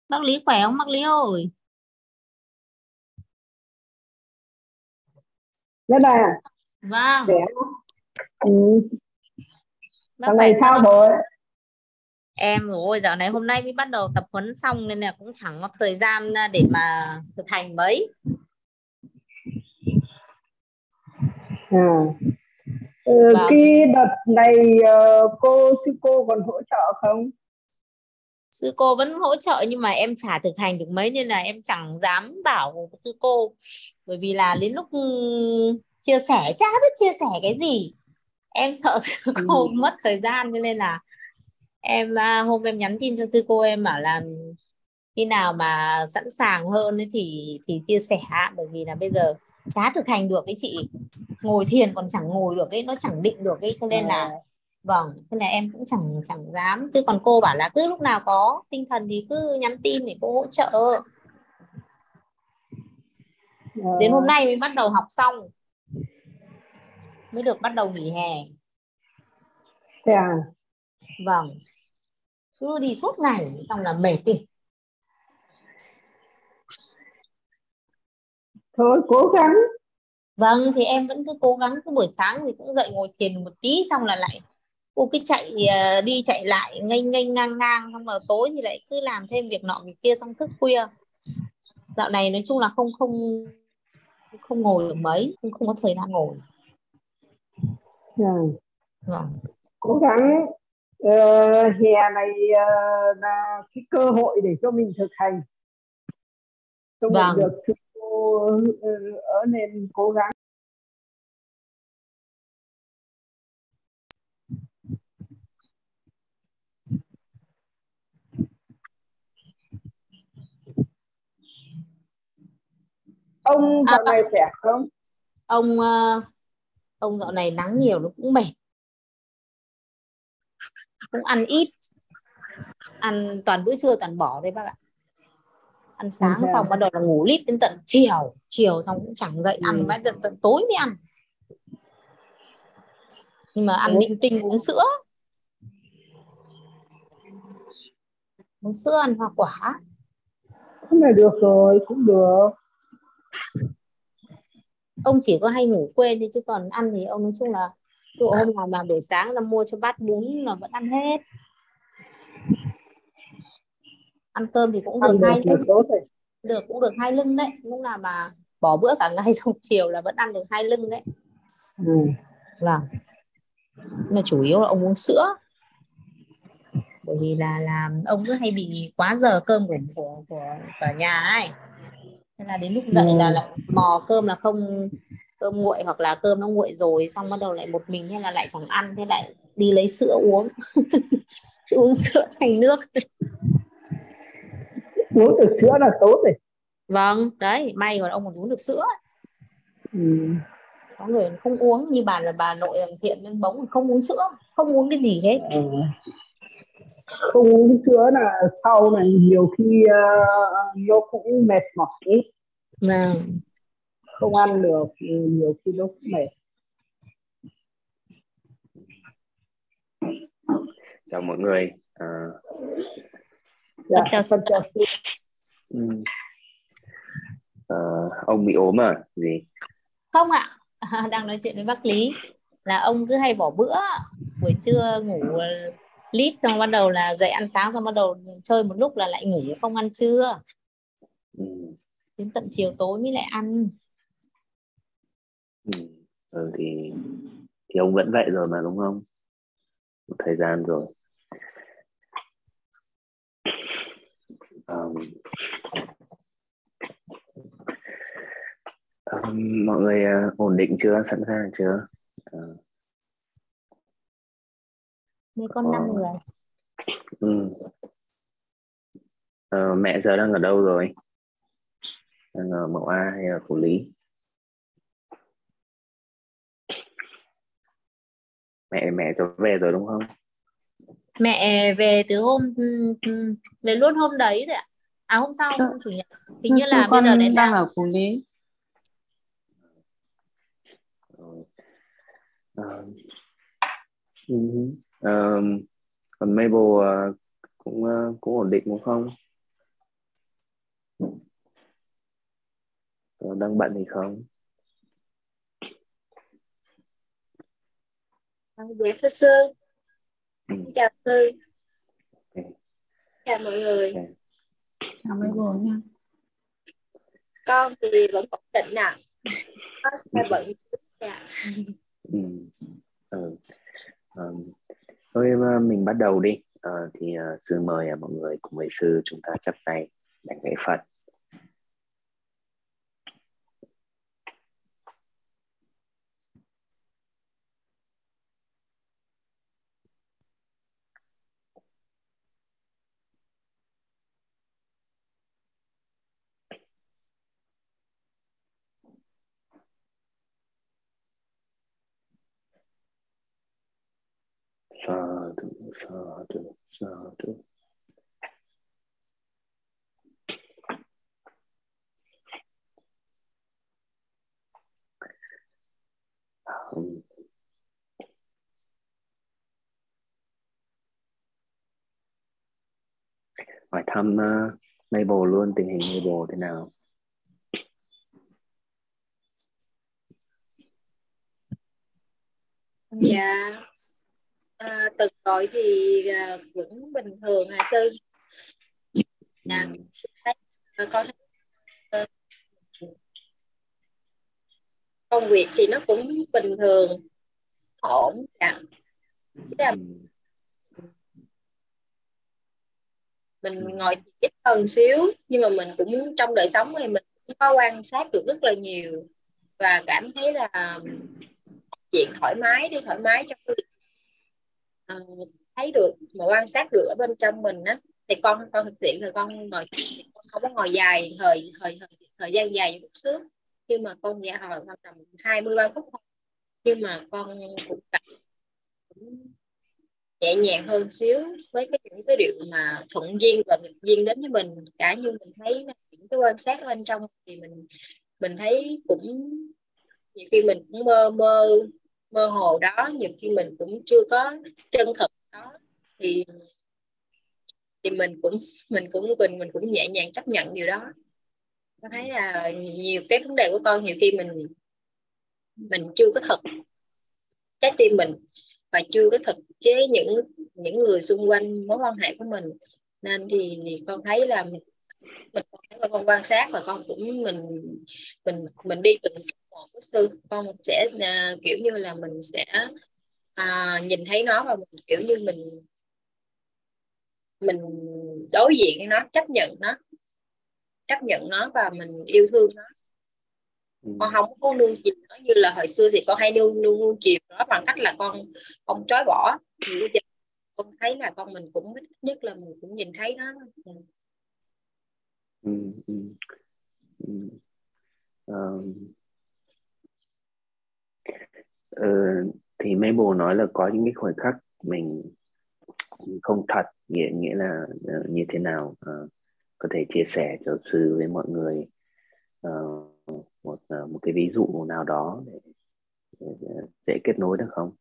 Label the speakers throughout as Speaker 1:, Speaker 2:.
Speaker 1: Bác Lý khỏe không bác Lý ơi?
Speaker 2: Rất là
Speaker 1: Vâng,
Speaker 2: khỏe. Ừ.
Speaker 1: bác
Speaker 2: Thằng
Speaker 1: khỏe
Speaker 2: này
Speaker 1: không?
Speaker 2: sao rồi?
Speaker 1: Em ôi dạo này hôm nay mới bắt đầu tập huấn xong nên là cũng chẳng có thời gian để mà thực hành mấy.
Speaker 2: À. Ừ,
Speaker 1: Vâng,
Speaker 2: cái đợt này sư cô còn hỗ trợ không?
Speaker 1: sư cô vẫn hỗ trợ nhưng mà em chả thực hành được mấy nên là em chẳng dám bảo sư cô. Bởi vì là đến lúc chia sẻ chả biết chia sẻ cái gì. Em sợ sư
Speaker 2: Ừ.
Speaker 1: cô mất thời gian cho nên là em hôm em nhắn tin cho sư cô em bảo là khi nào mà sẵn sàng hơn ấy thì chia sẻ, bởi vì là bây giờ chả thực hành được cái chị, ngồi thiền còn chẳng ngồi được ấy, nó chẳng định được ấy, cho nên là
Speaker 2: À,
Speaker 1: vâng, thế là em cũng chẳng chẳng dám, chứ còn cô bảo là cứ lúc nào có tinh thần thì cứ nhắn tin để cô hỗ trợ. Đến hôm
Speaker 2: à,
Speaker 1: nay mới bắt đầu học xong, mới được bắt đầu nghỉ hè.
Speaker 2: thế à?
Speaker 1: Vâng, cứ đi suốt ngày xong là mệt đi.
Speaker 2: Thôi cố gắng.
Speaker 1: Vâng, thì em vẫn cứ cố gắng, cứ buổi sáng thì cũng dậy ngồi thiền một tí xong là lại cô cứ chạy đi chạy lại nghênh nghênh ngang ngang, xong rồi tối thì lại cứ làm thêm việc nọ việc kia xong thức khuya. Dạo này nói chung là không không không ngồi được mấy, không có thời gian ngồi.
Speaker 2: À,
Speaker 1: Vâng.
Speaker 2: cố gắng. Ờ, hè này là cái cơ hội để cho mình thực hành, xong lại
Speaker 1: Vâng.
Speaker 2: được sư cô ở nên cố gắng. Ông dạo này khỏe không?
Speaker 1: Ông ông dạo này nắng nhiều nó cũng mệt, cũng ăn ít, ăn toàn bữa trưa toàn bỏ đấy bác ạ. Ăn
Speaker 2: À,
Speaker 1: sáng
Speaker 2: thế
Speaker 1: xong
Speaker 2: à?
Speaker 1: bắt đầu là ngủ lít đến tận chiều, chiều xong cũng chẳng dậy ăn,
Speaker 2: Ừ.
Speaker 1: mãi tận tối mới ăn. Nhưng mà ăn
Speaker 2: Cố.
Speaker 1: linh tinh, uống sữa, uống sữa, ăn hoa quả.
Speaker 2: Thế là được rồi, cũng được.
Speaker 1: Ông chỉ có hay ngủ quên thôi, chứ còn ăn thì ông nói chung là ví dụ hôm nào mà buổi sáng ra mua cho bát bún là vẫn ăn hết. Ăn cơm thì cũng được
Speaker 2: Ăn được
Speaker 1: hai
Speaker 2: là
Speaker 1: lưng,
Speaker 2: tốt rồi.
Speaker 1: cũng được hai lưng đấy, lúc nào mà bỏ bữa cả ngày xong chiều là vẫn ăn được hai lưng đấy.
Speaker 2: Ừ.
Speaker 1: Vâng, nhưng mà chủ yếu là ông uống sữa, bởi vì là ông cứ hay bị quá giờ cơm của cả nhà ấy, nên là đến lúc dậy là
Speaker 2: Ừ.
Speaker 1: lại mò cơm là không, cơm nguội hoặc là cơm nó nguội rồi xong bắt đầu lại một mình, thế là lại chẳng ăn, thế lại đi lấy sữa uống. Uống sữa thành nước.
Speaker 2: Uống được sữa là tốt rồi.
Speaker 1: Vâng, đấy may còn ông còn uống được sữa.
Speaker 2: Ừ.
Speaker 1: Có người không uống, như bà là bà nội thằng Thiện nên bóng không uống sữa, không uống cái gì hết.
Speaker 2: Ờ, không uống sữa là sau này nhiều khi nó cũng mệt mỏi,
Speaker 1: Vâng.
Speaker 2: không ăn được nhiều khi nó cũng mệt.
Speaker 3: Chào mọi người.
Speaker 1: Con
Speaker 2: Dạ,
Speaker 1: chào.
Speaker 2: con chào sư.
Speaker 3: Ừm, ờ, ông bị ốm à? Gì?
Speaker 1: Không ạ. Đang nói chuyện với bác Lý là ông cứ hay bỏ bữa, buổi trưa ngủ lít xong bắt đầu là dậy ăn sáng xong bắt đầu chơi một lúc là lại ngủ không ăn trưa,
Speaker 3: Ừm,
Speaker 1: đến tận chiều tối mới lại ăn.
Speaker 3: thì ông vẫn vậy rồi mà đúng không? Một thời gian rồi. Ờm, mọi người ổn định chưa? Sẵn sàng chưa? Ờ,
Speaker 1: Mấy con năm
Speaker 3: có,
Speaker 1: người.
Speaker 3: ừm, ờ, mẹ giờ đang ở đâu rồi? Đang ở Mậu A hay là Phủ Lý? Mẹ cháu về rồi đúng không?
Speaker 1: Mẹ về từ hôm về luôn hôm đấy rồi ạ. À hôm sau,
Speaker 4: Thưa,
Speaker 1: hôm chủ nhật. Hình
Speaker 4: thưa
Speaker 1: như
Speaker 4: sư
Speaker 1: là bây giờ lại
Speaker 4: con đang
Speaker 1: đang.
Speaker 4: ở Phủ Lý.
Speaker 3: Rồi. Ờ, Ờ, còn Mabel cũng ổn định đúng không? Đang bận thì không?
Speaker 4: Dạ thưa sư, chào sư,
Speaker 3: Okay.
Speaker 4: chào mọi người.
Speaker 3: Okay.
Speaker 1: Chào mấy cô nha.
Speaker 4: Con thì vẫn ổn định nè, có hơi bận chút. Dạ.
Speaker 3: Thôi mình bắt đầu đi. Thì sư mời mọi người cùng với sư chúng ta chắp tay đảnh lễ Phật. Sadhu, sadhu, sadhu. Hỏi thăm Mabel luôn, tình hình Mabel thế nào?
Speaker 4: Dạ, tuần rồi thì cũng bình thường hả sư? Dạ, con thấy công việc thì nó cũng bình thường, ổn. Dạ, mình ngồi ít hơn xíu, nhưng mà mình cũng trong đời sống thì mình cũng có quan sát được rất là nhiều và cảm thấy là chuyện thoải mái trong cái việc thấy được mà quan sát được ở bên trong mình á. Thì con thực hiện là con ngồi, con không có ngồi dài thời gian dài một chút xíu, nhưng mà con dạ hồi khoảng tầm 20-30 phút thôi. Nhưng mà con cũng cảm nhẹ nhàng hơn xíu với những cái điều mà thuận duyên và nghịch duyên đến với mình. Cả như mình thấy những cái quan sát ở bên trong thì mình thấy cũng nhiều khi mình cũng mơ hồ đó, nhiều khi mình cũng chưa có chân thực đó, thì mình cũng nhẹ nhàng chấp nhận điều đó. Tôi thấy là nhiều cái vấn đề của con nhiều khi mình chưa có thật trái tim mình, và chưa có thực chế những người xung quanh mối quan hệ của mình, nên thì con thấy là con quan sát và con cũng mình đi từng chút một với sư. Con sẽ kiểu như là mình sẽ nhìn thấy nó, và mình kiểu như mình đối diện với nó, chấp nhận nó và mình yêu thương nó. Con không có nuông chiều nó như là hồi xưa thì con hay nuông chiều nó bằng cách là con trói bỏ. Thì bây giờ con thấy là con mình cũng ít nhất là mình cũng nhìn thấy nó.
Speaker 3: Thì Mabel nói là có những cái khoảnh khắc mình không thật, nghĩa là như thế nào? Có thể chia sẻ cho sư với mọi người một cái ví dụ nào đó để dễ kết nối được không?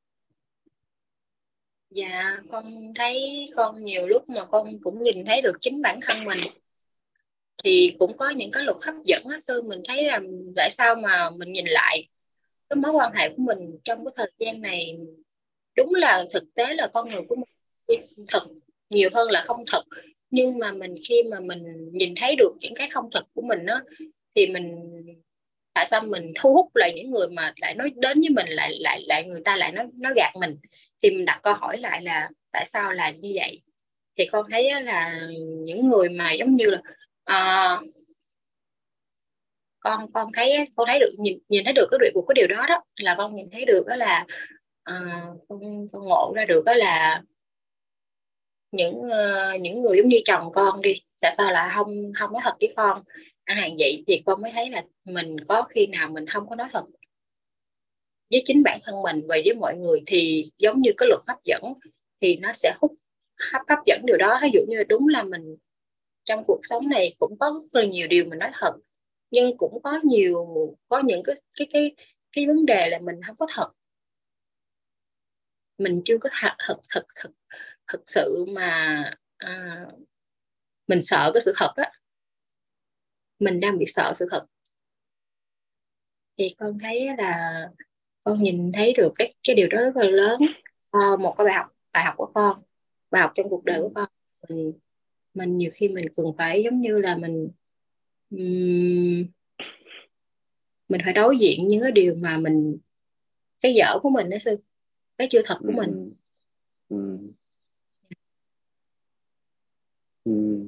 Speaker 4: Dạ, con thấy con nhiều lúc mà con cũng nhìn thấy được chính bản thân mình, thì cũng có những cái luật hấp dẫn á sư. Mình thấy là tại sao mà mình nhìn lại cái mối quan hệ của mình trong cái thời gian này, đúng là thực tế là con người của mình thật nhiều hơn là không thật. Nhưng mà khi mà mình nhìn thấy được những cái không thật của mình đó, thì tại sao mình thu hút lại những người mà lại nói đến với mình, lại người ta lại nói gạt mình. Thì mình đặt câu hỏi lại là tại sao là như vậy. Thì con thấy là những người mà giống như là con thấy được, nhìn thấy được cái điều đó đó, là con nhìn thấy được đó là con ngộ ra được đó là những người giống như chồng con đi, tại sao lại không không nói thật với con chẳng hạn vậy. Thì con mới thấy là mình có khi nào mình không có nói thật với chính bản thân mình và với mọi người, thì giống như cái luật hấp dẫn thì nó sẽ hấp dẫn điều đó. Ví dụ như đúng là mình trong cuộc sống này cũng có rất là nhiều điều mình nói thật, nhưng cũng có những cái vấn đề là mình không có thật, mình chưa có thực sự mà mình sợ cái sự thật á, mình đang bị sợ sự thật. thì con thấy là con nhìn thấy được cái điều đó rất là lớn. Một cái bài học của con, bài học trong cuộc đời của con. Mình nhiều khi mình cần phải giống như là ừm, mình phải đối diện những cái điều mà cái dở của mình đó sư, cái chưa thật của mình.
Speaker 3: Ừ. Ừ.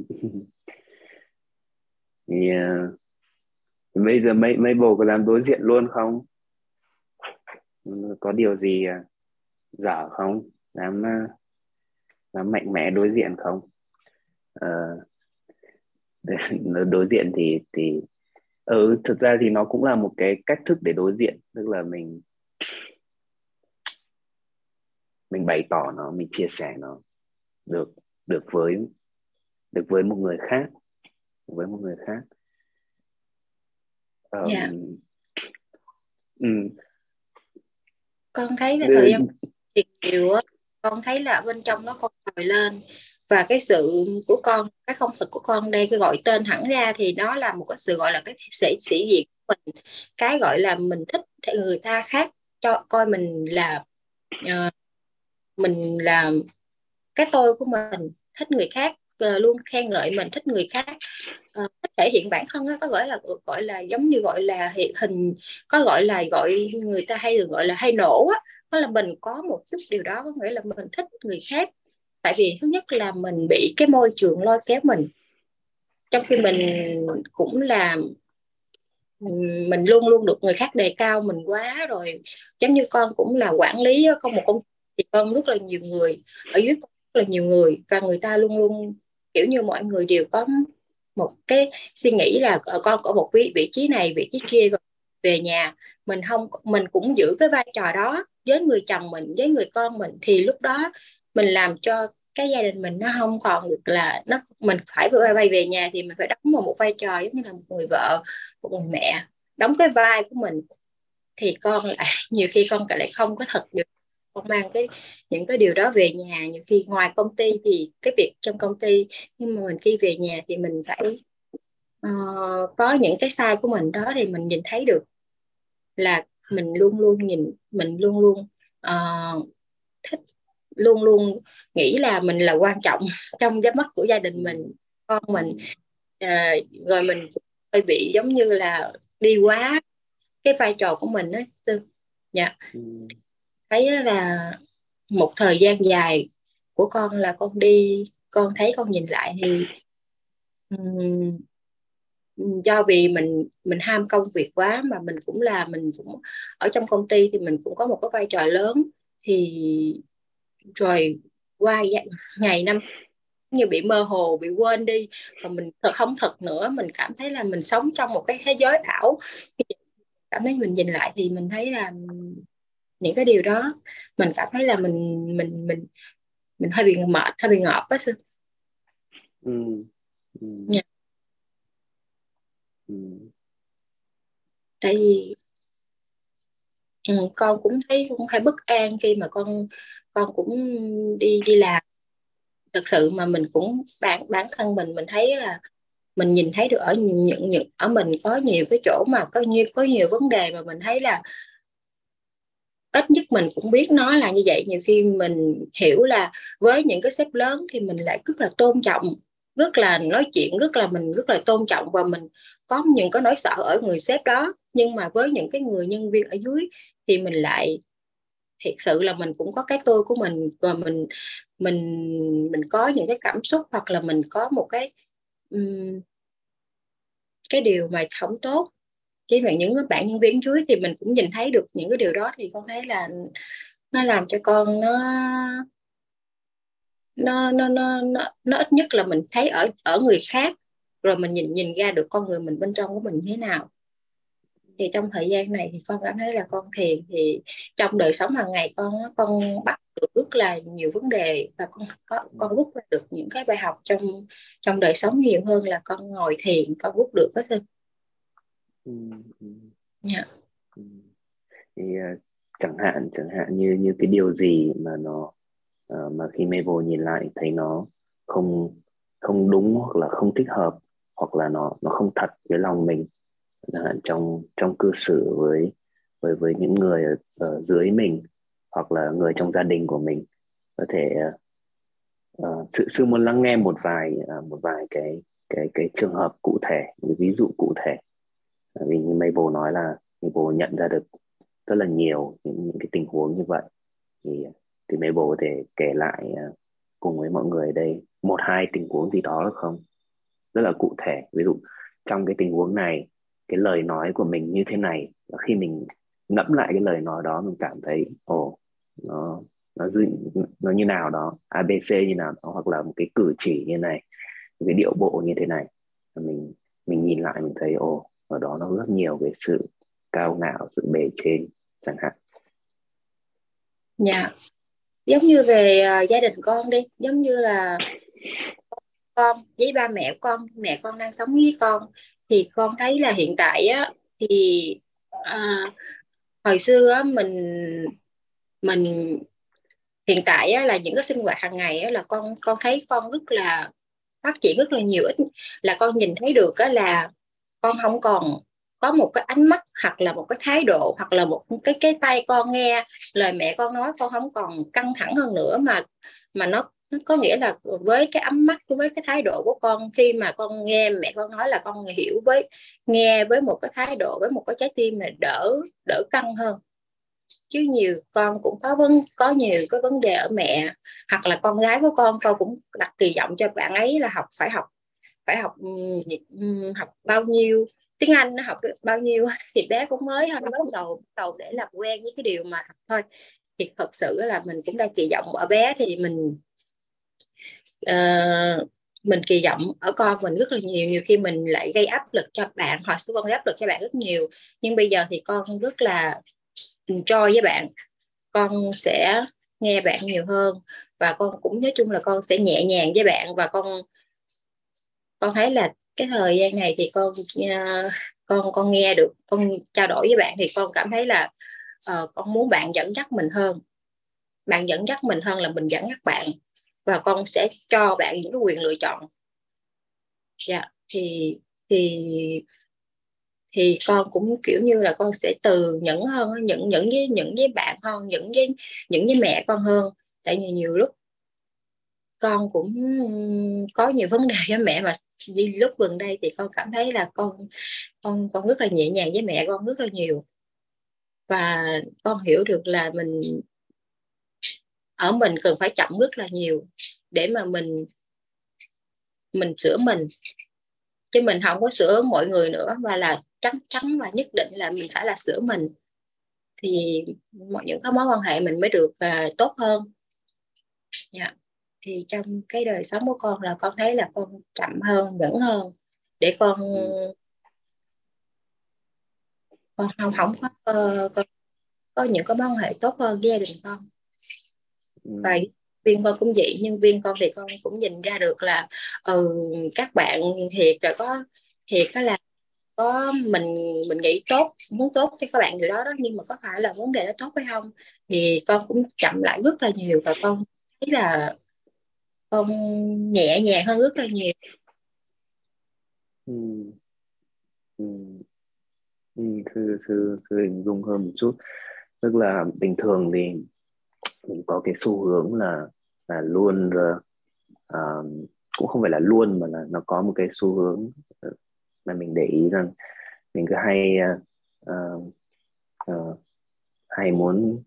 Speaker 3: Thì bây giờ mấy bồ có dám đối diện luôn không? Có điều gì dở không? Dám mạnh mẽ đối diện không? Ờ, đối diện thì thực ra thì nó cũng là một cái cách thức để đối diện, tức là mình bày tỏ nó, mình chia sẻ nó được được với một người khác, với một người khác.
Speaker 4: Dạ.
Speaker 3: Ừ.
Speaker 4: Con thấy là thời gian thì nhiều á, con thấy là bên trong nó con trồi lên, và cái sự của con, cái không thực của con đây, cái gọi tên hẳn ra thì nó là một cái sự gọi là cái sĩ diện của mình, cái gọi là mình thích người ta khác cho coi mình là mình là cái tôi của mình, thích người khác luôn khen ngợi mình, thích người khác thích thể hiện bản thân á, có gọi là giống như gọi là hiện hình, có gọi người ta hay được gọi là hay nổ á, đó là mình có một chút điều đó, có nghĩa là mình thích người khác. Tại vì thứ nhất là mình bị cái môi trường lôi kéo mình, trong khi mình cũng là mình luôn luôn được người khác đề cao mình quá rồi. Giống như con cũng là quản lý con một công ty, thì con rất là nhiều người ở dưới, con rất là nhiều người, và người ta luôn luôn kiểu như mọi người đều có một cái suy nghĩ là con ở một vị trí này vị trí kia, rồi về nhà mình cũng giữ cái vai trò đó với người chồng mình, với người con mình, thì lúc đó mình làm cho cái gia đình mình nó không còn được là mình phải quay về nhà thì mình phải đóng vào một vai trò giống như là một người vợ, một người mẹ, đóng cái vai của mình. Thì con lại nhiều khi con lại không có thật được, con mang những cái điều đó về nhà. Nhiều khi ngoài công ty thì cái việc trong công ty, nhưng mà mình khi về nhà thì mình phải có những cái sai của mình đó thì mình nhìn thấy được là mình luôn luôn thích, luôn luôn nghĩ là mình là quan trọng trong giáp mắt của gia đình mình, con mình. Rồi mình hơi bị giống như là đi quá cái vai trò của mình đó. Dạ. Thấy là một thời gian dài của con là con thấy con nhìn lại thì do vì mình ham công việc quá, mà mình cũng ở trong công ty thì mình cũng có một cái vai trò lớn, thì rồi qua ngày năm như bị mơ hồ, bị quên đi, và mình không thật nữa, mình cảm thấy là mình sống trong một cái thế giới ảo. Cảm thấy mình nhìn lại thì mình thấy là những cái điều đó, mình cảm thấy là mình hơi bị mệt, hơi bị ngợp á sư. Yeah. Tại vì con cũng thấy cũng hơi bất an khi mà con cũng đi làm. Thực sự mà mình cũng bản thân mình thấy là mình nhìn thấy được ở ở mình có nhiều cái chỗ mà có nhiều vấn đề mà mình thấy là ít nhất mình cũng biết nó là như vậy. Nhiều khi mình hiểu là với những cái sếp lớn thì mình lại rất là tôn trọng, rất là nói chuyện mình rất là tôn trọng, và mình có những cái nỗi sợ ở người sếp đó. Nhưng mà với những cái người nhân viên ở dưới thì mình lại thiệt sự là mình cũng có cái tôi của mình, và mình có những cái cảm xúc, hoặc là mình có một cái điều mà không tốt với những cái bạn nhân viên dưới, thì mình cũng nhìn thấy được những cái điều đó. Thì con thấy là nó làm cho con nó ít nhất là mình thấy ở người khác, rồi mình nhìn ra được con người mình bên trong của mình thế nào. Thì trong thời gian này thì con cảm thấy là con thiền thì trong đời sống hàng ngày con bắt được rất là nhiều vấn đề, và con rút ra được những cái bài học trong đời sống nhiều hơn là con ngồi thiền con rút được đó thôi. Yeah.
Speaker 3: Thì chẳng hạn như cái điều gì mà nó mà khi Mabel nhìn lại thấy nó không đúng, hoặc là không thích hợp, hoặc là nó không thật với lòng mình, trong trong cư xử với những người ở dưới mình, hoặc là người trong gia đình của mình. Có thể sư muốn lắng nghe một vài cái trường hợp cụ thể, một ví dụ cụ thể. Vì như Mabel nói là Mabel nhận ra được rất là nhiều những cái tình huống như vậy, thì Mabel có thể kể lại cùng với mọi người ở đây một hai tình huống gì đó được không, rất là cụ thể. Ví dụ trong cái tình huống này, cái lời nói của mình như thế này, và khi mình ngẫm lại cái lời nói đó, mình cảm thấy nó nó như nào đó, ABC như nào đó, hoặc là một cái cử chỉ như này, một cái điệu bộ như thế này, mình nhìn lại mình thấy ở đó nó rất nhiều cái sự cao ngạo, sự bề trên chẳng hạn.
Speaker 4: Dạ, giống như về gia đình con đi, giống như là con với ba mẹ con đang sống với con, thì con thấy là hiện tại á, thì hồi xưa á, mình hiện tại á, là những cái sinh hoạt hàng ngày á, là con thấy con rất là phát triển rất là nhiều. Ít là con nhìn thấy được á, là con không còn có một cái ánh mắt hoặc là một cái thái độ hoặc là một cái tay con nghe lời mẹ con nói, con không còn căng thẳng hơn nữa, mà nó có nghĩa là với cái ánh mắt, với cái thái độ của con khi mà con nghe mẹ con nói, là con hiểu nghe với một cái thái độ, với một cái trái tim này đỡ đỡ căng hơn. Chứ nhiều con cũng có nhiều cái vấn đề ở mẹ, hoặc là con gái của con cũng đặt kỳ vọng cho bạn ấy là phải học học bao nhiêu tiếng Anh, nó học bao nhiêu thì bé cũng mới bắt đầu để làm quen với cái điều mà học thôi. Thì thật sự là mình cũng đang kỳ vọng ở bé, thì mình kỳ vọng ở con mình rất là nhiều khi mình lại gây áp lực cho bạn, hoặc xung quanh gây áp lực cho bạn rất nhiều. Nhưng bây giờ thì con rất là enjoy với bạn, con sẽ nghe bạn nhiều hơn, và con cũng nói chung là con sẽ nhẹ nhàng với bạn. Và con thấy là cái thời gian này thì con nghe được, con trao đổi với bạn thì con cảm thấy là con muốn bạn dẫn dắt mình hơn, bạn dẫn dắt mình hơn là mình dẫn dắt bạn, và con sẽ cho bạn những cái quyền lựa chọn. Dạ, thì con cũng kiểu như là con sẽ từ nhẫn hơn, những với bạn hơn, những với mẹ con hơn. Tại vì nhiều lúc con cũng có nhiều vấn đề với mẹ, mà đi lúc gần đây thì con cảm thấy là con rất là nhẹ nhàng với mẹ con rất là nhiều. Và con hiểu được là mình cần phải chậm rất là nhiều để mà mình sửa mình, chứ mình không có sửa mọi người nữa, mà là chắc chắn và nhất định là mình phải là sửa mình, thì những cái mối quan hệ mình mới được tốt hơn. Dạ. Thì trong cái đời sống của con là con thấy là con chậm hơn, nhẫn hơn, để con không có những cái mối quan hệ tốt hơn với gia đình con. Và viên con cũng vậy, nhưng viên con thì con cũng nhìn ra được là các bạn thiệt là có, thiệt là có, mình nghĩ tốt, muốn tốt cho các bạn điều đó, nhưng mà có phải là vấn đề đó tốt hay không, thì con cũng chậm lại rất là nhiều, và con thấy là con nhẹ nhàng hơn rất là nhiều.
Speaker 3: Thư hình dung hơn một chút, tức là bình thường thì mình có cái xu hướng là luôn cũng không phải là luôn, mà là nó có một cái xu hướng mà mình để ý rằng mình cứ hay muốn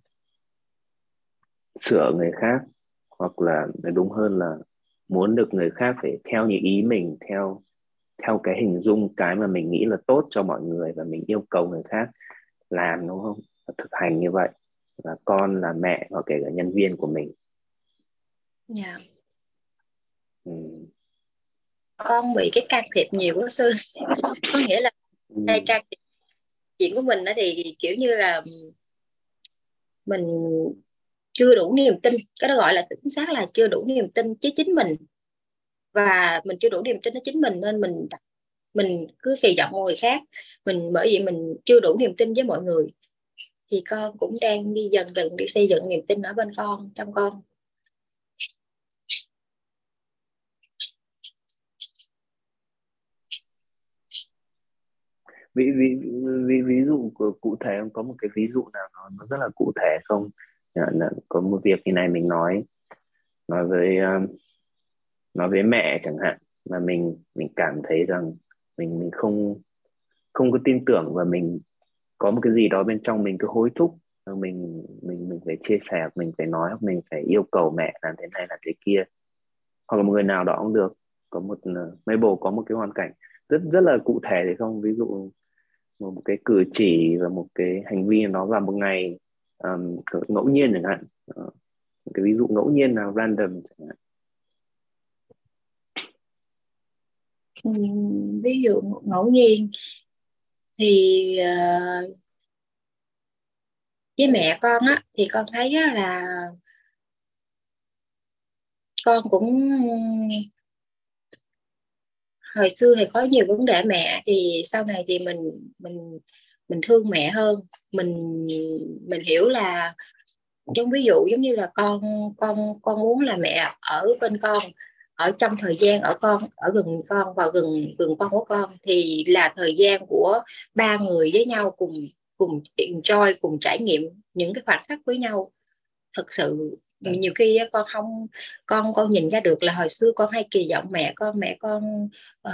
Speaker 3: sửa người khác, hoặc là đúng hơn là muốn được người khác phải theo như ý mình, theo cái hình dung, cái mà mình nghĩ là tốt cho mọi người, và mình yêu cầu người khác làm, đúng không, thực hành như vậy, là con, là mẹ, hoặc kể cả nhân viên của mình.
Speaker 4: Yeah. Con bị cái can thiệp nhiều quá sư. Có nghĩa là hay can thiệp chuyện của mình đó, thì kiểu như là mình chưa đủ niềm tin, cái đó gọi là chính xác là chưa đủ niềm tin chứ chính mình, và mình chưa đủ niềm tin với chính mình, nên mình cứ kỳ vọng người khác, bởi vì mình chưa đủ niềm tin với mọi người. Thì con cũng đang dần dần đi xây dựng niềm tin ở bên trong con.
Speaker 3: ví dụ cụ thể không, có một cái ví dụ nào nó rất là cụ thể không? Có một việc như này mình nói với nói với mẹ chẳng hạn, mà mình cảm thấy rằng mình không có tin tưởng, và mình có một cái gì đó bên trong mình cứ hối thúc, mình phải chia sẻ, mình phải nói, mình phải yêu cầu mẹ làm thế này làm thế kia, hoặc là một người nào đó cũng được. Có một Mabel có một cái hoàn cảnh rất rất là cụ thể thì không, ví dụ một cái cử chỉ và một cái hành vi nó vào một ngày ngẫu nhiên chẳng hạn. Một cái ví dụ ngẫu nhiên nào, random chẳng hạn.
Speaker 4: Ví dụ ngẫu nhiên thì với mẹ con á, thì con thấy á, là con cũng hồi xưa thì có nhiều vấn đề mẹ, thì sau này thì mình thương mẹ hơn. Mình hiểu là giống ví dụ giống như là con muốn là mẹ ở bên con, ở trong thời gian ở con ở gần con và gần gần con của con, thì là thời gian của ba người với nhau, cùng cùng enjoy, cùng trải nghiệm những cái khoảnh khắc với nhau. Thực sự nhiều khi con nhìn ra được là hồi xưa con hay kỳ vọng mẹ con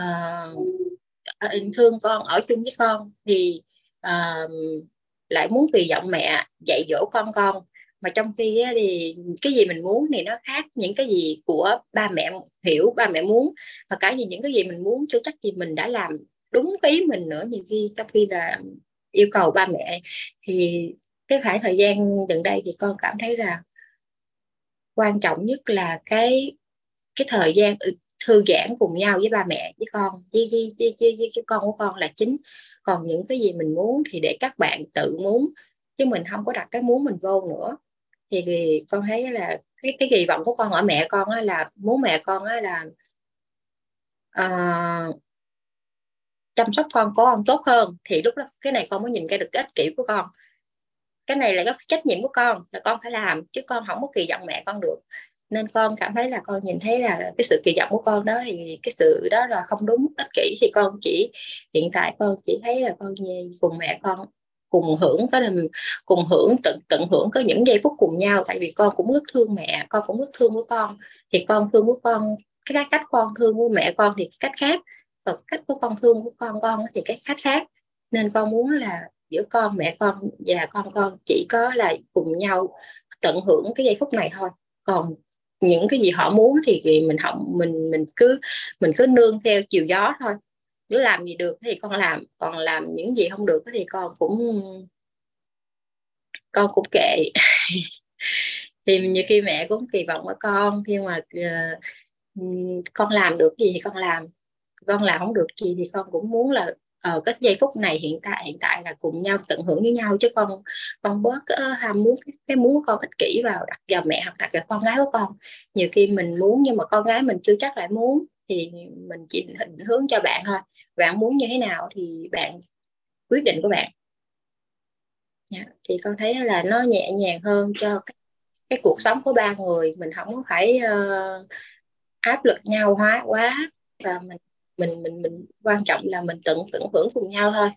Speaker 4: thương con, ở chung với con, thì lại muốn kỳ vọng mẹ dạy dỗ con. Mà trong khi á, thì cái gì mình muốn thì nó khác những cái gì của ba mẹ hiểu, ba mẹ muốn. Và cả những cái gì mình muốn chưa chắc gì mình đã làm đúng ý mình nữa. Nhiều khi trong khi là yêu cầu ba mẹ, thì cái khoảng thời gian gần đây thì con cảm thấy là quan trọng nhất là cái thời gian thư giãn cùng nhau với ba mẹ, với con, với cái con của con là chính. Còn những cái gì mình muốn thì để các bạn tự muốn, chứ mình không có đặt cái muốn mình vô nữa. Thì con thấy là cái kỳ vọng của con ở mẹ con á, là muốn mẹ con á, là chăm sóc con tốt hơn. Thì lúc đó cái này con mới nhìn ra được cái ích kỷ của con. Cái này là cái trách nhiệm của con, là con phải làm, chứ con không có kỳ vọng mẹ con được. Nên con cảm thấy là con nhìn thấy là cái sự kỳ vọng của con đó, thì cái sự đó là không đúng, ích kỷ. Thì con hiện tại con chỉ thấy là con cùng mẹ con cùng hưởng cái là cùng hưởng tận hưởng có những giây phút cùng nhau. Tại vì con cũng rất thương mẹ, con cũng rất thương của con. Thì con thương của con, cái cách con thương của mẹ con thì cách khác, còn cách của con thương của con thì cái cách khác. Nên con muốn là giữa con, mẹ con và con chỉ có là cùng nhau tận hưởng cái giây phút này thôi. Còn những cái gì họ muốn thì mình không, mình cứ nương theo chiều gió thôi. Nếu làm gì được thì con làm, còn làm những gì không được thì con cũng kệ. Thì nhiều khi mẹ cũng kỳ vọng ở con, nhưng mà con làm được gì thì con làm, con làm không được gì thì con cũng muốn là ở cái giây phút này hiện tại là cùng nhau tận hưởng với nhau. Chứ con bớt ham muốn cái muốn của con ích kỷ vào, đặt vào mẹ hoặc đặt vào con gái của con. Nhiều khi mình muốn nhưng mà con gái mình chưa chắc lại muốn, thì mình chỉ định hướng cho bạn thôi. Bạn muốn như thế nào thì bạn quyết định của bạn. Thì con thấy là nó nhẹ nhàng hơn cho cái cuộc sống của ba người. Mình không có phải áp lực nhau quá, và mình quan trọng là mình tận hưởng cùng nhau thôi.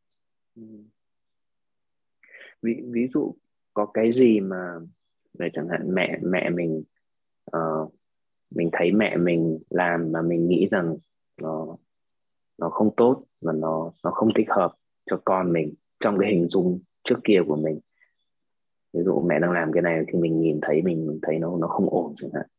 Speaker 3: Ví dụ có cái gì mà để chẳng hạn mẹ mình mình thấy mẹ mình làm mà mình nghĩ rằng nó không tốt, và nó không thích hợp cho con mình trong cái hình dung trước kia của mình. Ví dụ mẹ đang làm cái này thì mình nhìn thấy mình thấy nó không ổn chẳng hạn.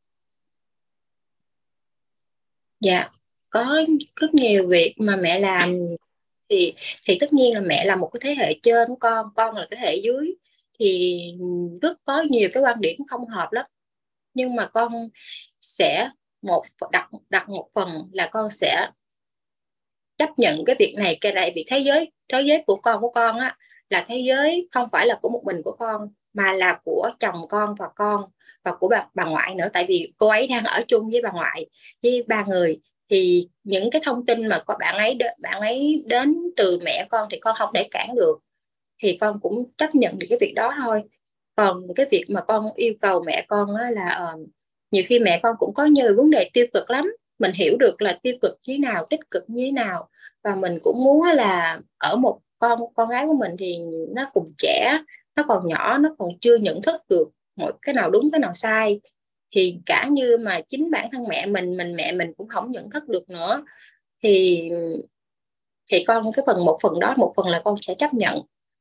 Speaker 4: Dạ, có rất nhiều việc mà mẹ làm thì tất nhiên là mẹ là một cái thế hệ trên của con là cái thế hệ dưới, thì rất có nhiều cái quan điểm không hợp lắm. Nhưng mà con sẽ đặt một phần là con sẽ chấp nhận cái việc này, cái này. Vì thế giới của con á, là thế giới không phải là của một mình của con, mà là của chồng con và của bà ngoại nữa. Tại vì cô ấy đang ở chung với bà ngoại, với ba người. Thì những cái thông tin mà bạn ấy đến từ mẹ con thì con không thể cản được, thì con cũng chấp nhận được cái việc đó thôi. Còn cái việc mà con yêu cầu mẹ con á, là nhiều khi mẹ con cũng có nhiều vấn đề tiêu cực lắm. Mình hiểu được là tiêu cực như thế nào, tích cực như thế nào. và mình cũng muốn là ở một con gái của mình thì nó cũng trẻ, nó còn nhỏ, nó còn chưa nhận thức được mọi cái nào đúng cái nào sai, thì cả như mà chính bản thân mẹ mình cũng không nhận thức được nữa, thì con cái một phần đó, một phần là con sẽ chấp nhận,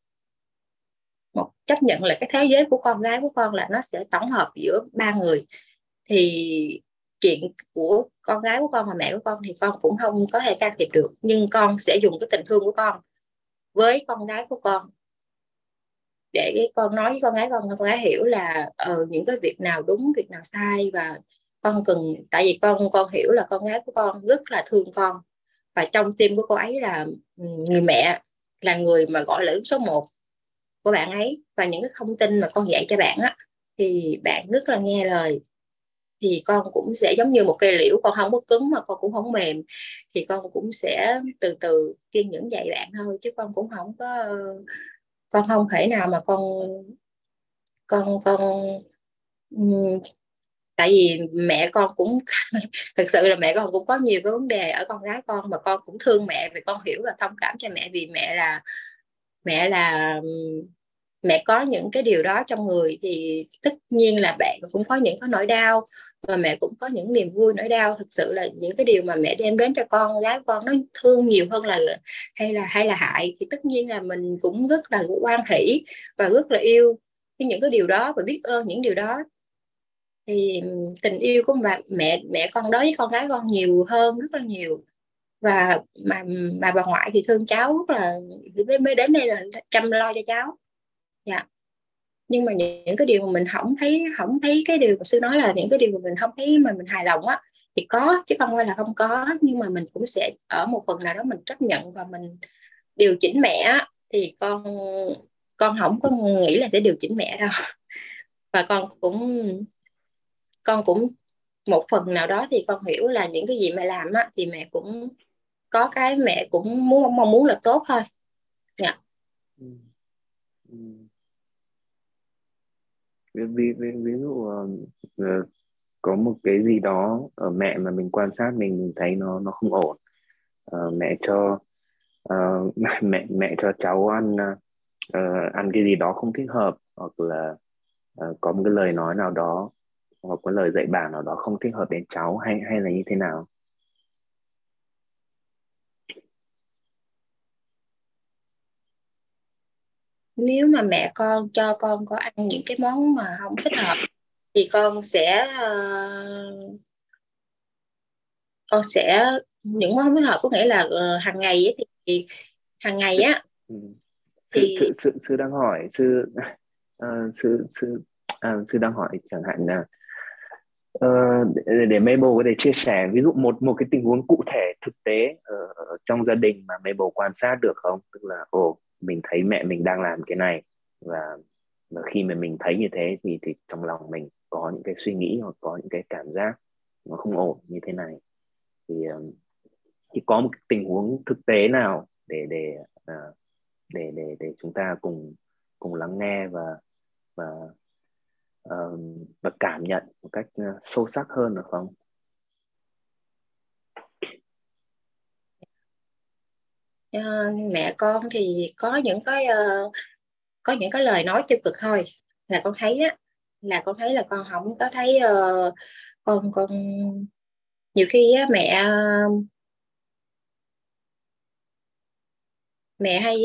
Speaker 4: chấp nhận là cái thế giới của con gái của con là nó sẽ tổng hợp giữa ba người, thì chuyện của con gái của con và mẹ của con thì con cũng không có thể can thiệp được, nhưng con sẽ dùng cái tình thương của con với con gái của con để con nói với con gái hiểu là những cái việc nào đúng, việc nào sai, và con cần, tại vì con hiểu là con gái của con rất là thương con, và trong tim của cô ấy là người mẹ, là người mà gọi là ứng số 1 của bạn ấy, và những cái thông tin mà con dạy cho bạn á thì bạn rất là nghe lời, thì con cũng sẽ giống như một cây liễu, con không có cứng mà con cũng không mềm, thì con cũng sẽ từ từ kiên nhẫn dạy bạn thôi, chứ con cũng không có, con không thể nào mà con tại vì mẹ con cũng thực sự là mẹ con cũng có nhiều cái vấn đề ở con gái con, mà con cũng thương mẹ vì con hiểu và thông cảm cho mẹ, vì mẹ là mẹ có những cái điều đó trong người, thì tất nhiên là bạn cũng có những cái nỗi đau, và mẹ cũng có những niềm vui nỗi đau. Thực sự là những cái điều mà mẹ đem đến cho con gái con nó thương nhiều hơn là hay là hại, thì tất nhiên là mình cũng rất là quan hỷ và rất là yêu những cái điều đó và biết ơn những điều đó. Thì tình yêu của mẹ con đối với con gái con nhiều hơn, rất là nhiều, và bà ngoại thì thương cháu rất là, mới đến đây là chăm lo cho cháu. Dạ. Nhưng mà những cái điều mà mình không thấy cái điều mà sư nói là những cái điều mà mình không thấy mà mình hài lòng á, thì có chứ không phải là không có, nhưng mà mình cũng sẽ ở một phần nào đó mình chấp nhận và mình điều chỉnh mẹ á, thì con không có nghĩ là sẽ điều chỉnh mẹ đâu, và con cũng một phần nào đó thì con hiểu là những cái gì mẹ làm á thì mẹ cũng có cái mẹ cũng mong muốn là tốt thôi. Dạ.
Speaker 3: Ừ. Ừ. Ví dụ có một cái gì đó ở mẹ mà mình quan sát mình thấy nó không ổn. Mẹ cho mẹ cho cháu ăn cái gì đó không thích hợp, hoặc là có một cái lời nói nào đó, hoặc có lời dạy bảo nào đó không thích hợp đến cháu, hay hay là như thế nào?
Speaker 4: Nếu mà mẹ con cho con có ăn những cái món mà không thích hợp thì con sẽ những món không thích hợp, có nghĩa là hàng ngày ấy, thì hàng ngày á
Speaker 3: Ừ.
Speaker 4: thì
Speaker 3: Sư đang hỏi sư đang hỏi chẳng hạn là ờ, để Mabel có thể chia sẻ ví dụ một cái tình huống cụ thể thực tế ở trong gia đình mà Mabel quan sát được không, tức là mình thấy mẹ mình đang làm cái này, và khi mà mình thấy như thế thì trong lòng mình có những cái suy nghĩ hoặc có những cái cảm giác nó không ổn như thế này, thì có một cái tình huống thực tế nào để chúng ta cùng cùng lắng nghe và và cảm nhận một cách sâu sắc hơn được không?
Speaker 4: mẹ con thì có những cái lời nói tiêu cực thôi, là con thấy á, là con thấy là con không có thấy con nhiều khi á, mẹ hay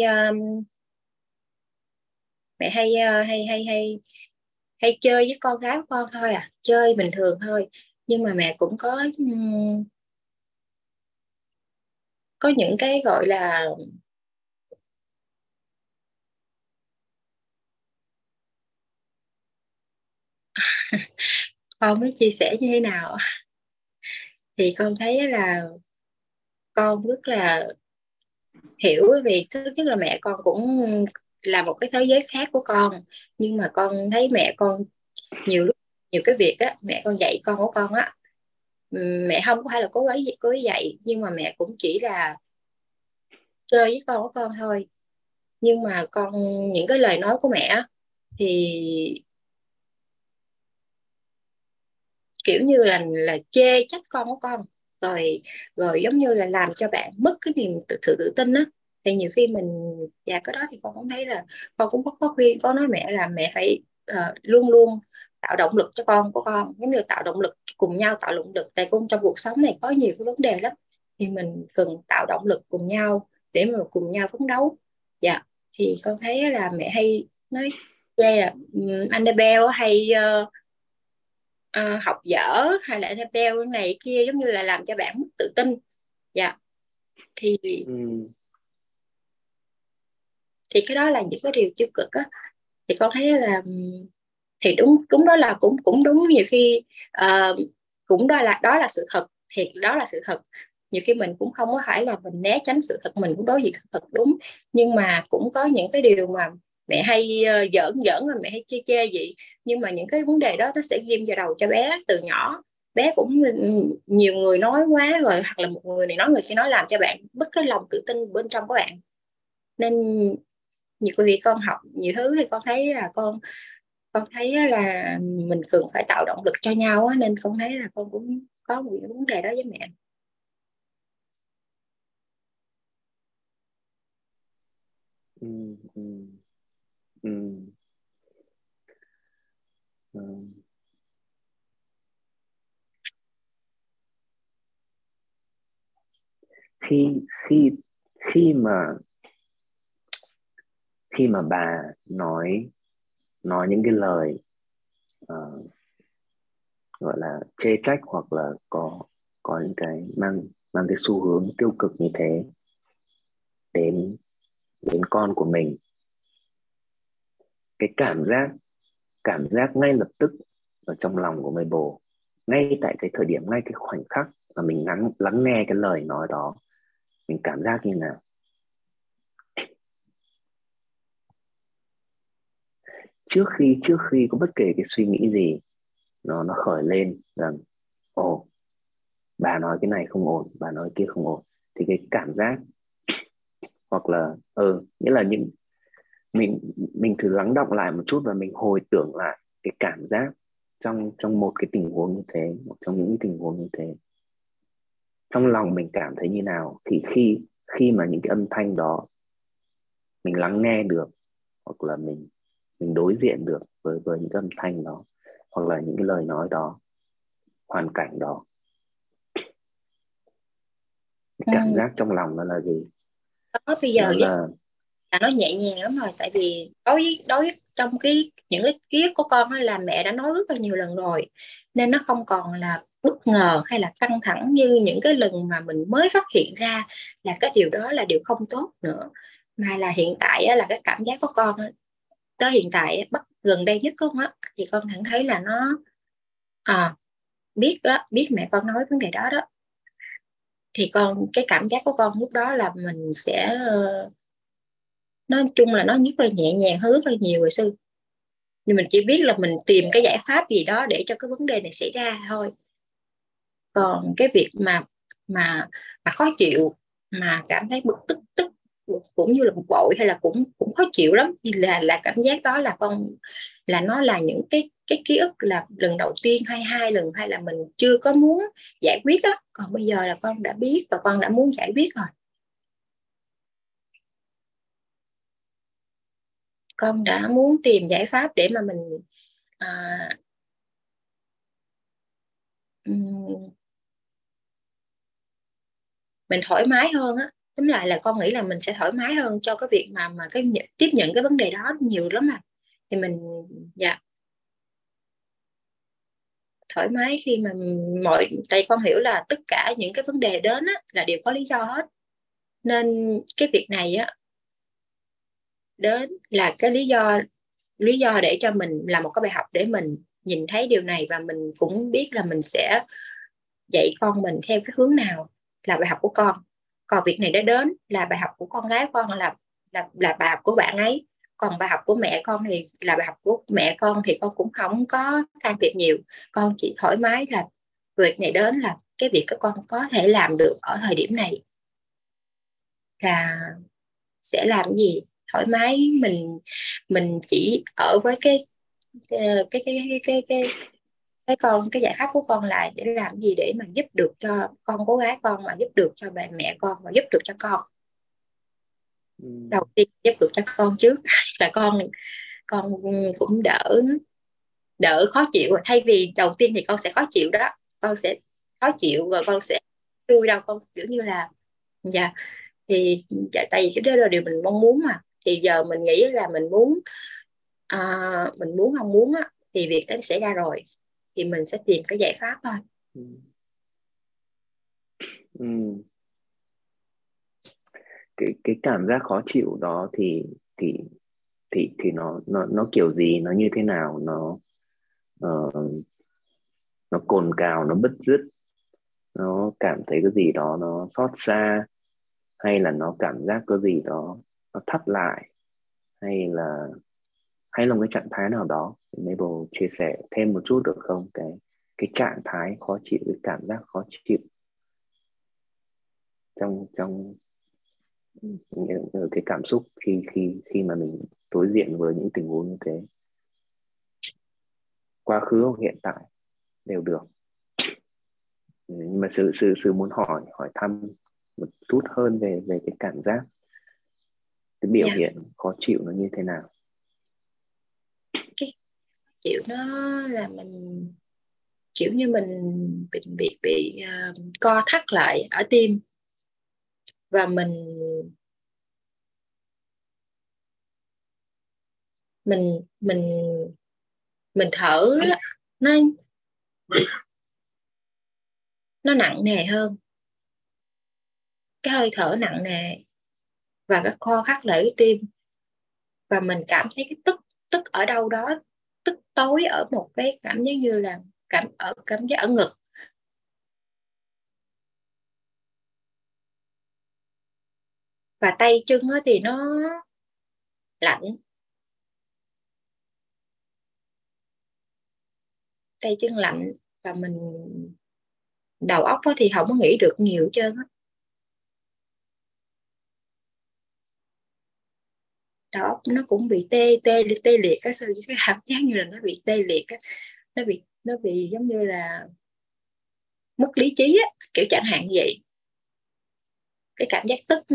Speaker 4: mẹ hay hay chơi với con gái của con thôi, chơi bình thường thôi, nhưng mà mẹ cũng có những cái gọi là con mới chia sẻ như thế nào. Thì con thấy là con rất là hiểu, vì thứ nhất là mẹ con cũng là một cái thế giới khác của con, nhưng mà con thấy mẹ con nhiều lúc, nhiều cái việc á mẹ con dạy con của con á, mẹ không có phải là cố ý dạy, nhưng mà mẹ cũng chỉ là chơi với con của con thôi, nhưng mà những cái lời nói của mẹ á, thì kiểu như là chê trách con của con, rồi giống như là làm cho bạn mất cái sự tự tin á. Thì nhiều khi mình, và cái đó thì con cũng thấy là con cũng có khuyên, có nói mẹ là mẹ phải luôn luôn tạo động lực cho con của con, giống như tạo động lực, cùng nhau tạo động lực, tại cũng trong cuộc sống này có nhiều cái vấn đề lắm, thì mình cần tạo động lực cùng nhau để mà cùng nhau phấn đấu. Dạ, thì con thấy là mẹ hay nói đây là Annabelle hay học dở, hay là Annabelle này kia, giống như là làm cho bạn mất tự tin. Dạ, thì
Speaker 3: Ừ.
Speaker 4: cái đó là những cái điều tiêu cực á. Thì con thấy là thì đúng đúng đó là cũng cũng đúng, nhiều khi cũng đó là sự thật, thiệt đó là sự thật. Nhiều khi mình cũng không có phải là mình né tránh sự thật, mình cũng đối diện thật đúng, nhưng mà cũng có những cái điều mà mẹ hay giỡn giỡn, mà mẹ hay chê chê vậy, nhưng mà những cái vấn đề đó nó sẽ ghim vào đầu cho bé từ nhỏ. Bé cũng nhiều người nói quá rồi, hoặc là một người này nói người kia nói, làm cho bạn mất cái lòng tự tin bên trong của bạn. Nên nhiều khi con học nhiều thứ thì con thấy là con thấy là mình cần phải tạo động lực cho nhau á, nên con thấy là con cũng có một vấn đề đó với mẹ.
Speaker 3: Ừ. Ừ. Ừ. Ừ. khi khi khi mà bà nói những cái lời ờ, gọi là chê trách, hoặc là có những cái mang mang cái xu hướng tiêu cực như thế đến đến con của mình, cái cảm giác ngay lập tức ở trong lòng của người bồ, ngay tại cái thời điểm, ngay cái khoảnh khắc mà mình lắng nghe cái lời nói đó, mình cảm giác như nào? Trước khi có bất kể cái suy nghĩ gì nó khởi lên rằng ồ, bà nói cái này không ổn, bà nói kia không ổn, thì cái cảm giác, hoặc là nghĩa là mình thử lắng đọng lại một chút và mình hồi tưởng lại cái cảm giác trong một cái tình huống như thế, một trong những tình huống như thế, trong lòng mình cảm thấy như nào. Thì khi khi mà những cái âm thanh đó mình lắng nghe được, hoặc là mình đối diện được với những âm thanh đó, hoặc là những cái lời nói đó, hoàn cảnh đó, cái cảm
Speaker 4: Ừ.
Speaker 3: giác trong lòng nó là gì?
Speaker 4: Đó, bây
Speaker 3: Nó
Speaker 4: giờ
Speaker 3: là
Speaker 4: là nó nhẹ nhàng lắm rồi, tại vì đối với trong những cái ký ức của con á, là mẹ đã nói rất là nhiều lần rồi, nên nó không còn là bất ngờ hay là căng thẳng như những cái lần mà mình mới phát hiện ra là cái điều đó là điều không tốt nữa. Mà là hiện tại á, là cái cảm giác của con á, tới hiện tại á, gần đây nhất con á, thì con nhận thấy là nó biết đó, biết mẹ con nói vấn đề đó đó, thì cái cảm giác của con lúc đó là mình sẽ nói chung là nó rất là nhẹ nhàng hơn rất là nhiều rồi sư. Nhưng mình chỉ biết là mình tìm cái giải pháp gì đó để cho cái vấn đề này xảy ra thôi. Còn cái việc mà khó chịu, mà cảm thấy bực tức tức cũng như là bực bội, hay là cũng cũng khó chịu lắm, thì là cảm giác đó là là nó là những cái ký ức là lần đầu tiên hay hai lần, hay là mình chưa có muốn giải quyết á. Còn bây giờ là con đã biết và con đã muốn giải quyết rồi, con đã muốn tìm giải pháp để mà mình à, mình thoải mái hơn á. Đúng lại là con nghĩ là mình sẽ thoải mái hơn cho cái việc mà tiếp nhận cái vấn đề đó nhiều lắm mà. Thì mình, dạ, thoải mái khi mà tại con hiểu là tất cả những cái vấn đề đến á, là đều có lý do hết. Nên cái việc này á, đến là cái lý do để cho mình làm một cái bài học để mình nhìn thấy điều này, và mình cũng biết là mình sẽ dạy con mình theo cái hướng nào là bài học của con. Còn việc này đã đến là bài học của con gái con, là bài học của bạn ấy. Còn bài học của mẹ con thì là bài học của mẹ con, thì con cũng không có can thiệp nhiều. Con chỉ thoải mái là việc này đến là cái việc các con có thể làm được ở thời điểm này là sẽ làm cái gì thoải mái. Mình chỉ ở với cái cái giải pháp của con là để làm gì để mà giúp được cho con, cố gắng con mà giúp được cho bà mẹ con và giúp được cho con. Đầu tiên giúp được cho con trước là con cũng đỡ khó chịu. Thay vì đầu tiên thì con sẽ khó chịu đó, con sẽ khó chịu rồi con sẽ vui đâu, con kiểu như là dạ thì tại vì cái đó là điều mình mong muốn mà. Thì giờ mình nghĩ là mình muốn không muốn á, thì việc đó sẽ ra rồi thì mình sẽ tìm cái giải pháp thôi.
Speaker 3: Cái cảm giác khó chịu đó thì nó kiểu gì, nó như thế nào, nó cồn cào, nó bứt rứt, nó cảm thấy cái gì đó nó xót xa, hay là nó cảm giác cái gì đó nó thắt lại, hay là một cái trạng thái nào đó. Mabel chia sẻ thêm một chút được không, cái trạng thái khó chịu, cái cảm giác khó chịu trong những cái cảm xúc khi mà mình đối diện với những tình huống như thế, quá khứ hoặc hiện tại đều được. Nhưng mà sự muốn hỏi thăm một chút hơn về cái cảm giác, cái biểu hiện khó chịu nó như thế nào.
Speaker 4: Cái chịu nó là mình kiểu như mình bị co thắt lại ở tim, và mình mình thở nó nó nặng nề hơn, cái hơi thở nặng nề và cái co thắt lại cái tim, và mình cảm thấy cái tức ở đâu đó, tức tối ở một cái cảm giác như là cảm giác ở ngực. Và tay chân thì nó lạnh, tay chân lạnh, và mình đầu óc thì không có nghĩ được nhiều hết trơn á. Đầu óc nó cũng bị tê liệt cái sự, cái cảm giác như là nó bị tê liệt á, nó bị giống như là mất lý trí á, kiểu chẳng hạn vậy. Cái cảm giác tức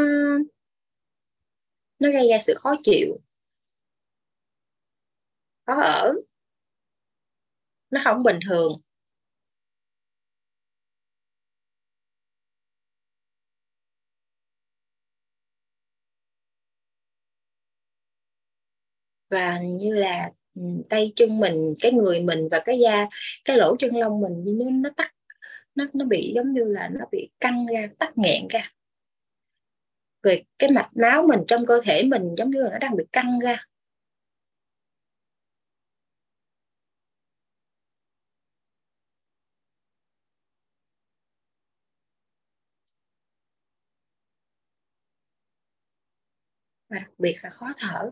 Speaker 4: nó gây ra sự khó chịu, khó ở, nó không bình thường. Và như là tay chân mình, cái người mình và cái da, cái lỗ chân lông mình nó tắc, nó bị giống như là nó bị căng ra, tắc nghẹn ra. Rồi cái mạch máu mình trong cơ thể mình giống như là nó đang bị căng ra. Và đặc biệt là khó thở.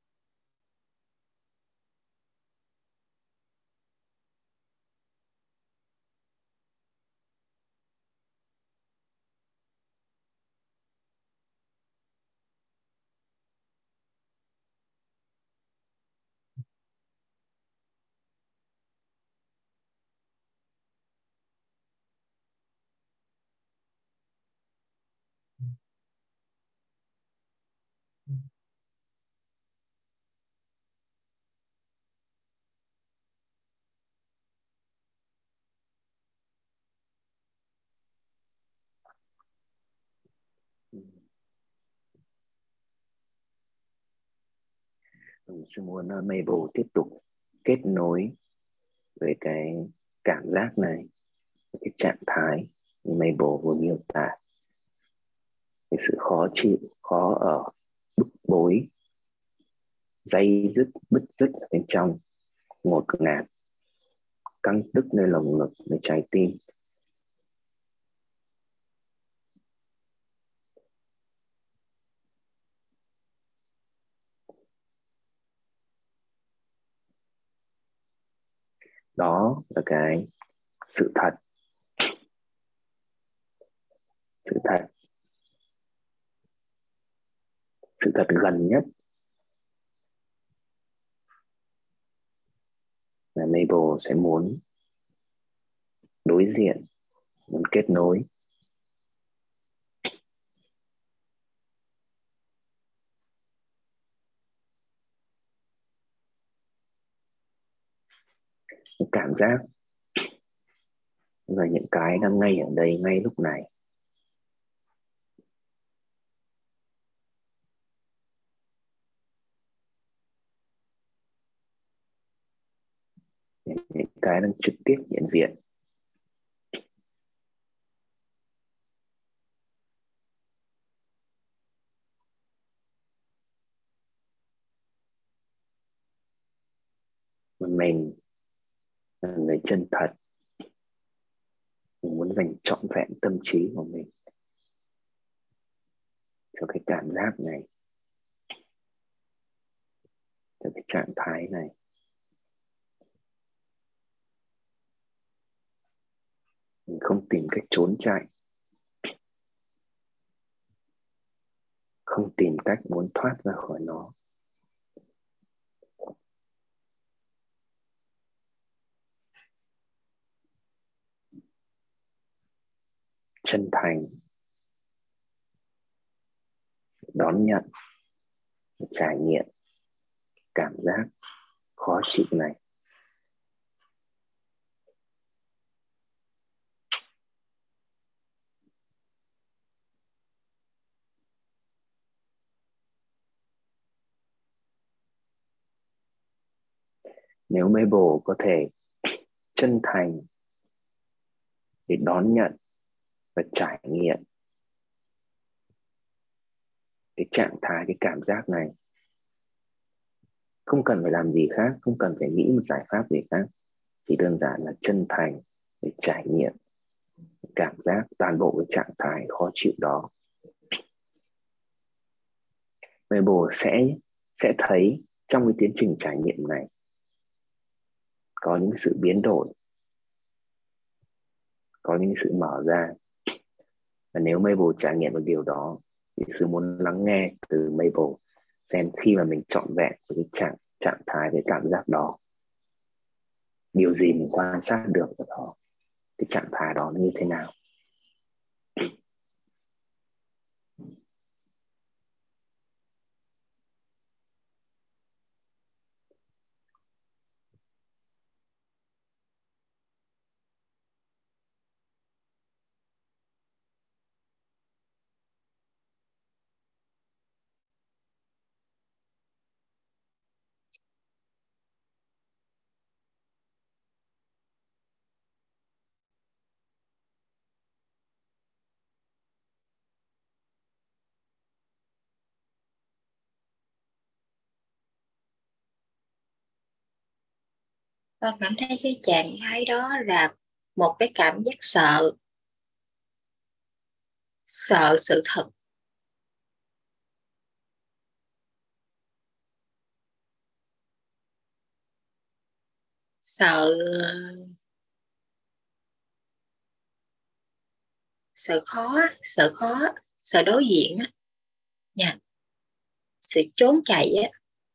Speaker 3: Mình sẽ muốn Mabel tiếp tục kết nối với cái cảm giác này, cái trạng thái như Mabel vừa miêu tả, cái sự khó chịu, khó ở, bức bối, day dứt, bứt rứt ở bên trong, ngột ngạt, căng tức nơi lồng ngực, nơi trái tim. Đó là cái sự thật, sự thật, sự thật gần nhất là Mabel sẽ muốn đối diện, muốn kết nối. Cảm giác là những cái đang ngay ở đây, ngay lúc này. Những cái đang trực tiếp hiện diện. Mình là người chân thật. Mình muốn dành trọn vẹn tâm trí của mình cho cái cảm giác này, cho cái trạng thái này. Mình không tìm cách trốn chạy, không tìm cách muốn thoát ra khỏi nó. Chân thành đón nhận, trải nghiệm cảm giác khó chịu này. Nếu Mabel có thể chân thành để đón nhận và trải nghiệm cái trạng thái, cái cảm giác này, không cần phải làm gì khác, không cần phải nghĩ một giải pháp gì khác, chỉ đơn giản là chân thành để trải nghiệm cảm giác toàn bộ cái trạng thái khó chịu đó. Mabel sẽ thấy trong cái tiến trình trải nghiệm này có những sự biến đổi, có những sự mở ra. Và nếu Mabel trải nghiệm được điều đó thì sư muốn lắng nghe từ Mabel xem khi mà mình trọn vẹn với cái trạng thái, cái cảm giác đó, điều gì mình quan sát được ở đó, cái trạng thái đó nó như thế nào.
Speaker 4: Con cảm thấy cái trạng thái đó là một cái cảm giác sợ sự thật, sợ sợ khó sợ đối diện á nha, sự trốn chạy á.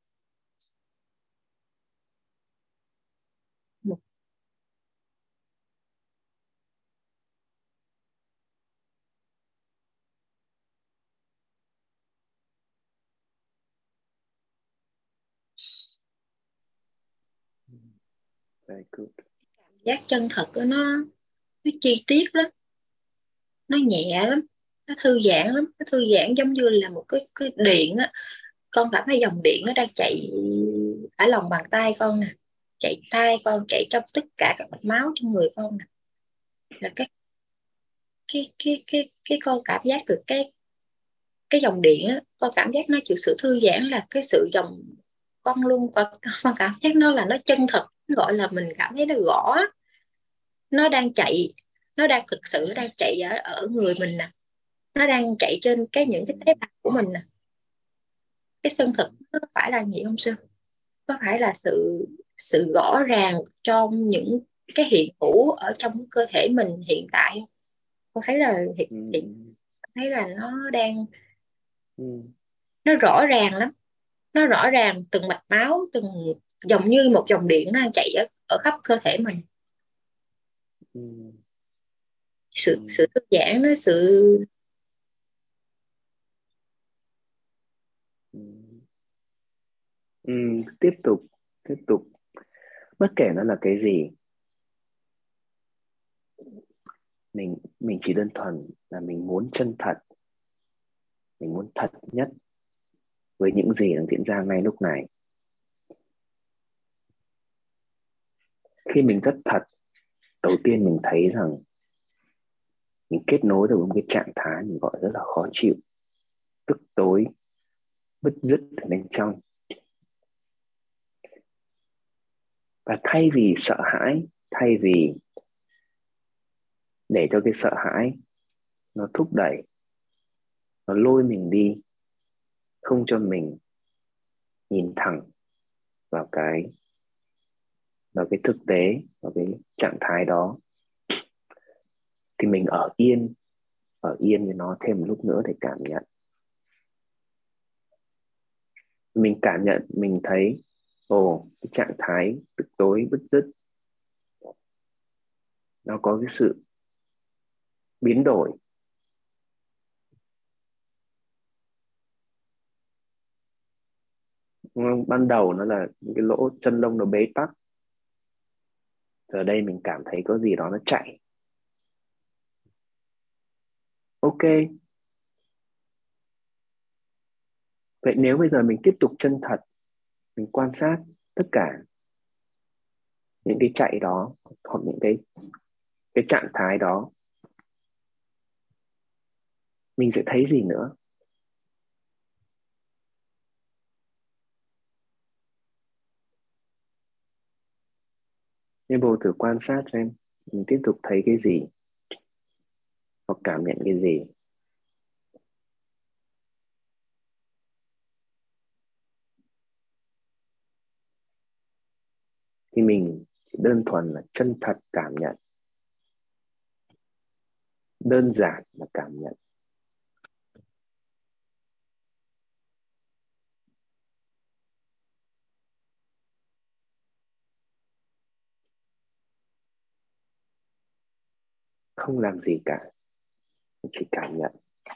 Speaker 3: Very good.
Speaker 4: Cảm giác chân thật của nó chi tiết lắm, nó nhẹ lắm, nó thư giãn lắm, nó thư giãn giống như là một cái điện á. Con cảm thấy dòng điện nó đang chạy ở lòng bàn tay con nè, chạy tay con, chạy trong tất cả các mạch máu trong người con nè, là cái con cảm giác được cái dòng điện á. Con cảm giác nó chịu sự thư giãn là cái sự dòng, con luôn con cảm giác nó là nó chân thật, gọi là mình cảm thấy nó gõ, nó đang chạy, nó đang thực sự nó đang chạy ở người mình nè, nó đang chạy trên những cái tế bào của mình nè. Cái chân thực nó phải là gì không sư? Có phải là sự rõ ràng trong những cái hiện hữu ở trong cơ thể mình hiện tại không? Con thấy là thấy là nó đang nó rõ ràng lắm, nó rõ ràng từng mạch máu, từng giống như một dòng điện nó đang chạy ở khắp cơ thể mình. sự thư giãn đó, sự
Speaker 3: tiếp tục bất kể nó là cái gì, mình chỉ đơn thuần là mình muốn chân thật, mình muốn thật nhất với những gì đang diễn ra ngay lúc này. Khi mình rất thật, đầu tiên mình thấy rằng mình kết nối được với một cái trạng thái mình gọi rất là khó chịu, tức tối, bứt rứt ở bên trong. Và thay vì sợ hãi, thay vì để cho cái sợ hãi nó thúc đẩy, nó lôi mình đi, không cho mình nhìn thẳng vào cái thực tế, vào cái trạng thái đó, thì mình ở yên với nó thêm một lúc nữa để cảm nhận. Mình cảm nhận, mình thấy cái trạng thái tức tối bứt rứt nó có cái sự biến đổi. Ban đầu nó là những cái lỗ chân lông nó bế tắc, giờ đây mình cảm thấy có gì đó nó chạy. Ok, vậy nếu bây giờ mình tiếp tục chân thật, mình quan sát tất cả những cái chạy đó, hoặc những cái trạng thái đó, mình sẽ thấy gì nữa? Nên vô thử quan sát xem mình tiếp tục thấy cái gì hoặc cảm nhận cái gì. Thì mình chỉ đơn thuần là chân thật cảm nhận, đơn giản là cảm nhận. Không làm gì cả, chỉ cảm nhận.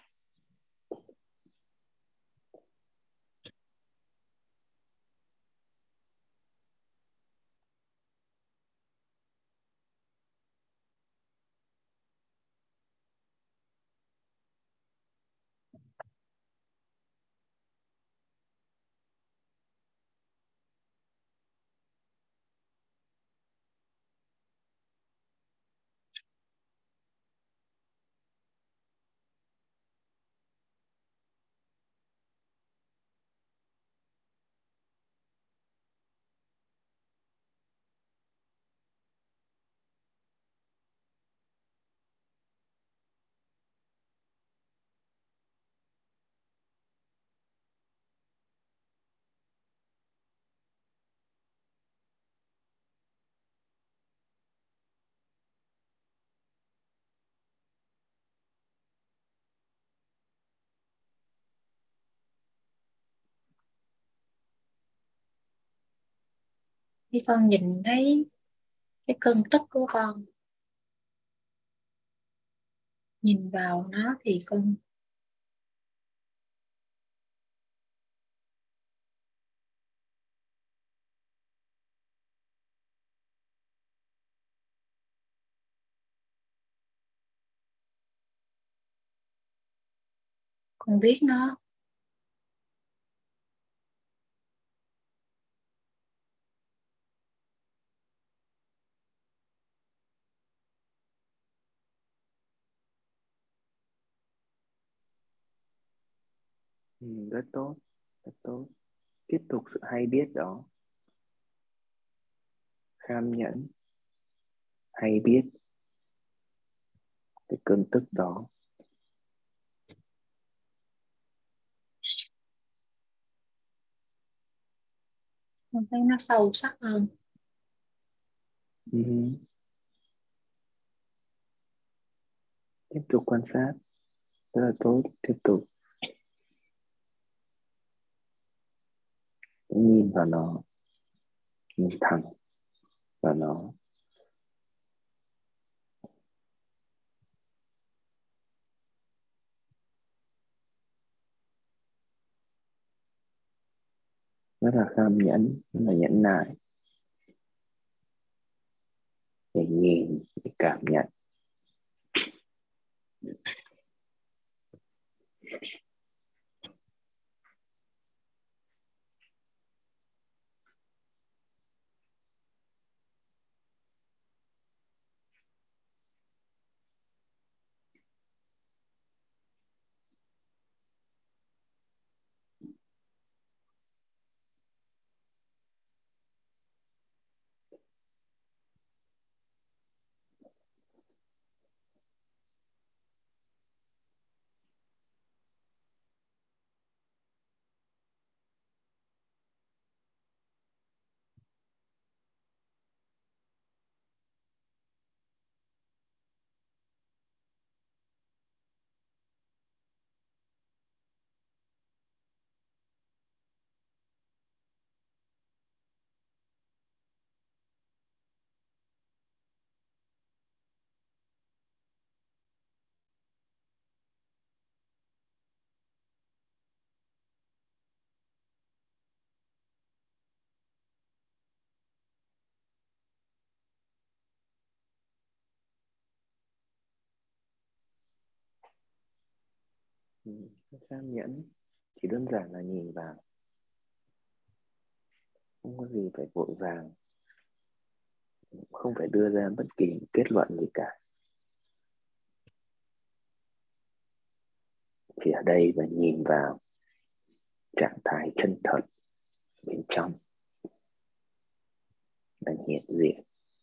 Speaker 4: khi con nhìn thấy cái cơn tức của con, nhìn vào nó thì con biết nó.
Speaker 3: Rất tốt, rất tốt. Tiếp tục sự hay biết đó, kham nhẫn, hay biết cái cơn tức đó.
Speaker 4: Con thấy nó sâu sắc hơn.
Speaker 3: Tiếp tục quan sát, rất là tốt. Tiếp tục nhìn vào nó, nhìn thẳng vào nó. rất là kham nhẫn, rất là nhẫn nại để nhìn, để cảm nhận. Kham nhẫn chỉ đơn giản là nhìn vào, không có gì phải vội vàng, không phải đưa ra bất kỳ kết luận gì cả. Chỉ ở đây và nhìn vào trạng thái chân thật bên trong đang hiện diện,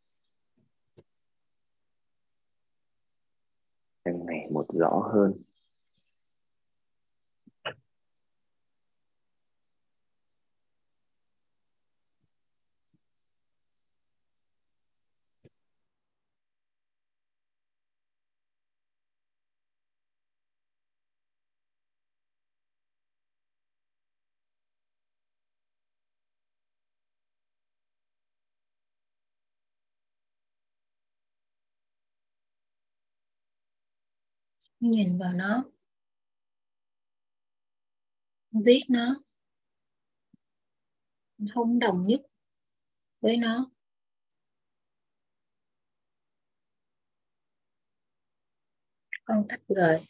Speaker 3: đang ngày một rõ hơn.
Speaker 4: Nhìn vào nó, biết nó, không đồng nhất với nó. Con tách rời.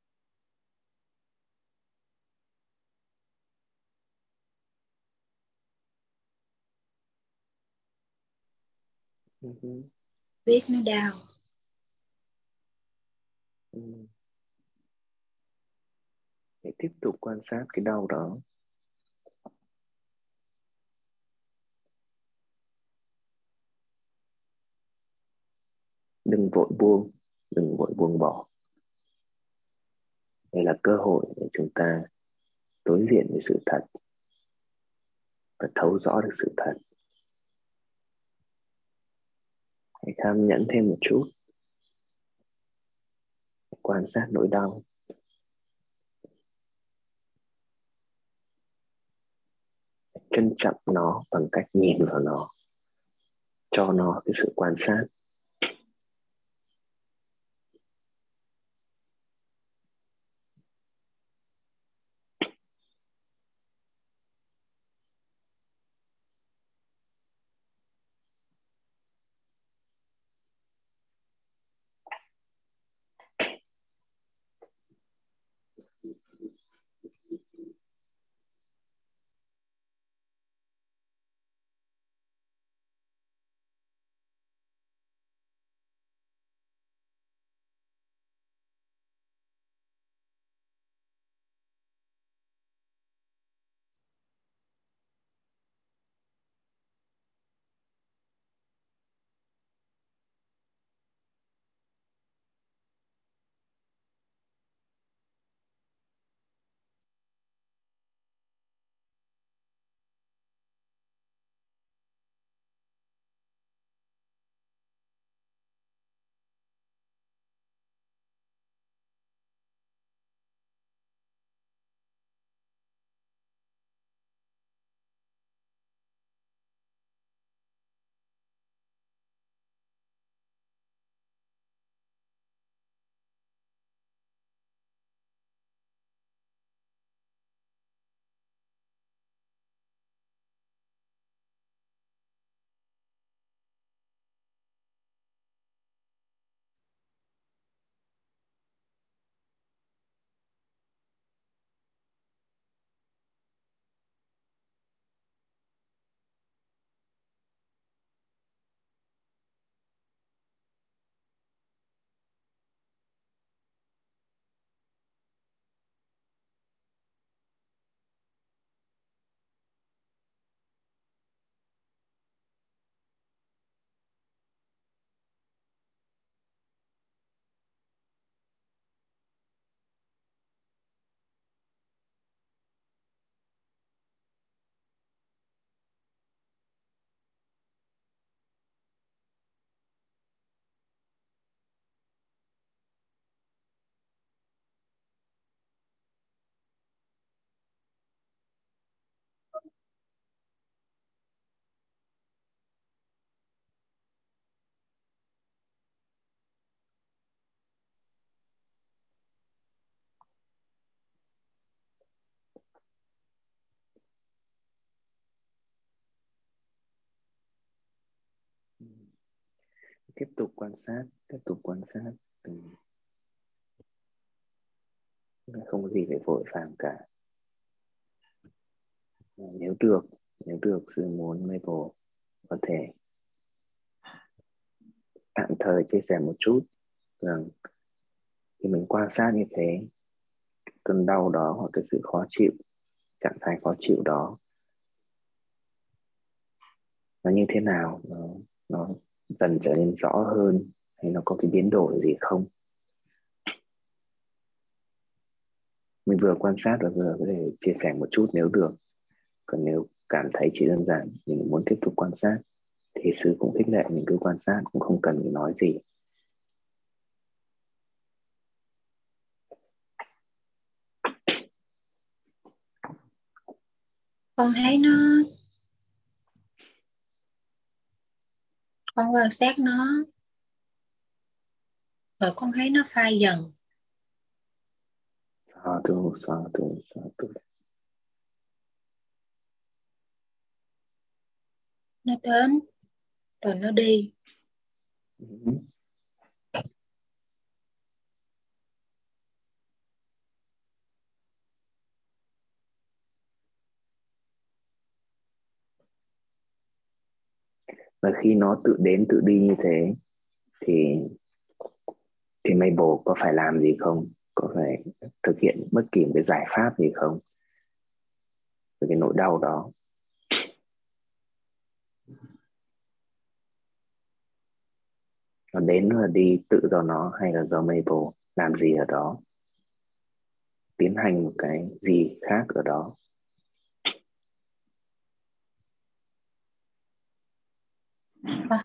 Speaker 4: Biết nó đau.
Speaker 3: Để tiếp tục quan sát cái đau đó. Đừng vội buông, đừng vội buông bỏ. Đây là cơ hội để chúng ta đối diện với sự thật và thấu rõ được sự thật. Hãy kham nhẫn thêm một chút, quan sát nỗi đau, trân trọng nó bằng cách nhìn vào nó, cho nó cái sự quan sát. tiếp tục quan sát, tiếp tục quan sát. Không có gì phải vội vàng cả. Nếu được sư muốn Mabel có thể tạm thời chia sẻ một chút rằng khi mình quan sát như thế, cơn đau đó hoặc cái sự khó chịu, trạng thái khó chịu đó nó như thế nào, nó dần trở nên rõ hơn hay nó có cái biến đổi gì không. Mình vừa quan sát và vừa có thể chia sẻ một chút nếu được. Còn nếu cảm thấy chỉ đơn giản mình muốn tiếp tục quan sát thì sư cũng khích lệ mình cứ quan sát, cũng không cần phải nói gì.
Speaker 4: Con thấy nó, con quan sát nó rồi con thấy nó phai dần.
Speaker 3: Sadhu.
Speaker 4: Nó đến rồi nó đi.
Speaker 3: Và khi nó tự đến tự đi như thế thì Mabel có phải làm gì không? Có phải thực hiện bất kỳ một cái giải pháp gì không về cái nỗi đau đó? Nó đến là đi tự do nó hay là do Mabel làm gì ở đó? Tiến hành một cái gì khác ở đó?
Speaker 4: Con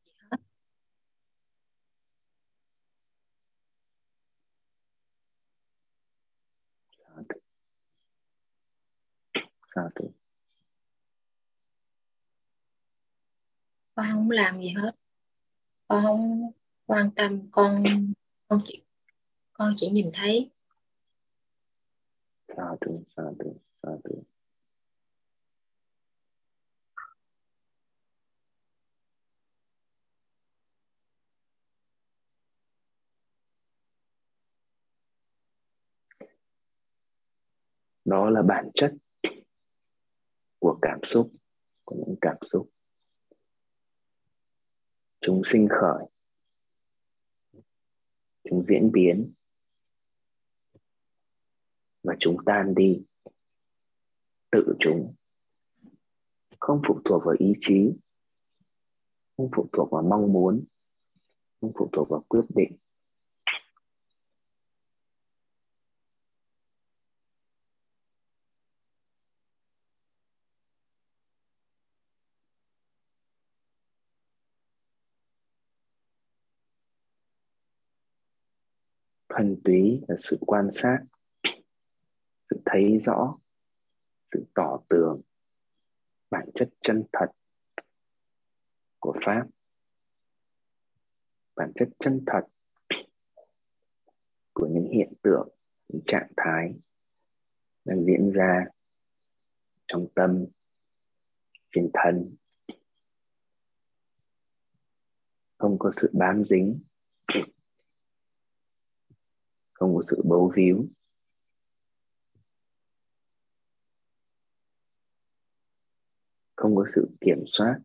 Speaker 3: Sadhu.
Speaker 4: con không làm gì hết, con không quan tâm, con chỉ nhìn thấy.
Speaker 3: Sadhu. Đó là bản chất của cảm xúc, của những cảm xúc. Chúng sinh khởi, chúng diễn biến và chúng tan đi tự chúng, không phụ thuộc vào ý chí, không phụ thuộc vào mong muốn, không phụ thuộc vào quyết định. Thuần túy là sự quan sát, sự thấy rõ, sự tỏ tường bản chất chân thật của Pháp, bản chất chân thật của những hiện tượng, những trạng thái đang diễn ra trong tâm, trên thân. Không có sự bám dính, không có sự bấu víu, không có sự kiểm soát.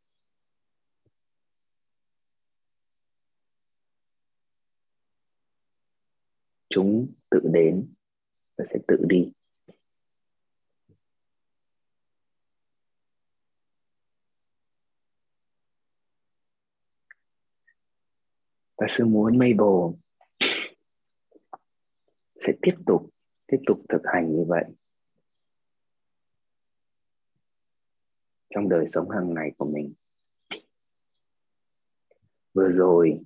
Speaker 3: Chúng tự đến và sẽ tự đi. Và sư muốn Mabel sẽ tiếp tục thực hành như vậy trong đời sống hàng ngày của mình. Vừa rồi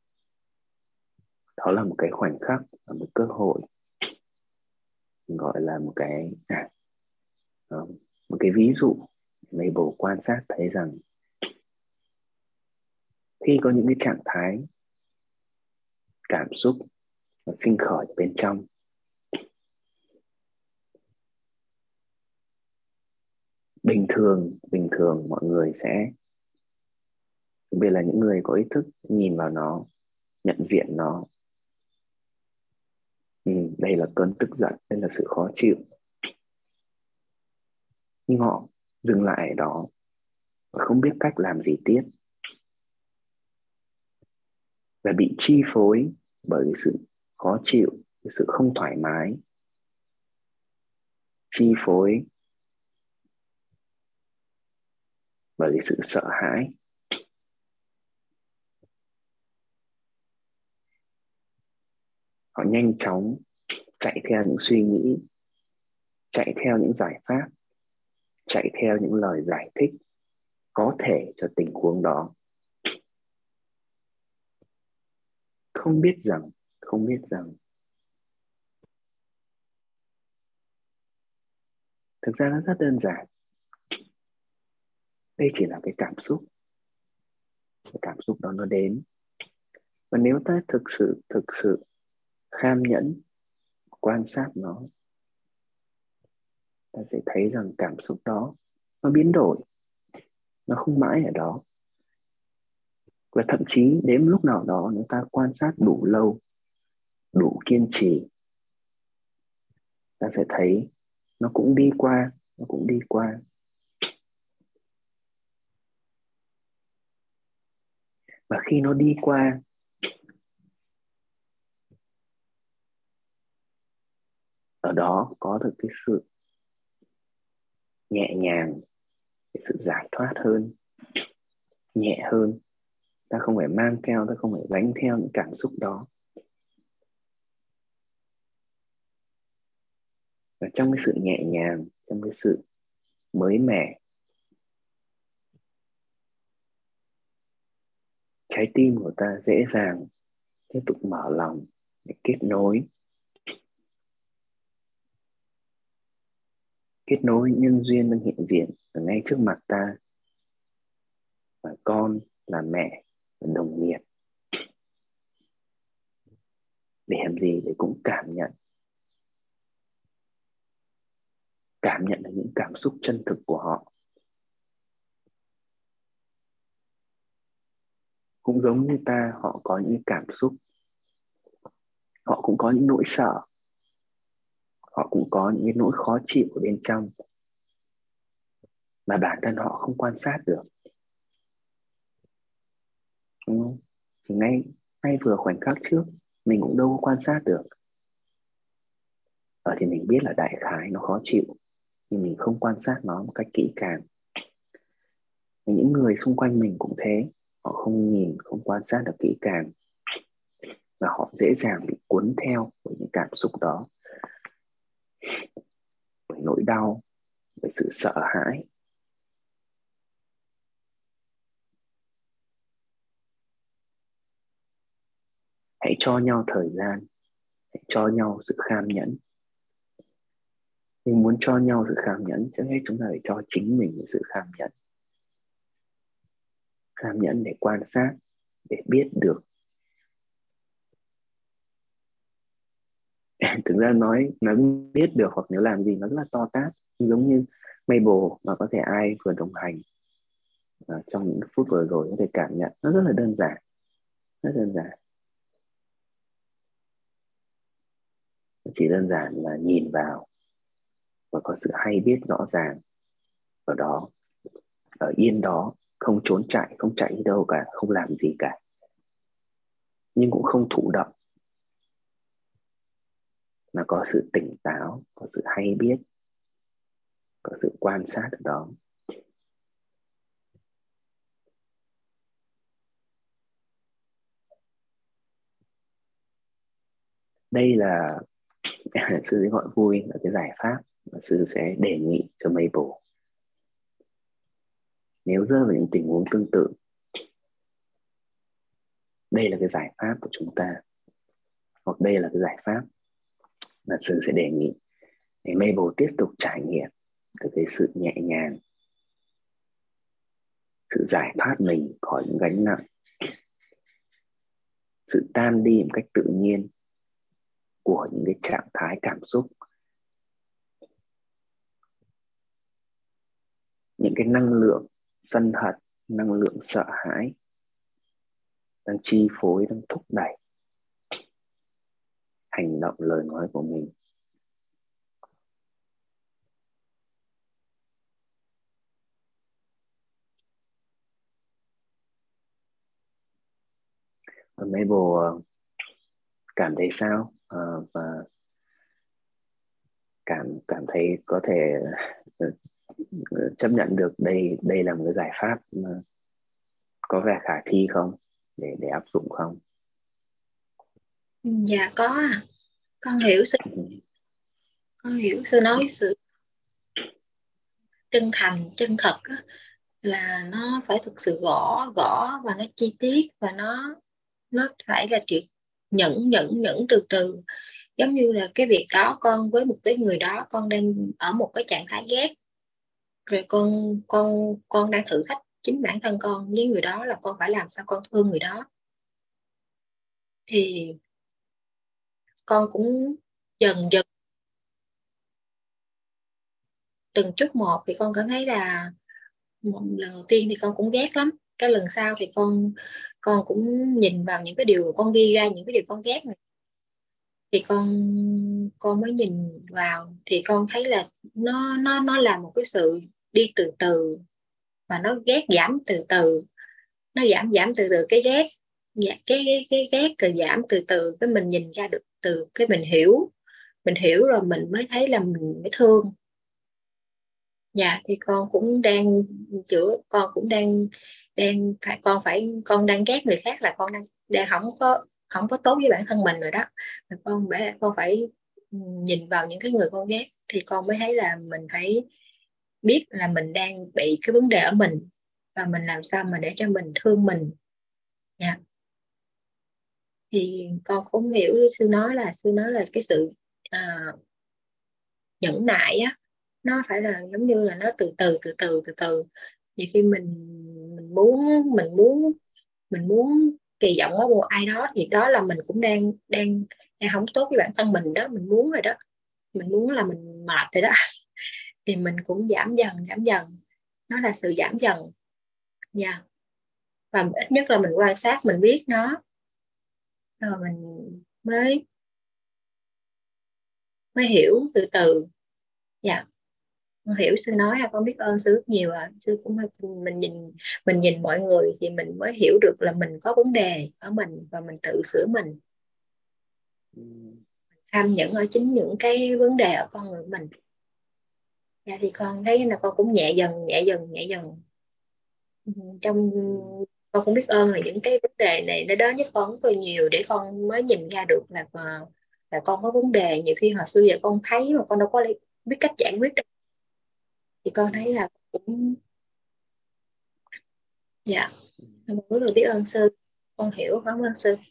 Speaker 3: đó là một cái khoảnh khắc, là một cơ hội, gọi là một cái một cái ví dụ. Mabel quan sát thấy rằng khi có những cái trạng thái cảm xúc sinh khởi bên trong, bình thường mọi người sẽ đặc biệt là những người có ý thức nhìn vào nó, nhận diện nó. Đây là cơn tức giận, đây là sự khó chịu, nhưng họ dừng lại ở đó và không biết cách làm gì tiếp, và bị chi phối bởi sự khó chịu, sự không thoải mái, chi phối bởi sự sợ hãi. Họ nhanh chóng chạy theo những suy nghĩ, chạy theo những giải pháp, chạy theo những lời giải thích có thể cho tình huống đó, không biết rằng thực ra nó rất đơn giản. Đây chỉ là cái cảm xúc đó nó đến, và nếu ta thực sự kham nhẫn quan sát nó, ta sẽ thấy rằng cảm xúc đó nó biến đổi, nó không mãi ở đó. Và thậm chí đến lúc nào đó nếu ta quan sát đủ lâu, đủ kiên trì, ta sẽ thấy nó cũng đi qua. Và khi nó đi qua, ở đó có được cái sự nhẹ nhàng, cái sự giải thoát hơn, nhẹ hơn. Ta không phải mang theo, ta không phải gánh theo những cảm xúc đó. Và trong cái sự nhẹ nhàng, trong cái sự mới mẻ, trái tim của ta dễ dàng tiếp tục mở lòng để kết nối nhân duyên đang hiện diện ở ngay trước mặt ta, là con, là mẹ, là đồng nghiệp. Để làm gì? Để cũng cảm nhận được những cảm xúc chân thực của họ. Cũng giống như ta, họ có những cảm xúc, họ cũng có những nỗi sợ, họ cũng có những nỗi khó chịu ở bên trong mà bản thân họ không quan sát được. Đúng không? Thì ngay vừa khoảnh khắc trước mình cũng đâu có quan sát được. Thì mình biết là đại khái nó khó chịu, nhưng mình không quan sát nó một cách kỹ càng. Và những người xung quanh mình cũng thế, họ không nhìn, không quan sát được kỹ càng, và họ dễ dàng bị cuốn theo bởi những cảm xúc đó, bởi nỗi đau, bởi sự sợ hãi. Hãy cho nhau thời gian, hãy cho nhau sự kham nhẫn. Nhưng muốn cho nhau sự kham nhẫn, trước hết chúng ta phải cho chính mình sự kham nhẫn. Kham nhẫn để quan sát, để biết được. Thực ra nói biết được hoặc nếu làm gì nó rất là to tát, giống như Mabel mà có thể ai vừa đồng hành trong những phút vừa rồi có thể cảm nhận. Nó rất là đơn giản, rất đơn giản. Chỉ đơn giản là nhìn vào và có sự hay biết rõ ràng ở đó, ở yên đó, không trốn chạy, không chạy đi đâu cả, không làm gì cả, nhưng cũng không thụ động, mà có sự tỉnh táo, có sự hay biết, có sự quan sát ở đó. Đây là sư sẽ gọi vui là cái giải pháp mà sư sẽ đề nghị cho Mabel. Nếu rơi vào những tình huống tương tự, đây là cái giải pháp của chúng ta, hoặc đây là cái giải pháp mà sư sẽ đề nghị để Mabel tiếp tục trải nghiệm được cái sự nhẹ nhàng, sự giải thoát mình khỏi những gánh nặng, sự tan đi một cách tự nhiên của những cái trạng thái cảm xúc, những cái năng lượng sân hận, năng lượng sợ hãi, đang chi phối, đang thúc đẩy hành động lời nói của mình. Và Mabel cảm thấy sao? Và cảm thấy có thể chấp nhận được đây là một cái giải pháp mà có vẻ khả thi không, để áp dụng không?
Speaker 4: Dạ có à. Con hiểu sư nói sự chân thành chân thật á, là nó phải thực sự gõ gõ và nó chi tiết, và nó phải là chuyện nhẫn từ từ. Giống như là cái việc đó, con với một cái người đó, con đang ở một cái trạng thái ghét, rồi con đang thử thách chính bản thân con với người đó, là con phải làm sao con thương người đó. Thì con cũng dần dần từng chút một, thì con cảm thấy là một lần đầu tiên thì con cũng ghét lắm, cái lần sau thì con cũng nhìn vào những cái điều con ghi ra, những cái điều con ghét này, thì con mới nhìn vào, thì con thấy là nó là một cái sự đi từ từ, và nó ghét giảm từ từ, nó giảm giảm từ từ cái ghét. Dạ, cái ghét rồi giảm từ từ, cái mình nhìn ra được, từ cái mình hiểu rồi mình mới thấy là mình mới thương. Dạ, thì con cũng đang chữa, con cũng đang đang phải con đang ghét người khác, là con đang không có tốt với bản thân mình rồi đó. Mà con phải nhìn vào những cái người con ghét, thì con mới thấy là mình phải biết là mình đang bị cái vấn đề ở mình, và mình làm sao mà để cho mình thương mình. Dạ, thì con cũng hiểu sư nói là cái sự à, nhẫn nại á, nó phải là giống như là nó từ từ. Nhiều khi mình muốn mình muốn kỳ vọng ở một ai đó, thì đó là mình cũng đang không tốt với bản thân mình đó, mình muốn rồi đó, mình muốn là mình mệt rồi đó. Thì mình cũng giảm dần, nó là sự giảm dần. Dạ, và ít nhất là mình quan sát, mình biết nó, rồi mình mới mới hiểu từ từ. Dạ, con hiểu sư nói, con biết ơn sư rất nhiều sư cũng mình nhìn mọi người thì mình mới hiểu được là mình có vấn đề ở mình, và mình tự sửa mình, tham nhẫn ở chính những cái vấn đề ở con người mình. Dạ, thì con thấy là con cũng nhẹ dần trong. Con cũng biết ơn là những cái vấn đề này nó đến với con rất là nhiều, để con mới nhìn ra được là con có vấn đề. Nhiều khi hồi xưa giờ con thấy mà con đâu có biết cách giải quyết được, thì con thấy là cũng. Dạ, con rất là biết ơn sư, con hiểu, cảm ơn sư.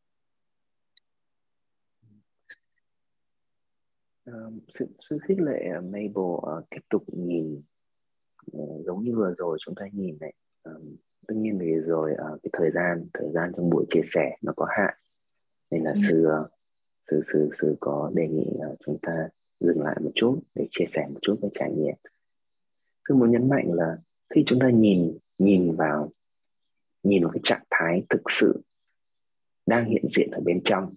Speaker 3: Sự khích lệ Mabel tiếp tục nhìn, giống như vừa rồi chúng ta nhìn này. Tất nhiên thì rồi cái thời gian trong buổi chia sẻ nó có hạn, nên là sư có đề nghị chúng ta dừng lại một chút để chia sẻ một chút về trải nghiệm. Sư muốn nhấn mạnh là khi chúng ta nhìn vào cái trạng thái thực sự đang hiện diện ở bên trong,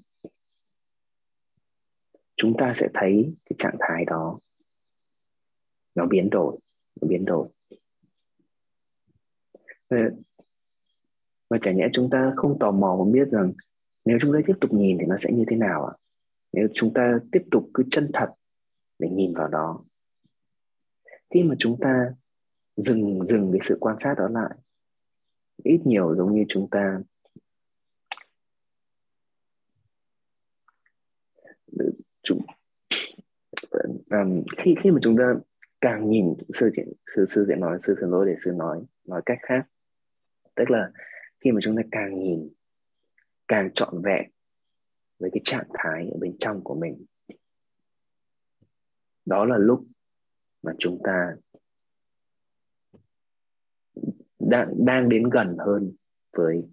Speaker 3: chúng ta sẽ thấy cái trạng thái đó nó biến đổi. Và chả nhẽ chúng ta không tò mò muốn biết rằng nếu chúng ta tiếp tục nhìn thì nó sẽ như thế nào ạ? Nếu chúng ta tiếp tục cứ chân thật để nhìn vào đó, khi mà chúng ta dừng cái sự quan sát đó lại, ít nhiều giống như chúng ta khi mà chúng ta càng nhìn, sư sẽ nói, sư xin lỗi để sư nói cách khác, tức là khi mà chúng ta càng nhìn càng trọn vẹn với cái trạng thái ở bên trong của mình, đó là lúc mà chúng ta đang đến gần hơn với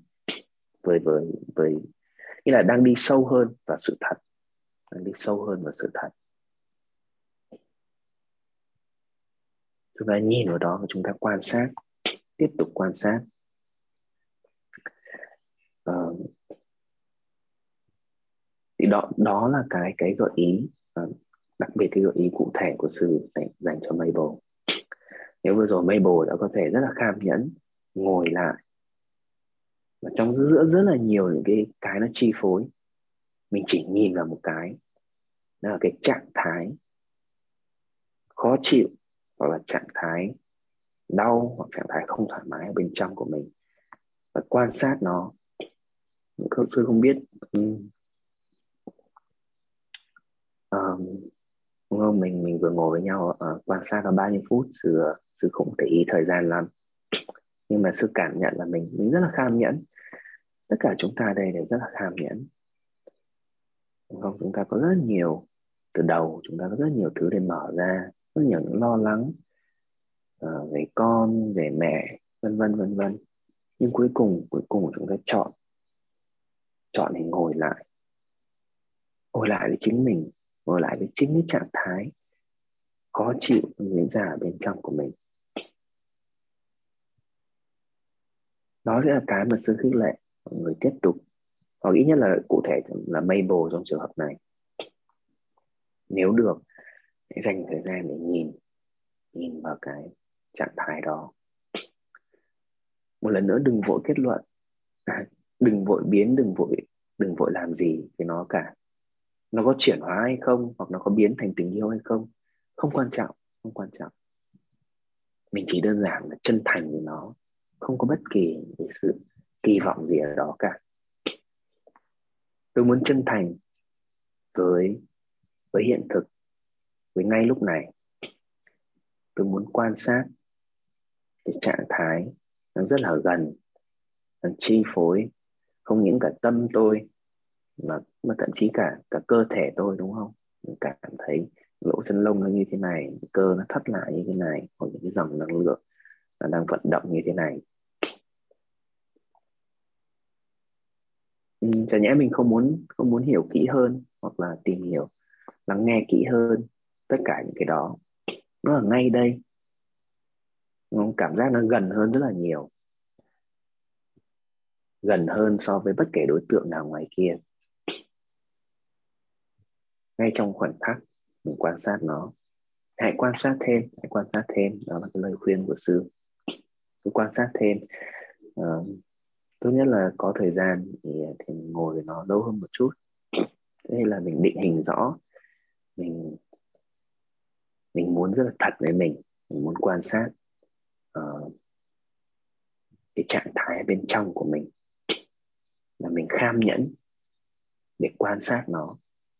Speaker 3: nghĩa là đang đi sâu hơn vào sự thật, chúng ta nhìn vào đó và chúng ta quan sát, tiếp tục quan sát. Thì đó là cái gợi ý, đặc biệt cái gợi ý cụ thể của sư dành cho Mabel. Nếu vừa rồi Mabel đã có thể rất là kham nhẫn ngồi lại, và trong giữa rất là nhiều những cái nó chi phối, mình chỉ nhìn vào một cái, đó là cái trạng thái khó chịu, hoặc là trạng thái đau, hoặc trạng thái không thoải mái ở bên trong của mình, và quan sát nó. Sư không biết đúng không, mình vừa ngồi với nhau quan sát nó bao nhiêu phút, sư không để ý thời gian lắm, nhưng mà sư cảm nhận là mình rất là kham nhẫn. Tất cả chúng ta đây đều rất là kham nhẫn, đúng không? Chúng ta có rất nhiều, từ đầu chúng ta có rất nhiều thứ để mở ra, rất nhiều những lo lắng về con, về mẹ, vân vân vân vân. Nhưng cuối cùng chúng ta chọn để ngồi lại với chính mình, ngồi lại với chính cái trạng thái khó chịu diễn ra ở bên trong của mình. Đó sẽ là cái mà sư khích lệ mọi người tiếp tục, hoặc ít nhất là cụ thể là Mabel trong trường hợp này, nếu được hãy dành thời gian để nhìn vào cái trạng thái đó. Một lần nữa, đừng vội kết luận, đừng vội biến, đừng vội làm gì với nó cả. Nó có chuyển hóa hay không, hoặc nó có biến thành tình yêu hay không, không quan trọng. Mình chỉ đơn giản là chân thành với nó, không có bất kỳ sự kỳ vọng gì ở đó cả. Tôi muốn chân thành với hiện thực, với ngay lúc này. Tôi muốn quan sát cái trạng thái nó rất là gần, nó chi phối không những cả tâm tôi, mà thậm chí cả cơ thể tôi, đúng không? Mình cảm thấy lỗ chân lông nó như thế này, cơ nó thắt lại như thế này, hoặc những cái dòng năng lượng nó đang vận động như thế này. Chả nhẽ mình không muốn hiểu kỹ hơn, hoặc là tìm hiểu, lắng nghe kỹ hơn tất cả những cái đó. Nó ở ngay đây, cảm giác nó gần hơn rất là nhiều, gần hơn so với bất kể đối tượng nào ngoài kia. Ngay trong khoảnh khắc mình quan sát nó, hãy quan sát thêm, đó là cái lời khuyên của sư. Cứ quan sát thêm, tốt nhất là có thời gian thì ngồi với nó lâu hơn một chút. Thế là mình định hình rõ, mình muốn rất là thật với mình muốn quan sát cái trạng thái bên trong của mình, là mình kham nhẫn để quan sát nó,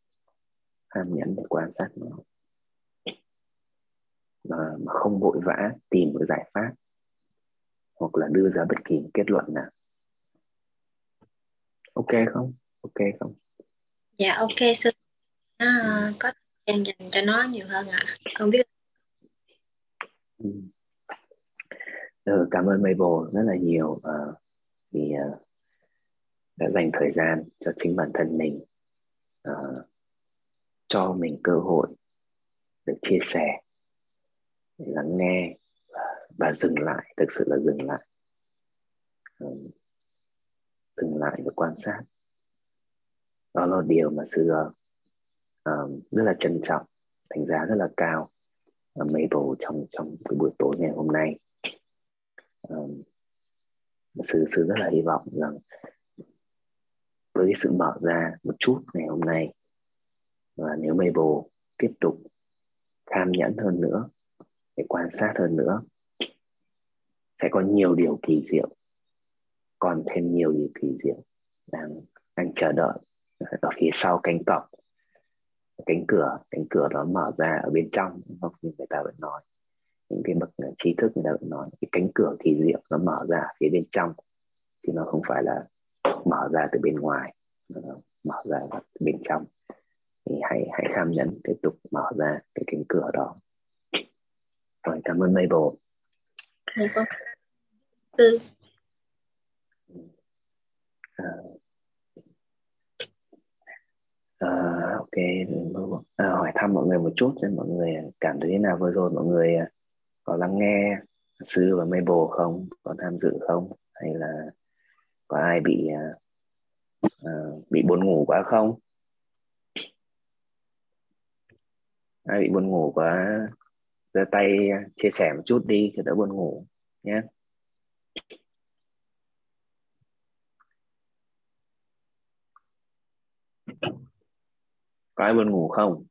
Speaker 3: mà không vội vã tìm một giải pháp hoặc là đưa ra bất kỳ kết luận nào. Ok không?
Speaker 4: Dạ ok sư. Có thời gian dành cho nó nhiều hơn ạ. Không biết.
Speaker 3: Cảm ơn Mabel rất là nhiều vì đã dành thời gian cho chính bản thân mình, cho mình cơ hội được chia sẻ, để lắng nghe và dừng lại, thực sự là dừng lại và quan sát. Đó là điều mà sư rất là trân trọng, đánh giá rất là cao Mabel trong cái buổi tối ngày hôm nay. Sư rất là hy vọng rằng với cái sự mở ra một chút ngày hôm nay, và nếu Mabel tiếp tục kham nhẫn hơn nữa, để quan sát hơn nữa, sẽ có nhiều điều kỳ diệu, còn thêm nhiều điều kỳ diệu đang chờ đợi ở phía sau cánh cổng. Cánh cửa đó mở ra ở bên trong, hoặc như người ta vẫn nói, những cái bậc trí thức người ta vẫn nói, cái cánh cửa kỳ diệu nó mở ra phía bên trong, thì nó không phải là mở ra từ bên ngoài, nó mở ra từ bên trong. Thì hãy kham nhẫn tiếp tục mở ra cái cánh cửa đó. Rồi, cảm ơn Mabel.
Speaker 4: Sư.
Speaker 3: Ok, hỏi thăm mọi người một chút xem mọi người cảm thấy thế nào. Vừa rồi mọi người có lắng nghe sư và Mabel không, có tham dự không, hay là có ai bị buồn ngủ quá không? Ai bị buồn ngủ quá giơ tay chia sẻ một chút đi cho đỡ buồn ngủ nhé. Có ai buồn ngủ không?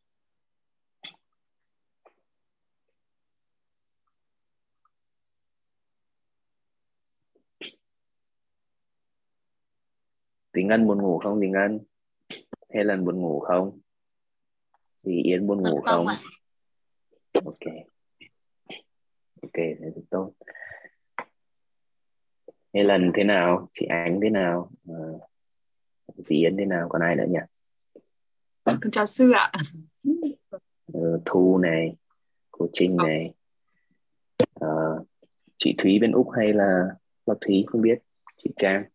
Speaker 3: Tí Ngân buồn ngủ không? Tí Ngân hay lần buồn ngủ không? Thì Yến buồn ngủ
Speaker 1: Không
Speaker 3: không?
Speaker 1: ạ.
Speaker 3: Ok, ok, thế thì tốt. Hay lần thế nào? Chị Ánh thế nào? Chị Yến thế nào? Còn ai nữa nhỉ?
Speaker 5: Con chào sư ạ.
Speaker 3: Thu này, cô Trinh này, chị Thúy bên Úc hay là Bác Thúy không biết, chị Trang.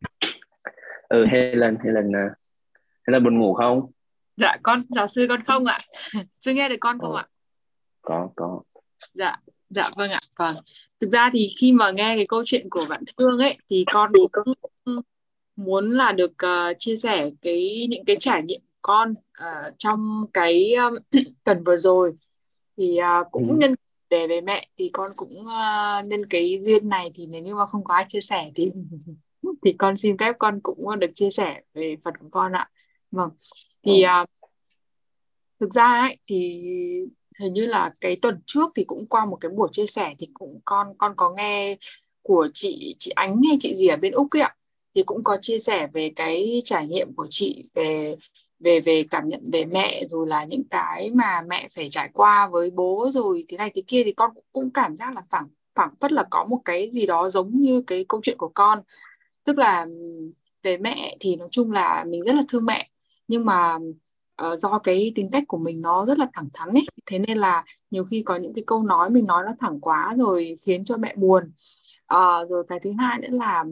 Speaker 3: Hay lần buồn ngủ không?
Speaker 5: Dạ con chào sư, con không ạ. Sư nghe được con không ạ?
Speaker 3: Có.
Speaker 5: Dạ, dạ vâng ạ. Vâng. Thực ra thì khi mà nghe cái câu chuyện của bạn Thương ấy thì con cũng muốn là được chia sẻ những cái trải nghiệm của con trong cái tuần vừa rồi. Thì cũng nhân đề về mẹ thì con cũng nhân cái duyên này thì nếu như mà không có ai chia sẻ thì con xin phép con cũng được chia sẻ về phần của con ạ. Vâng. Thì thực ra ấy thì hình như là cái tuần trước thì cũng qua một cái buổi chia sẻ thì cũng con có nghe của chị Ánh hay chị gì ở bên Úc ấy ạ, thì cũng có chia sẻ về cái trải nghiệm của chị về về về cảm nhận về mẹ, rồi là những cái mà mẹ phải trải qua với bố rồi thế này thế kia, thì con cũng cảm giác là phảng phảng phất là có một cái gì đó giống như cái câu chuyện của con. Tức là về mẹ thì nói chung là mình rất là thương mẹ, nhưng mà do cái tính cách của mình nó rất là thẳng thắn ấy, thế nên là nhiều khi có những cái câu nói mình nói nó thẳng quá rồi khiến cho mẹ buồn. Rồi cái thứ hai nữa là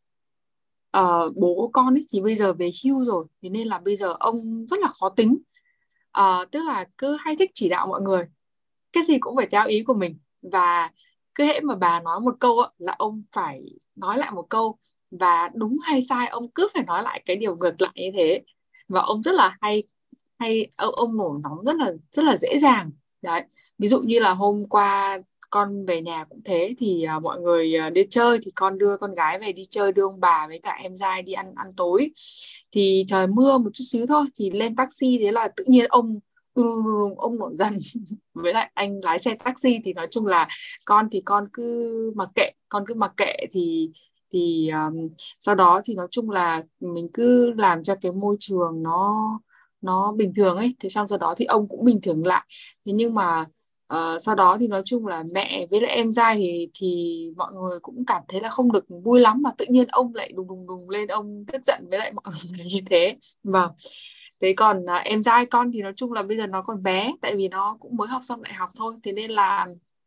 Speaker 5: bố của con ấy thì bây giờ về hưu rồi, thế nên là bây giờ ông rất là khó tính. Tức là cứ hay thích chỉ đạo mọi người, cái gì cũng phải theo ý của mình, và cứ hễ mà bà nói một câu á, là ông phải nói lại một câu, và đúng hay sai ông cứ phải nói lại cái điều ngược lại như thế. Và ông rất là hay hay ông nổi nóng rất là dễ dàng đấy. Ví dụ như là hôm qua con về nhà cũng thế, thì mọi người đi chơi thì con đưa con gái về đi chơi, đưa ông bà với cả em trai đi ăn ăn tối, thì trời mưa một chút xíu thôi thì lên taxi, thế là tự nhiên ông nổi giận với lại anh lái xe taxi. Thì nói chung là con cứ mặc kệ sau đó thì nói chung là mình cứ làm cho cái môi trường nó bình thường ấy, thế xong sau đó thì ông cũng bình thường lại. Thế nhưng mà sau đó thì nói chung là mẹ với lại em trai thì mọi người cũng cảm thấy là không được vui lắm, mà tự nhiên ông lại đùng đùng đùng lên, ông tức giận với lại mọi người như thế. Vâng. Thế còn em trai con thì nói chung là bây giờ nó còn bé, tại vì nó cũng mới học xong đại học thôi, thế nên là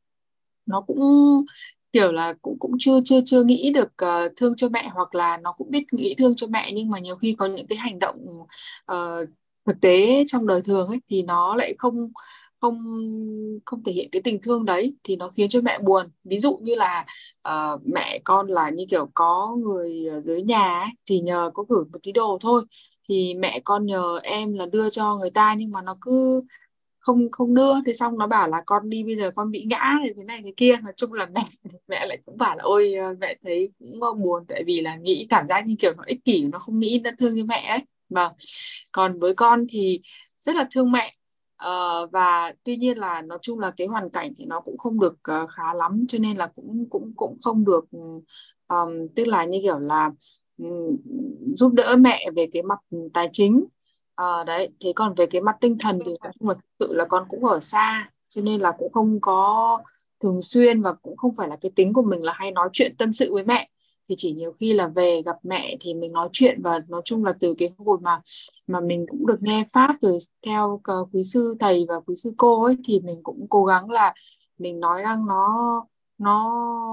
Speaker 5: nó cũng kiểu là cũng cũng chưa chưa chưa nghĩ được thương cho mẹ, hoặc là nó cũng biết nghĩ thương cho mẹ, nhưng mà nhiều khi có những cái hành động ờ, thực tế trong đời thường ấy thì nó lại không không không thể hiện cái tình thương đấy, thì nó khiến cho mẹ buồn. Ví dụ như là mẹ con là như kiểu có người ở dưới nhà ấy, thì nhờ có gửi một tí đồ thôi, thì mẹ con nhờ em là đưa cho người ta, nhưng mà nó cứ không không đưa. Thế xong nó bảo là con đi bây giờ con bị ngã thì thế này thế kia. Nói chung là mẹ mẹ lại cũng bảo là ôi mẹ thấy cũng buồn, tại vì là nghĩ cảm giác như kiểu nó ích kỷ, nó không nghĩ đến thương như mẹ ấy. Và còn với con thì rất là thương mẹ. Và tuy nhiên là nói chung là cái hoàn cảnh thì nó cũng không được khá lắm, cho nên là cũng cũng cũng không được tức là như kiểu là ừm, giúp đỡ mẹ về cái mặt tài chính. Đấy, thế còn về cái mặt tinh thần thì nói chung là thực sự là con cũng ở xa, cho nên là cũng không có thường xuyên, và cũng không phải là cái tính của mình là hay nói chuyện tâm sự với mẹ. Thì chỉ nhiều khi là về gặp mẹ thì mình nói chuyện, và nói chung là từ cái hồi mà mình cũng được nghe pháp rồi theo quý sư thầy và quý sư cô ấy, thì mình cũng cố gắng là mình nói năng nó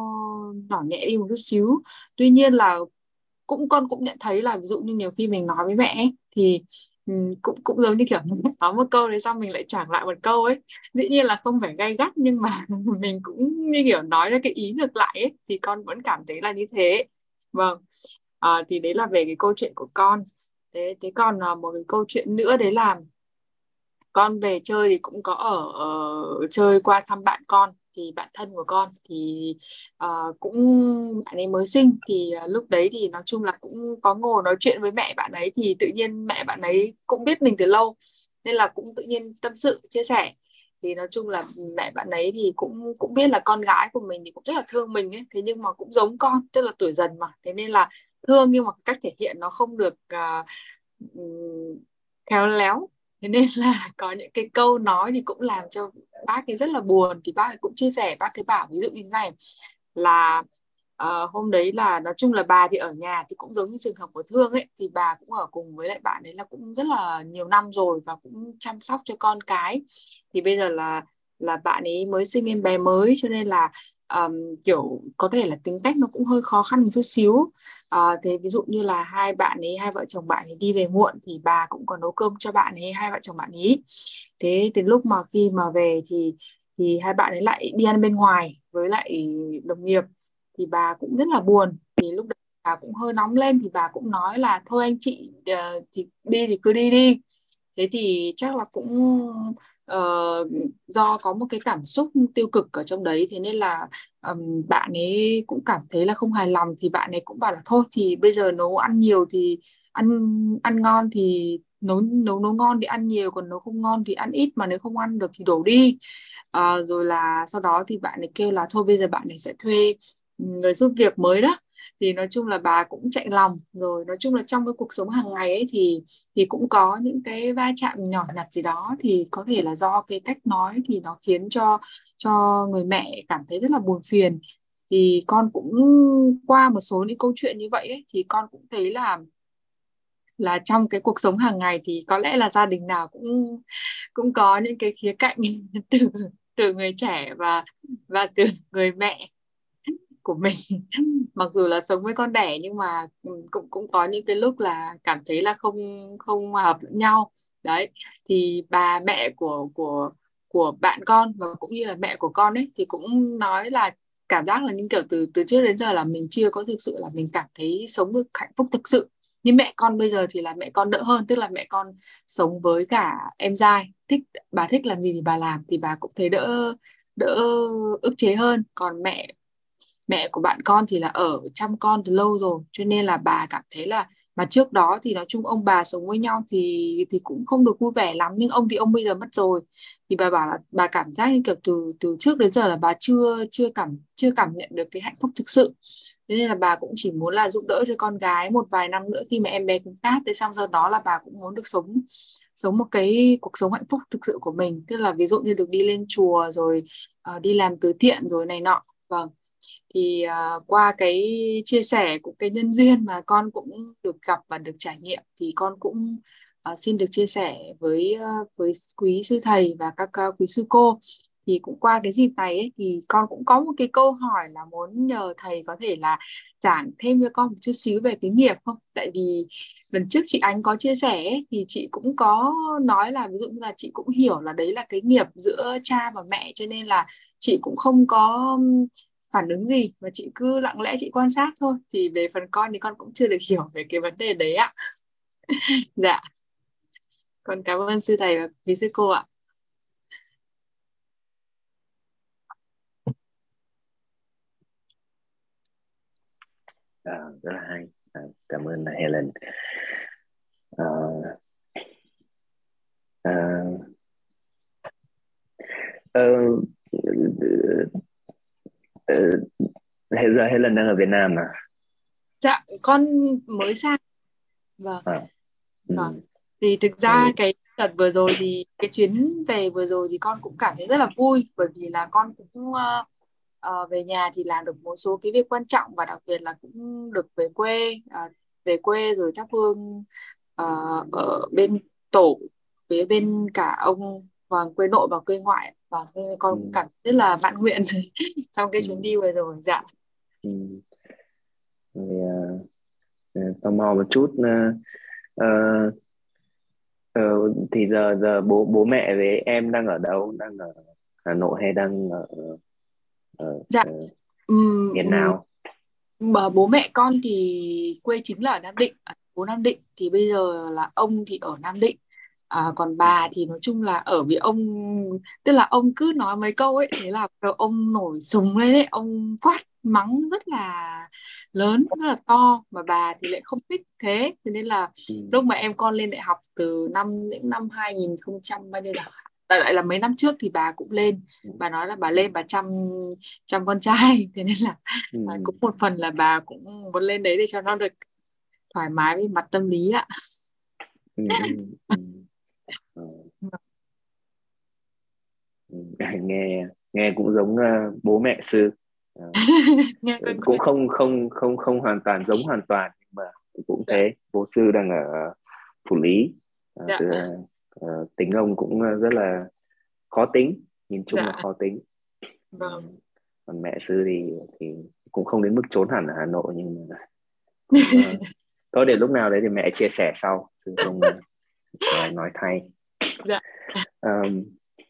Speaker 5: nhỏ nhẹ đi một chút xíu. Tuy nhiên là con cũng nhận thấy là ví dụ như nhiều khi mình nói với mẹ ấy, thì cũng cũng giống như kiểu nói một câu đấy xong mình lại trả lại một câu ấy. Dĩ nhiên là không phải gay gắt, nhưng mà mình cũng như kiểu nói ra cái ý ngược lại ấy, thì con vẫn cảm thấy là như thế. Vâng. Thì đấy là về cái câu chuyện của con. Thế còn một cái câu chuyện nữa đấy là Con về chơi thì cũng có ở chơi qua thăm bạn con, thì bạn thân của con thì cũng bạn ấy mới sinh thì lúc đấy thì nói chung là cũng có ngồi nói chuyện với mẹ bạn ấy, thì tự nhiên mẹ bạn ấy cũng biết mình từ lâu nên là cũng tự nhiên tâm sự chia sẻ. Thì nói chung là mẹ bạn ấy thì cũng cũng biết là con gái của mình thì cũng rất là thương mình ấy, thế nhưng mà cũng giống con, tức là tuổi dần mà, thế nên là thương nhưng mà cách thể hiện nó không được ừm, khéo léo. Thế nên là có những cái câu nói thì cũng làm cho bác ấy rất là buồn. Thì bác ấy cũng chia sẻ, bác ấy bảo ví dụ như thế này là hôm đấy là nói chung là bà thì ở nhà thì cũng giống như trường hợp của Thương ấy, thì bà cũng ở cùng với lại bạn ấy là cũng rất là nhiều năm rồi và cũng chăm sóc cho con cái. Thì bây giờ là bạn ấy mới sinh em bé mới, cho nên là kiểu có thể là tính cách nó cũng hơi khó khăn một chút xíu. Thế ví dụ như là hai vợ chồng bạn ấy đi về muộn thì bà cũng còn nấu cơm cho bạn ấy, hai vợ chồng bạn ấy. Thế đến lúc mà khi mà về thì hai bạn ấy lại đi ăn bên ngoài với lại đồng nghiệp, thì bà cũng rất là buồn. Thì lúc đấy bà cũng hơi nóng lên, thì bà cũng nói là thôi anh chị thì đi thì cứ đi đi. Thế thì chắc là cũng ờ, do có một cái cảm xúc tiêu cực ở trong đấy, thế nên là bạn ấy cũng cảm thấy là không hài lòng, thì bạn ấy cũng bảo là thôi thì bây giờ nấu ăn nhiều thì ăn ăn ngon thì nấu ngon thì ăn nhiều, còn nấu không ngon thì ăn ít, mà nếu không ăn được thì đổ đi. Rồi là sau đó thì bạn ấy kêu là thôi bây giờ bạn ấy sẽ thuê người giúp việc mới đó. Thì nói chung là bà cũng chạy lòng. Rồi nói chung là trong cái cuộc sống hàng ngày ấy thì cũng có những cái va chạm nhỏ nhặt gì đó, thì có thể là do cái cách nói thì nó khiến cho người mẹ cảm thấy rất là buồn phiền. Thì con cũng qua một số những câu chuyện như vậy ấy, thì con cũng thấy là trong cái cuộc sống hàng ngày thì có lẽ là gia đình nào cũng cũng có những cái khía cạnh từ từ người trẻ và từ người mẹ của mình. Mặc dù là sống với con đẻ nhưng mà cũng cũng có những cái lúc là cảm thấy là không không hợp lẫn nhau. Đấy, thì bà mẹ của bạn con và cũng như là mẹ của con ấy thì cũng nói là cảm giác là những kiểu từ trước đến giờ là mình chưa có thực sự là mình cảm thấy sống được hạnh phúc thực sự. Nhưng mẹ con bây giờ thì là mẹ con đỡ hơn, tức là mẹ con sống với cả em trai, bà thích làm gì thì bà làm, thì bà cũng thấy đỡ đỡ ức chế hơn. Còn mẹ mẹ của bạn con thì là ở chăm con từ lâu rồi, cho nên là bà cảm thấy là mà trước đó thì nói chung ông bà sống với nhau thì cũng không được vui vẻ lắm, nhưng ông thì ông bây giờ mất rồi. Thì bà bảo là bà cảm giác như kiểu từ trước đến giờ là bà chưa cảm nhận được cái hạnh phúc thực sự. Thế nên là bà cũng chỉ muốn là giúp đỡ cho con gái một vài năm nữa khi mà em bé cứng cáp, thế xong sau đó là bà cũng muốn được sống sống một cái cuộc sống hạnh phúc thực sự của mình, tức là ví dụ như được đi lên chùa rồi đi làm từ thiện rồi này nọ. Vâng, thì qua cái chia sẻ của cái nhân duyên mà con cũng được gặp và được trải nghiệm, thì con cũng xin được chia sẻ với quý sư thầy và các quý sư cô. Thì cũng qua cái dịp này ấy, thì con cũng có một cái câu hỏi là muốn nhờ thầy có thể là giảng thêm cho con một chút xíu về cái nghiệp không? Tại vì lần trước chị Ánh có chia sẻ ấy, thì chị cũng có nói là ví dụ như là chị cũng hiểu là đấy là cái nghiệp giữa cha và mẹ, cho nên là chị cũng không có phản ứng gì mà chị cứ lặng lẽ chị quan sát thôi. Thì về phần con thì con cũng chưa được hiểu về cái vấn đề đấy ạ. Dạ, con cảm ơn sư thầy và quý sư cô ạ.
Speaker 3: Rất là hay. Cảm ơn Helen. À, à, ờ, ờ, Hiện giờ Helen đang ở Việt Nam à?
Speaker 5: Dạ, con mới sang. Vâng. Vâng. Thì thực ra cái đợt vừa rồi thì cái chuyến về vừa rồi thì con cũng cảm thấy rất là vui, bởi vì là con cũng về nhà thì làm được một số cái việc quan trọng, và đặc biệt là cũng được về quê rồi thắp hương ờ, ở bên tổ, phía bên cả ông hoàng quê nội và quê ngoại, và nên con cũng cảm thấy rất là mãn nguyện trong cái chuyến đi vừa rồi. Dạ.
Speaker 3: Tò mò một chút, thì giờ bố mẹ với em đang ở đâu, đang ở Hà Nội hay đang ở
Speaker 5: Dạ.
Speaker 3: miền nào?
Speaker 5: Bố mẹ con thì quê chính là ở Nam Định, ở thành phố Nam Định. Thì bây giờ là ông thì ở Nam Định, Còn bà thì nói chung là ở với ông, tức là ông cứ nói mấy câu ấy, thế là bắt đầu ông nổi sùng lên ấy, ông phát mắng rất là lớn, rất là to, mà bà thì lại không thích thế. Thế nên là
Speaker 3: Ừ.
Speaker 5: lúc mà em con lên đại học từ những năm 2000 bao nhiêu, đại lại là mấy năm trước, thì bà cũng lên, bà nói là bà lên bà chăm chăm con trai. Thế nên là
Speaker 3: Ừ.
Speaker 5: cũng một phần là bà cũng muốn lên đấy để cho nó được thoải mái về mặt tâm lý ạ.
Speaker 3: Ừ. Ừ. Ừ. Ừ. nghe nghe cũng giống bố mẹ sư. Ờ,
Speaker 5: Nghe quen
Speaker 3: cũng
Speaker 5: quen.
Speaker 3: không hoàn toàn giống hoàn toàn, nhưng mà cũng
Speaker 5: Dạ,
Speaker 3: thế. Bố sư đang ở Phủ Lý.
Speaker 5: dạ,
Speaker 3: Tính ông cũng rất là khó tính, nhìn chung là
Speaker 5: dạ,
Speaker 3: khó tính. Ừ.
Speaker 5: vâng.
Speaker 3: Còn mẹ sư thì cũng không đến mức trốn hẳn ở Hà Nội, nhưng mà cũng thôi, để lúc nào đấy thì mẹ chia sẻ sau, sư không nói thay.
Speaker 5: Dạ.
Speaker 3: Ờm,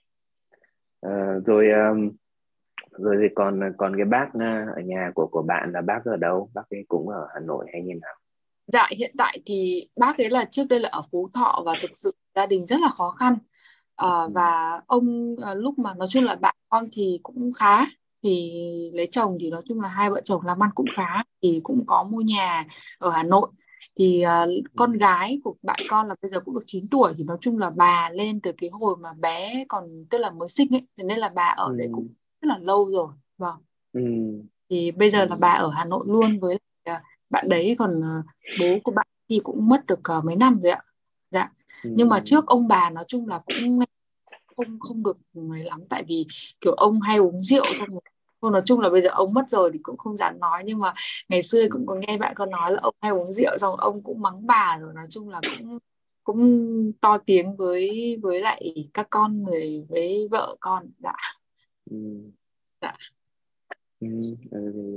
Speaker 3: rồi rồi thì còn còn cái bác ở nhà của bạn là bác ở đâu? Bác ấy cũng ở Hà Nội hay như nào?
Speaker 5: Dạ, hiện tại thì bác ấy là trước đây là ở Phú Thọ, và thực sự gia đình rất là khó khăn.
Speaker 3: Ừ.
Speaker 5: Và ông lúc mà nói chung là bạn con thì cũng khá, thì lấy chồng thì nói chung là hai vợ chồng làm ăn cũng khá, thì cũng có mua nhà ở Hà Nội. Thì
Speaker 3: Ừ.
Speaker 5: con gái của bạn con là bây giờ cũng được 9 tuổi, thì nói chung là bà lên từ cái hồi mà bé còn, tức là mới sinh ấy, thế nên là bà ở đấy cũng
Speaker 3: Ừ.
Speaker 5: rất là lâu rồi. Vâng.
Speaker 3: Ừ.
Speaker 5: Thì bây
Speaker 3: Ừ.
Speaker 5: giờ là bà ở Hà Nội luôn với lại, bạn đấy, còn bố của bạn thì cũng mất được mấy năm rồi ạ. Dạ.
Speaker 3: Ừ.
Speaker 5: Nhưng mà trước ông bà nói chung là cũng không không được mấy lắm, tại vì kiểu ông hay uống rượu, xong rồi thôi, nói chung là bây giờ ông mất rồi thì cũng không dám nói, nhưng mà ngày xưa
Speaker 3: Ừ.
Speaker 5: cũng có nghe bạn con nói là ông hay uống rượu, xong ông cũng mắng bà, rồi nói chung là cũng cũng to tiếng với lại các con người, với vợ con. Dạ.
Speaker 3: Ừ.
Speaker 5: Dạ.
Speaker 3: Ừ. Ừ. Thì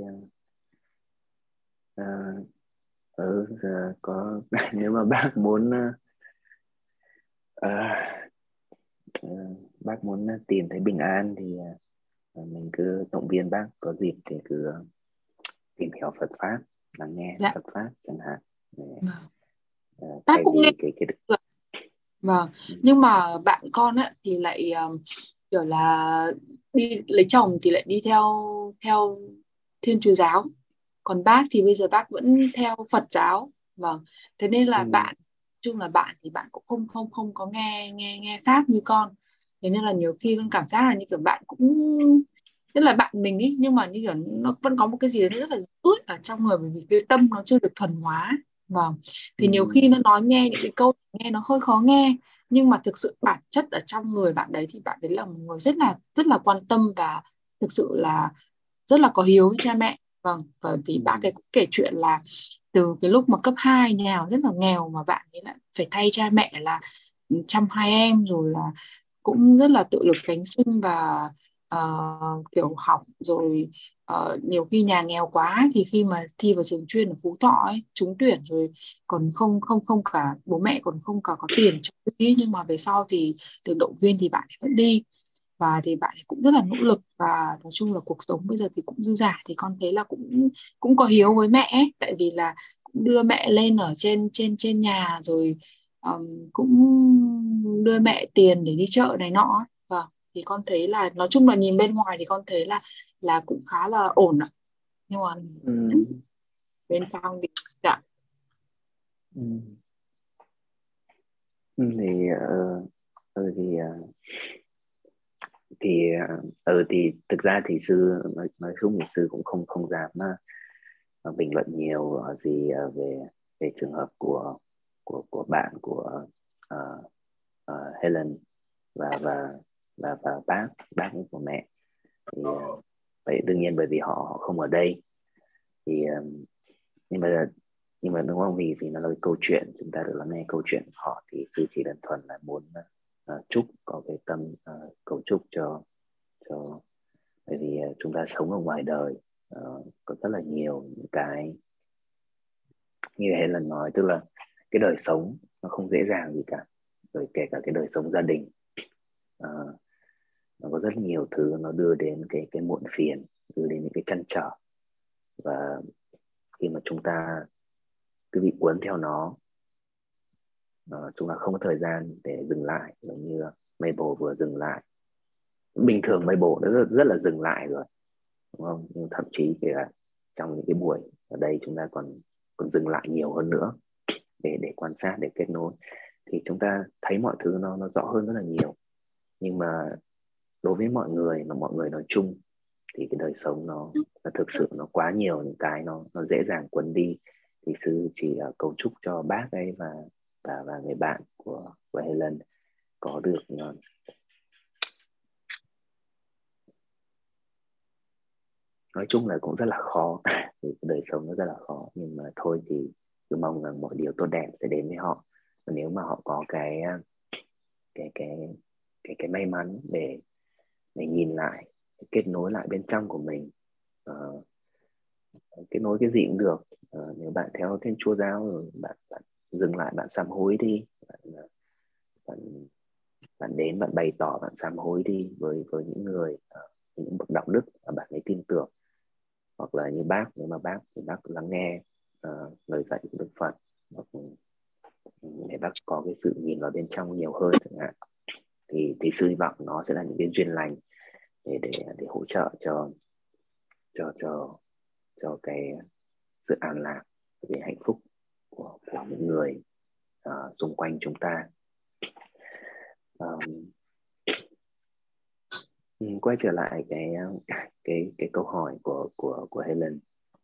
Speaker 3: có nếu mà bác muốn ờ, ờ, bác muốn tìm thấy bình an thì mình cứ động viên bác, có dịp thì cứ tìm hiểu Phật pháp, lắng nghe
Speaker 5: Dạ.
Speaker 3: Phật pháp chẳng hạn. Để,
Speaker 5: Vâng. Bác
Speaker 3: thay
Speaker 5: cũng nghe.
Speaker 3: vì cái
Speaker 5: Vâng,
Speaker 3: ừ.
Speaker 5: nhưng mà bạn con ấy thì lại kiểu là đi lấy chồng thì lại đi theo theo Thiên Chúa giáo, còn bác thì bây giờ bác vẫn theo Phật giáo. Vâng, thế nên
Speaker 3: Ừ.
Speaker 5: là bạn, chung là bạn thì bạn cũng không không không có nghe nghe nghe pháp như con, thế nên là nhiều khi con cảm giác là như kiểu bạn cũng, tức là bạn mình ý, nhưng mà như kiểu nó vẫn có một cái gì đấy nó rất là ướt ở trong người, bởi vì cái tâm nó chưa được thuần hóa. Vâng,
Speaker 3: Ừ.
Speaker 5: thì nhiều khi nó nói nghe những cái câu nghe nó hơi khó nghe, nhưng mà thực sự bản chất ở trong người bạn đấy thì bạn đấy là một người rất là quan tâm, và thực sự là rất là có hiếu với cha mẹ. Vâng, bởi vì
Speaker 3: Ừ.
Speaker 5: bác ấy cũng kể chuyện là từ cái lúc mà cấp 2 nhà rất là nghèo, mà bạn ấy lại phải thay cha mẹ là chăm hai em, rồi là cũng rất là tự lực cánh sinh, và kiểu học rồi, nhiều khi nhà nghèo quá thì khi mà thi vào trường chuyên ở Phú Thọ ấy, trúng tuyển rồi, còn không không không cả bố mẹ còn không cả có tiền cho đi, nhưng mà về sau thì được động viên thì bạn ấy vẫn đi, và thì bạn ấy cũng rất là nỗ lực, và nói chung là cuộc sống bây giờ thì cũng dư dả, thì con thấy là cũng cũng có hiếu với mẹ ấy, tại vì là cũng đưa mẹ lên ở trên trên trên nhà rồi, cũng đưa mẹ tiền để đi chợ này nọ ấy. Vâng, thì con thấy là nói chung là nhìn bên ngoài thì con thấy là cũng khá là ổn ạ, nhưng mà
Speaker 3: Ừ.
Speaker 5: bên trong thì dạ.
Speaker 3: Ừ. Ừ. Thì thì thực ra thì sư nói chung thì sư cũng không không dám bình luận nhiều gì về về trường hợp của bạn của ờ, Helen và bác của mẹ. Thì vậy đương nhiên bởi vì họ không ở đây, thì nhưng mà đúng không, vì vì nó là cái câu chuyện, chúng ta được lắng nghe câu chuyện của họ, thì sư chỉ đơn thuần là muốn chúc, có cái tâm cầu chúc cho bởi vì chúng ta sống ở ngoài đời, có rất là nhiều những cái như Helen nói, tức là cái đời sống nó không dễ dàng gì cả, rồi kể cả cái đời sống gia đình, nó có rất nhiều thứ nó đưa đến cái muộn phiền, đưa đến những cái trăn trở, và khi mà chúng ta cứ bị cuốn theo nó, chúng ta không có thời gian để dừng lại, giống như Mabel vừa dừng lại. Bình thường Mabel nó rất là dừng lại rồi, đúng không? Nhưng thậm chí kể cả trong những cái buổi ở đây chúng ta còn dừng lại nhiều hơn nữa để quan sát, để kết nối, thì chúng ta thấy mọi thứ nó rõ hơn rất là nhiều. Nhưng mà đối với mọi người mà mọi người nói chung thì cái đời sống nó thực sự nó quá nhiều những cái nó dễ dàng quấn đi. Thì sư chỉ cầu chúc cho bác ấy và người bạn của Helen có được nói chung là cũng rất là khó vì đời sống nó rất là khó, nhưng mà thôi thì cứ mong rằng mọi điều tốt đẹp sẽ đến với họ. Và nếu mà họ có cái may mắn để nhìn lại, kết nối lại bên trong của mình, kết nối cái gì cũng được. Nếu bạn theo Thiên Chúa giáo rồi bạn dừng lại, bạn sám hối đi, bạn đến bạn bày tỏ, bạn sám hối đi với những người những bậc đạo đức mà bạn ấy tin tưởng. Hoặc là như bác, nếu mà bác lắng nghe lời dạy của Đức Phật, hoặc để bác có cái sự nhìn vào bên trong nhiều hơn chẳng hạn, thì sư hy vọng nó sẽ là những cái duyên lành để hỗ trợ cho cái sự an lạc, cái hạnh phúc của những người xung quanh chúng ta. Quay trở lại cái câu hỏi của Helen.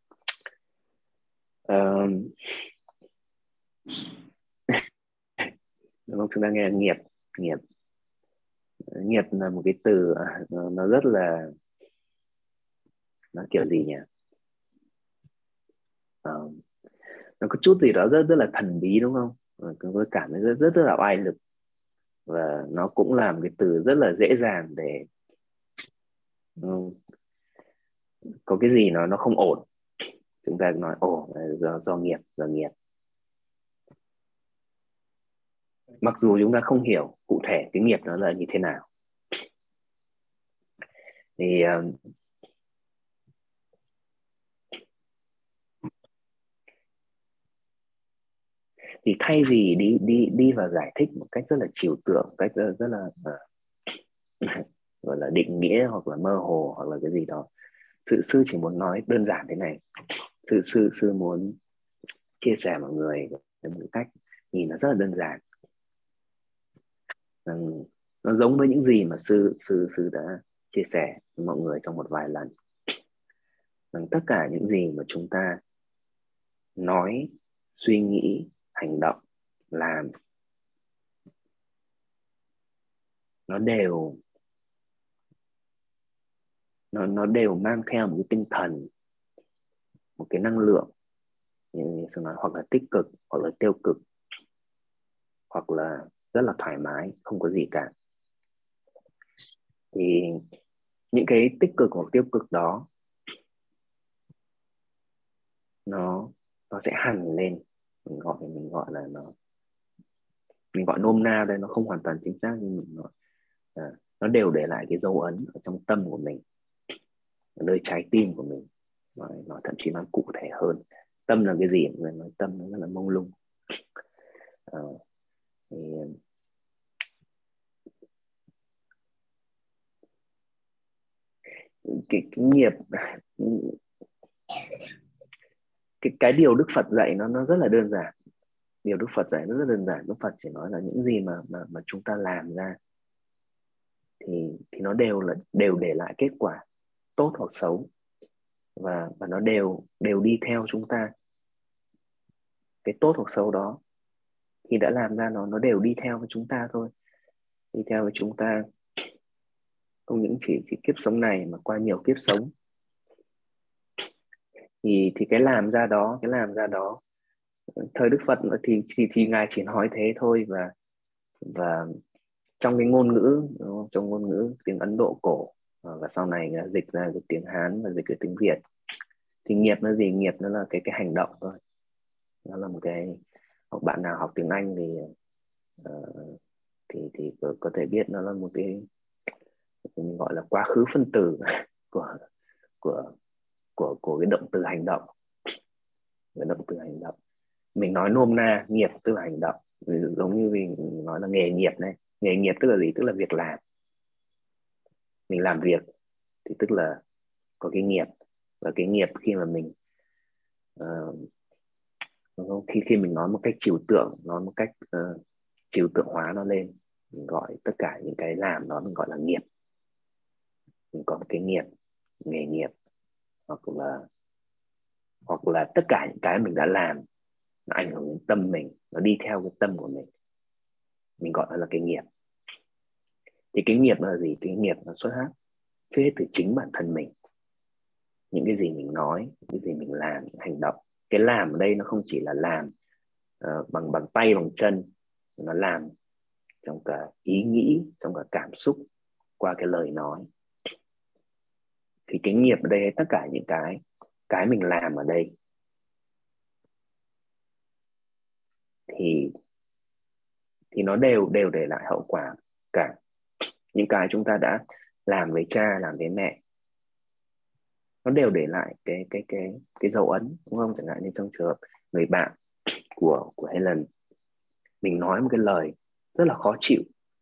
Speaker 3: Đúng không? Chúng ta nghe nghiệp là một cái từ nó rất là, nó kiểu gì nhỉ, nó có chút gì đó rất là thần bí, đúng không? Tôi cảm thấy rất là oai lực, và nó cũng là một cái từ rất là dễ dàng để có cái gì nó không ổn, chúng ta nói do nghiệp. Mặc dù chúng ta không hiểu cụ thể cái nghiệp nó là như thế nào. Thì thay vì đi vào giải thích một cách rất là trừu tượng, cách rất là gọi là định nghĩa hoặc là mơ hồ hoặc là cái gì đó, sư chỉ muốn nói đơn giản thế này. Sư muốn chia sẻ mọi người một cách nhìn nó rất là đơn giản. Nó giống với những gì mà sư đã chia sẻ với mọi người trong một vài lần. Tất cả những gì mà chúng ta nói, suy nghĩ, hành động, làm, nó đều mang theo một cái tinh thần, một cái năng lượng, như sư nói, hoặc là tích cực hoặc là tiêu cực, hoặc là rất là thoải mái, không có gì cả. Thì những cái tích cực hoặc tiêu cực đó nó sẽ hằn lên. Mình gọi là mình gọi nôm na đây, nó không hoàn toàn chính xác, nhưng mình gọi nó đều để lại cái dấu ấn ở trong tâm của mình, ở nơi trái tim của mình. Nó thậm chí nói cụ thể hơn, tâm là cái gì? Người nói tâm nó rất là mông lung. Cái nghiệp, cái điều Đức Phật dạy nó rất là đơn giản. Điều Đức Phật dạy nó rất đơn giản. Đức Phật chỉ nói là những gì mà chúng ta làm ra thì nó đều để lại kết quả tốt hoặc xấu, và nó đều đi theo chúng ta. Cái tốt hoặc xấu đó thì đã làm ra nó đều đi theo với chúng ta thôi, đi theo với chúng ta không những chỉ kiếp sống này mà qua nhiều kiếp sống. Thì cái làm ra đó thời Đức Phật thì ngài chỉ nói thế thôi. Và trong cái ngôn ngữ, trong ngôn ngữ tiếng Ấn Độ cổ, và sau này dịch ra cái tiếng Hán và dịch cái tiếng Việt, thì nghiệp là gì? Nghiệp nó là cái hành động thôi. Nó là một cái, hoặc bạn nào học tiếng Anh thì có thể biết nó là một cái mình gọi là quá khứ phân tử của cái động từ hành động. Cái động từ hành động, mình nói nôm na, nghiệp tức là hành động, Giống như mình nói là nghề nghiệp này. Nghề nghiệp tức là gì? Tức là việc làm. Mình làm việc thì tức là có cái nghiệp. Và cái nghiệp khi mà mình khi mình nói một cách trừu tượng, nói một cách trừu tượng hóa nó lên, mình gọi tất cả những cái làm đó mình gọi là nghiệp. Mình có một cái nghiệp, nghề nghiệp, hoặc là tất cả những cái mình đã làm nó ảnh hưởng đến tâm mình, nó đi theo cái tâm của mình gọi nó là cái nghiệp. Thì cái nghiệp là gì? Cái nghiệp nó xuất phát trước hết từ chính bản thân mình. Những cái gì mình nói, những cái gì mình làm, những hành động. Cái làm ở đây nó không chỉ là làm bằng tay, bằng chân, nó làm trong cả ý nghĩ, trong cả cảm xúc, qua cái lời nói. Thì cái nghiệp ở đây tất cả những cái mình làm ở đây thì nó đều để lại hậu quả cả. Những cái chúng ta đã làm với cha, làm với mẹ, nó đều để lại cái dấu ấn, đúng không? Chẳng hạn như trong trường hợp người bạn của Helen, mình nói một cái lời rất là khó chịu,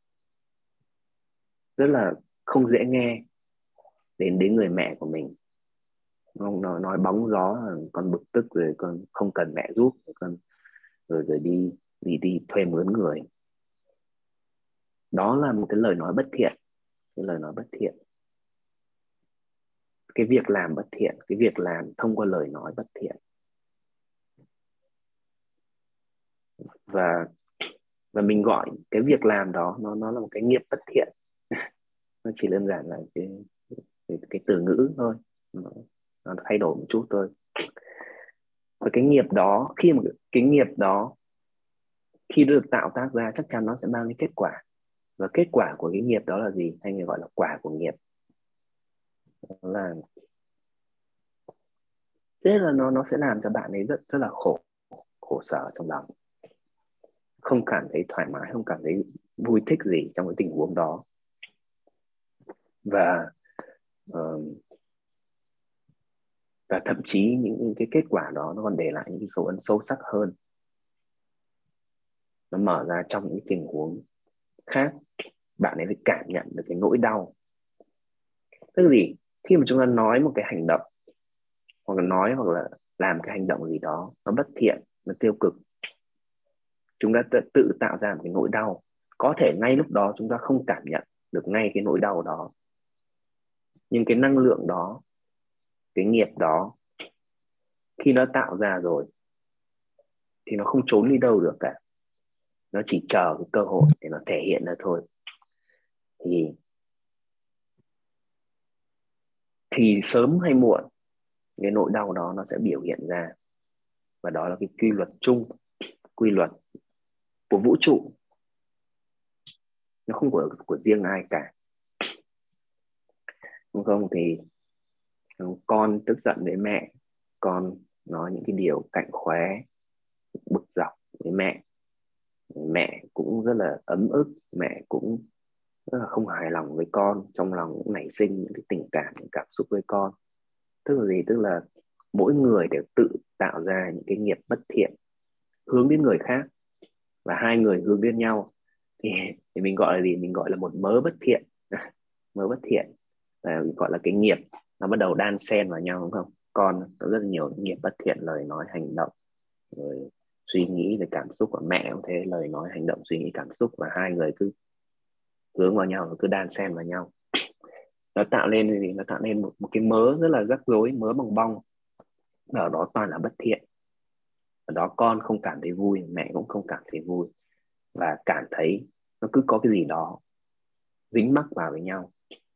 Speaker 3: rất là không dễ nghe đến người mẹ của mình. Nó nói bóng gió, con bực tức rồi, con không cần mẹ giúp, rồi đi thuê mướn người. Đó là một cái lời nói bất thiện. Cái lời nói bất thiện, cái việc làm bất thiện, cái việc làm thông qua lời nói bất thiện. Và mình gọi cái việc làm đó nó là một cái nghiệp bất thiện. Nó chỉ đơn giản là cái từ ngữ thôi, nó thay đổi một chút thôi. Và cái nghiệp đó, khi mà cái nghiệp đó khi được tạo tác ra, chắc chắn nó sẽ mang đến kết quả. Và kết quả của cái nghiệp đó là gì? Hay người gọi là quả của nghiệp. Đó là thế là nó sẽ làm cho bạn ấy rất là khổ sở trong lòng, không cảm thấy thoải mái, không cảm thấy vui thích gì trong cái tình huống đó. Và thậm chí những cái kết quả đó nó còn để lại những cái dấu ấn sâu sắc hơn. Nó mở ra trong những tình huống khác, bạn ấy phải cảm nhận được cái nỗi đau. Tức là gì? Khi mà chúng ta nói một cái hành động, hoặc là làm cái hành động gì đó nó bất thiện, nó tiêu cực, chúng ta tự tạo ra một cái nỗi đau. Có thể ngay lúc đó chúng ta không cảm nhận được ngay cái nỗi đau đó, nhưng cái năng lượng đó, cái nghiệp đó, khi nó tạo ra rồi thì nó không trốn đi đâu được cả. Nó chỉ chờ cái cơ hội để nó thể hiện ra thôi. Thì sớm hay muộn cái nỗi đau đó nó sẽ biểu hiện ra. Và đó là cái quy luật chung, quy luật của vũ trụ, nó không của riêng ai cả. Đúng không? Thì con tức giận với mẹ, con nói những cái điều cạnh khóe, bực dọc với mẹ cũng rất là ấm ức, mẹ cũng rất là không hài lòng với con, trong lòng cũng nảy sinh những cái tình cảm, những cảm xúc với con. Tức là gì? Tức là mỗi người đều tự tạo ra những cái nghiệp bất thiện hướng đến người khác, và hai người hướng đến nhau thì mình gọi là gì? Mình gọi là một mớ bất thiện. Mớ bất thiện là gọi là cái nghiệp, nó bắt đầu đan xen vào nhau, đúng không? Con có rất là nhiều nghiệp bất thiện, lời nói, hành động, rồi suy nghĩ về cảm xúc của mẹ cũng thế, lời nói, hành động, suy nghĩ, cảm xúc, và hai người cứ hướng vào nhau, cứ đan xen vào nhau. Nó tạo nên gì? Nó tạo nên một cái mớ rất là rắc rối, mớ bong bong. Ở đó toàn là bất thiện. Ở đó con không cảm thấy vui, mẹ cũng không cảm thấy vui, và cảm thấy nó cứ có cái gì đó dính mắc vào với nhau.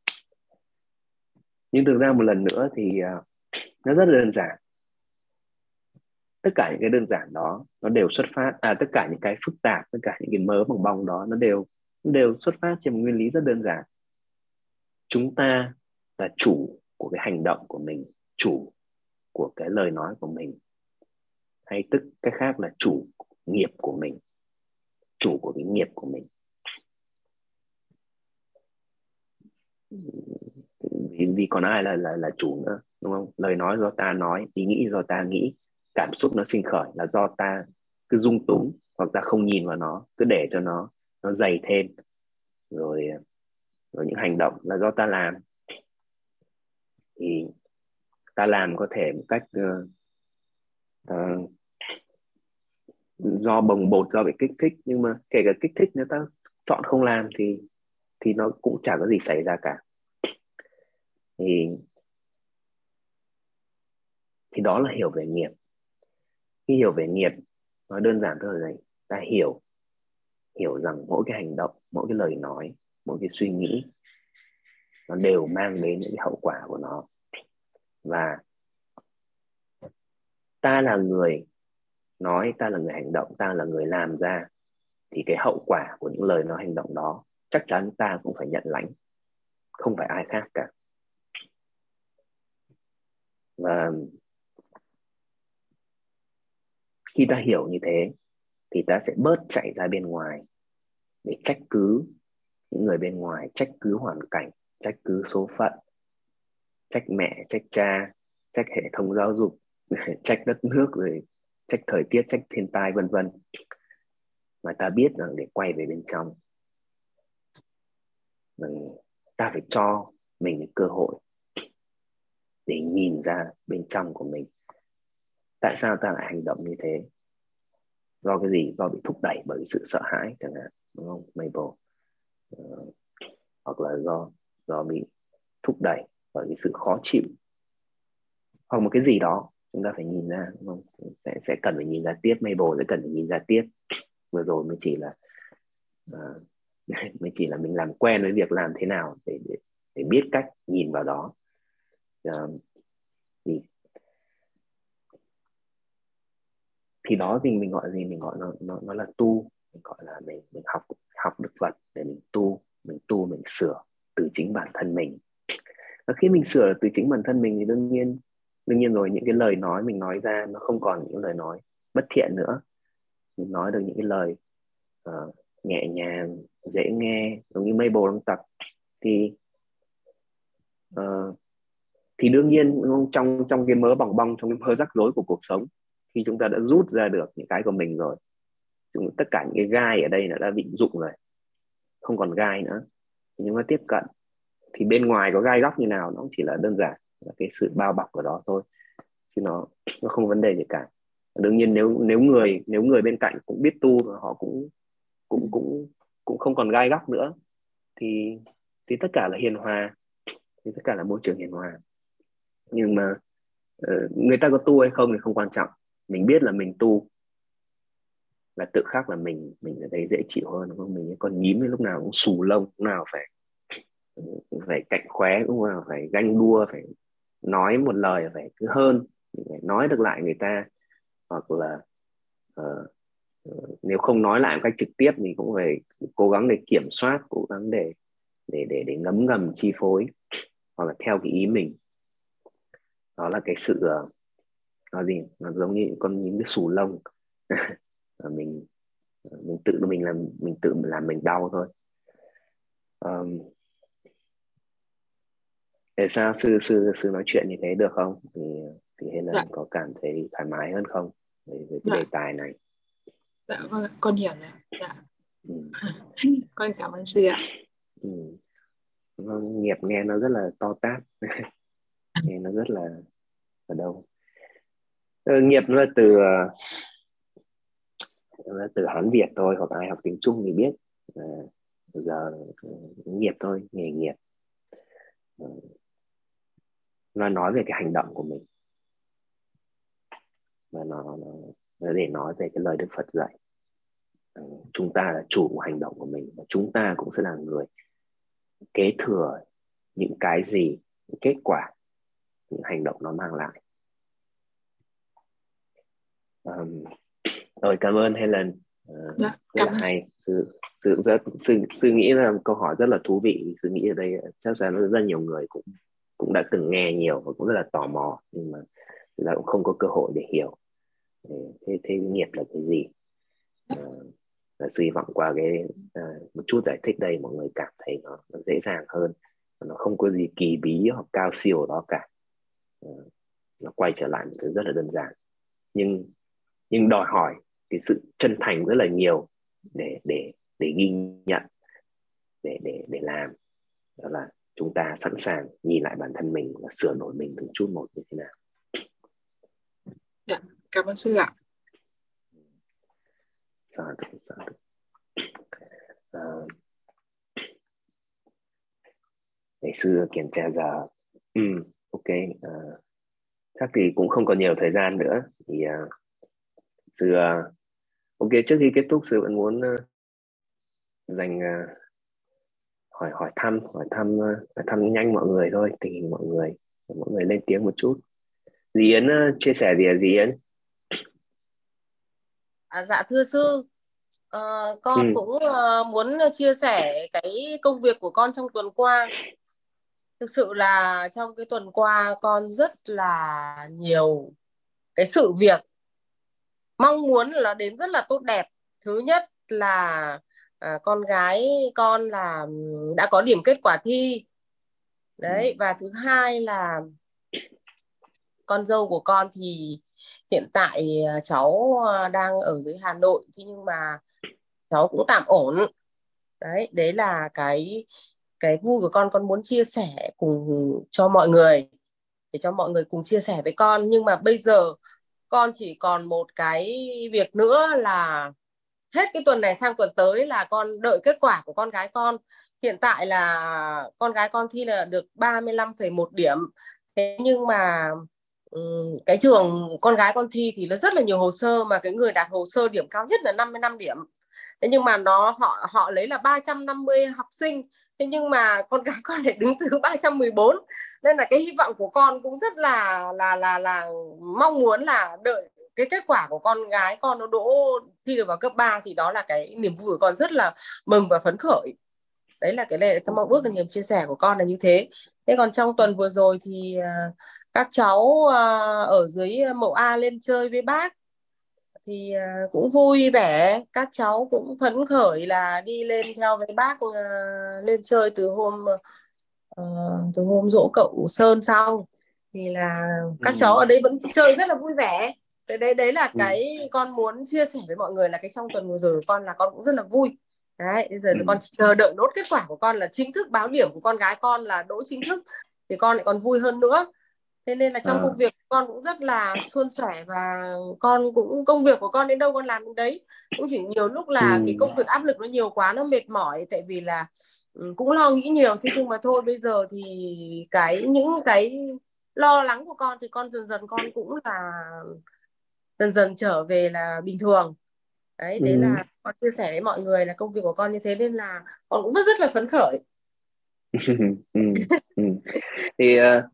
Speaker 3: Nhưng thực ra một lần nữa thì nó rất là đơn giản. Tất cả những cái đơn giản đó nó đều xuất phát, tất cả những cái phức tạp, tất cả những cái mớ bong bong đó nó đều xuất phát trên một nguyên lý rất đơn giản. Chúng ta là chủ của cái hành động của mình, chủ của cái lời nói của mình, hay tức cách khác là chủ nghiệp của mình, chủ của cái nghiệp của mình. Vì còn ai là chủ nữa, đúng không? Lời nói do ta nói, ý nghĩ do ta nghĩ, cảm xúc nó sinh khởi là do ta cứ dung túng hoặc ta không nhìn vào nó, cứ để cho nó dày thêm, rồi những hành động là do ta làm, thì ta làm có thể một cách do bồng bột, do bị kích thích, nhưng mà kể cả kích thích nếu ta chọn không làm thì nó cũng chả có gì xảy ra cả. Thì đó là hiểu về nghiệp. Khi hiểu về nghiệp, nói đơn giản thôi là ta hiểu rằng mỗi cái hành động, mỗi cái lời nói, mỗi cái suy nghĩ nó đều mang đến những cái hậu quả của nó, và ta là người nói, ta là người hành động, ta là người làm ra, thì cái hậu quả của những lời nói hành động đó chắc chắn ta cũng phải nhận lãnh, không phải ai khác cả. Và khi ta hiểu như thế thì ta sẽ bớt chạy ra bên ngoài để trách cứ những người bên ngoài, trách cứ hoàn cảnh, trách cứ số phận, trách mẹ, trách cha, trách hệ thống giáo dục, trách đất nước, rồi trách thời tiết, trách thiên tai, vân vân. Mà ta biết rằng để quay về bên trong, ta phải cho mình cái cơ hội để nhìn ra bên trong của mình. Tại sao ta lại hành động như thế? Do cái gì? Do bị thúc đẩy bởi sự sợ hãi chẳng hạn, đúng không Mabel? Hoặc là do bị thúc đẩy bởi cái sự khó chịu, hoặc một cái gì đó chúng ta phải nhìn ra, đúng không? Sẽ cần phải nhìn ra tiếp. Mabel sẽ cần phải nhìn ra tiếp. Vừa rồi mới chỉ là mình làm quen với việc làm thế nào để biết cách nhìn vào đó. Thì đó thì mình gọi gì? Mình gọi nó là tu. Mình gọi là mình học được Phật để mình tu, mình sửa từ chính bản thân mình. Và khi mình sửa từ chính bản thân mình thì đương nhiên rồi, những cái lời nói mình nói ra nó không còn những lời nói bất thiện nữa. Mình nói được những cái lời nhẹ nhàng, dễ nghe, giống như Mabel đang tập. Thì đương nhiên trong cái mớ bòng bong, trong cái mớ rắc rối của cuộc sống, khi chúng ta đã rút ra được những cái của mình rồi, tất cả những cái gai ở đây đã bị rụng rồi, không còn gai nữa, thì chúng ta tiếp cận. Thì bên ngoài có gai góc như nào, nó chỉ là đơn giản là cái sự bao bọc của đó thôi, chứ nó không vấn đề gì cả. Đương nhiên nếu người bên cạnh cũng biết tu, họ cũng không còn gai góc nữa, thì tất cả là hiền hòa, thì tất cả là môi trường hiền hòa. Nhưng mà người ta có tu hay không thì không quan trọng. Mình biết là mình tu là tự khắc là mình ở đấy dễ chịu hơn, đúng không? Mình còn nhím lúc nào cũng xù lông, lúc nào phải cạnh khóe, lúc nào phải ganh đua, phải nói một lời phải cứ hơn, mình phải nói được lại người ta, hoặc là nếu không nói lại một cách trực tiếp thì cũng phải cố gắng để kiểm soát, cố gắng để ngấm ngầm chi phối, hoặc là theo cái ý mình. Đó là cái sự nó giống như con nhím cái xù lông. mình tự làm mình đau thôi. Tại sao sư nói chuyện như thế được không? Thì Helen
Speaker 5: Dạ.
Speaker 3: có cảm thấy thoải mái hơn không với cái
Speaker 5: Dạ.
Speaker 3: đề tài này?
Speaker 5: Dạ vâng, con hiểu rồi. Dạ. Con cảm ơn sư ạ.
Speaker 3: Nghiệp nghe nó rất là to tát. Nghe nó rất là ở đâu. Nghiệp nó là từ Hán Việt thôi, hoặc ai học tiếng Trung thì biết. Giờ nghiệp thôi, nghề nghiệp. Nó nói về cái hành động của mình, và nó để nói về cái lời Đức Phật dạy. Chúng ta là chủ của hành động của mình, và chúng ta cũng sẽ là người kế thừa những cái gì, những kết quả những hành động nó mang lại. Rồi, cảm ơn Helen.
Speaker 5: Dạ,
Speaker 3: rất là hay. Sư nghĩ là câu hỏi rất là thú vị. Sư nghĩ ở đây chắc chắn rất nhiều người cũng đã từng nghe nhiều và cũng rất là tò mò, nhưng mà cũng không có cơ hội để hiểu thế nghiệp là cái gì. Sư hy vọng qua một chút giải thích đây, mọi người cảm thấy nó dễ dàng hơn, nó không có gì kỳ bí hoặc cao siêu ở đó cả. Nó quay trở lại một thứ rất là đơn giản, nhưng đòi hỏi cái sự chân thành rất là nhiều để ghi nhận, để làm. Đó là chúng ta sẵn sàng nhìn lại bản thân mình và sửa đổi mình từng chút một như thế nào.
Speaker 5: Dạ, cảm ơn sư ạ.
Speaker 3: Sao được. Để sư kiểm tra giờ. Ok. Chắc thì cũng không còn nhiều thời gian nữa. Thì sư ok, trước khi kết thúc sư vẫn muốn dành hỏi thăm nhanh mọi người thôi, tình hình mọi người lên tiếng một chút. Dì Yến chia sẻ gì dì Yến?
Speaker 6: Dạ thưa sư, con cũng muốn chia sẻ cái công việc của con trong tuần qua. Thực sự là trong cái tuần qua con rất là nhiều cái sự việc mong muốn là nó đến rất là tốt đẹp. Thứ nhất là con gái con là đã có điểm kết quả thi đấy, và thứ hai là con dâu của con thì hiện tại cháu đang ở dưới Hà Nội, thế nhưng mà cháu cũng tạm ổn đấy là cái vui của con muốn chia sẻ cùng cho mọi người, để cho mọi người cùng chia sẻ với con. Nhưng mà bây giờ con chỉ còn một cái việc nữa là hết cái tuần này sang tuần tới là con đợi kết quả của con gái con. Hiện tại là con gái con thi là được 35,1 điểm. Thế nhưng mà cái trường con gái con thi thì nó rất là nhiều hồ sơ, mà cái người đạt hồ sơ điểm cao nhất là 55 điểm. Thế nhưng mà họ lấy là 350 học sinh. Thế nhưng mà con gái con lại đứng thứ 314. Nên là cái hy vọng của con cũng rất là mong muốn là đợi cái kết quả của con gái con nó đỗ thi được vào cấp 3, thì đó là cái niềm vui của con, rất là mừng và phấn khởi. Đấy là cái mong ước và niềm chia sẻ của con là như thế. Thế còn trong tuần vừa rồi thì các cháu ở dưới mẫu A lên chơi với bác thì cũng vui vẻ, các cháu cũng phấn khởi là đi lên theo với bác lên chơi từ hôm giỗ cậu Sơn xong, thì là các cháu ở đây vẫn chơi rất là vui vẻ. Đấy là cái con muốn chia sẻ với mọi người, là cái trong tuần vừa rồi của con là con cũng rất là vui. Đấy, bây giờ con chờ đợi nốt kết quả của con là chính thức báo điểm của con gái con là đỗ chính thức, thì con lại còn vui hơn nữa. Thế nên là trong công việc con cũng rất là suôn sẻ, và con cũng công việc của con đến đâu con làm đến đấy. Cũng chỉ nhiều lúc là cái công việc áp lực nó nhiều quá, nó mệt mỏi, tại vì là cũng lo nghĩ nhiều. Thế nhưng mà thôi, bây giờ thì những cái lo lắng của con thì con dần con cũng là dần trở về là bình thường. Đấy là con chia sẻ với mọi người là công việc của con như thế, nên là con cũng rất là phấn khởi.
Speaker 3: Thì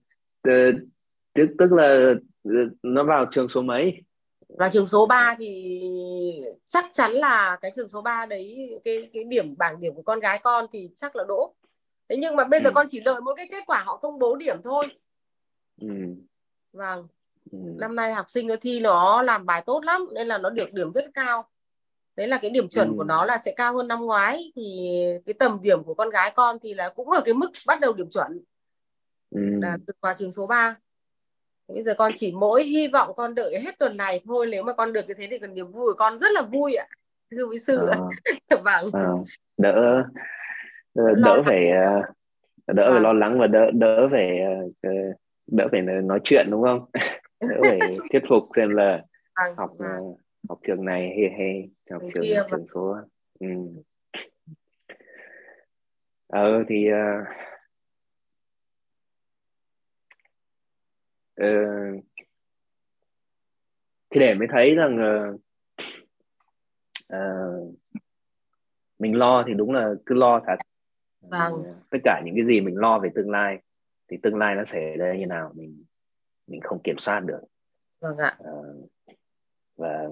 Speaker 3: tức là nó vào trường số mấy?
Speaker 6: Vào trường số 3 thì chắc chắn là cái trường số 3 đấy, cái bảng điểm của con gái con thì chắc là đỗ. Thế nhưng mà bây giờ con chỉ đợi mỗi cái kết quả họ công bố điểm thôi. Vâng. Năm nay học sinh nó thi nó làm bài tốt lắm, nên là nó được điểm rất cao. Đấy là cái điểm chuẩn của nó là sẽ cao hơn năm ngoái. Thì cái tầm điểm của con gái con thì là cũng ở cái mức bắt đầu điểm chuẩn, là từ vào trường số 3. Bây giờ con chỉ mỗi hy vọng con đợi hết tuần này thôi. Nếu mà con được như thế thì còn niềm vui của con rất là vui ạ, thưa quý sư. Vâng.
Speaker 3: Đỡ phải lo lắng, và đỡ phải nói chuyện, đúng không? Đỡ phải thuyết phục xem là học trường này hay học trường số. Thì thì để mới thấy rằng mình lo thì đúng là cứ lo thật. Tất cả những cái gì mình lo về tương lai thì tương lai nó sẽ ra như nào mình không kiểm soát được.
Speaker 6: Vâng ạ.
Speaker 3: Và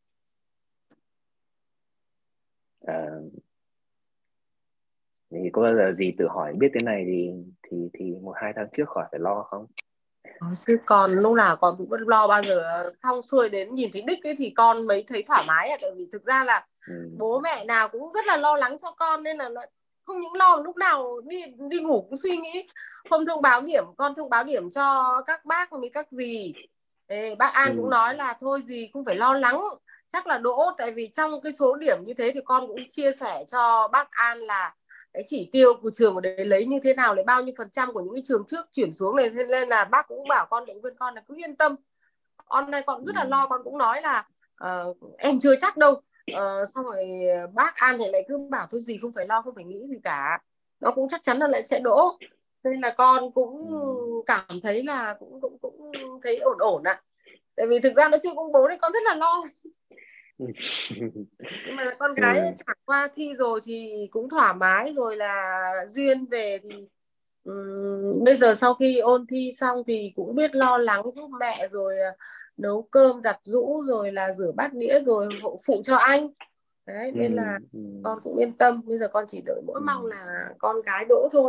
Speaker 3: thì có bao giờ gì tự hỏi biết cái này thì 1-2 tháng trước khỏi phải lo không?
Speaker 6: Sư con lúc nào con cũng lo, bao giờ xong xuôi đến nhìn thấy đích ấy thì con mới thấy thoải mái. Tại vì thực ra là bố mẹ nào cũng rất là lo lắng cho con, nên là không những lo, lúc nào đi ngủ cũng suy nghĩ. Hôm thông báo điểm, con thông báo điểm cho các bác với các dì. Bác An cũng nói là thôi dì không phải lo lắng, chắc là đỗ, tại vì trong cái số điểm như thế thì con cũng chia sẻ cho bác An là cái chỉ tiêu của trường ở đấy lấy như thế nào, lấy bao nhiêu % của những cái trường trước chuyển xuống này, thế nên là bác cũng bảo con, động viên con là cứ yên tâm. Con này con rất là lo, con cũng nói là em chưa chắc đâu. Xong rồi bác An thì lại cứ bảo thôi gì không phải lo, không phải nghĩ gì cả, nó cũng chắc chắn là lại sẽ đỗ. Nên là con cũng cảm thấy là cũng thấy ổn ổn ạ. Tại vì thực ra nó chưa công bố nên con rất là lo. Nhưng mà con gái trải qua thi rồi thì cũng thoải mái rồi, là duyên về thì bây giờ sau khi ôn thi xong thì cũng biết lo lắng giúp mẹ, rồi nấu cơm giặt giũ, rồi là rửa bát đĩa, rồi hộ phụ cho anh. Đấy, nên là con cũng yên tâm. Bây giờ con chỉ đợi mỗi mong là con gái đỗ thôi.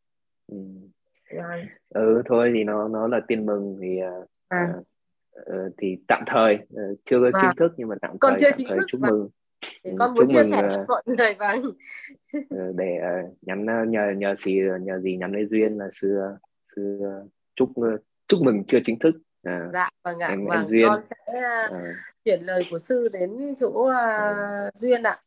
Speaker 3: Thôi thì nó là tin mừng thì tạm thời chưa có chính thức, nhưng mà tạm
Speaker 6: còn chưa
Speaker 3: tạm
Speaker 6: chính
Speaker 3: thời
Speaker 6: thức
Speaker 3: chúc mừng.
Speaker 6: Thì con
Speaker 3: Chúc
Speaker 6: muốn chia
Speaker 3: mừng
Speaker 6: sẻ với mọi người.
Speaker 3: để nhắn nhờ gì nhắn với Duyên là sư chúc mừng chưa chính thức.
Speaker 6: Dạ vâng ạ.
Speaker 3: Em Duyên,
Speaker 6: con sẽ chuyển lời của sư đến chỗ Duyên ạ.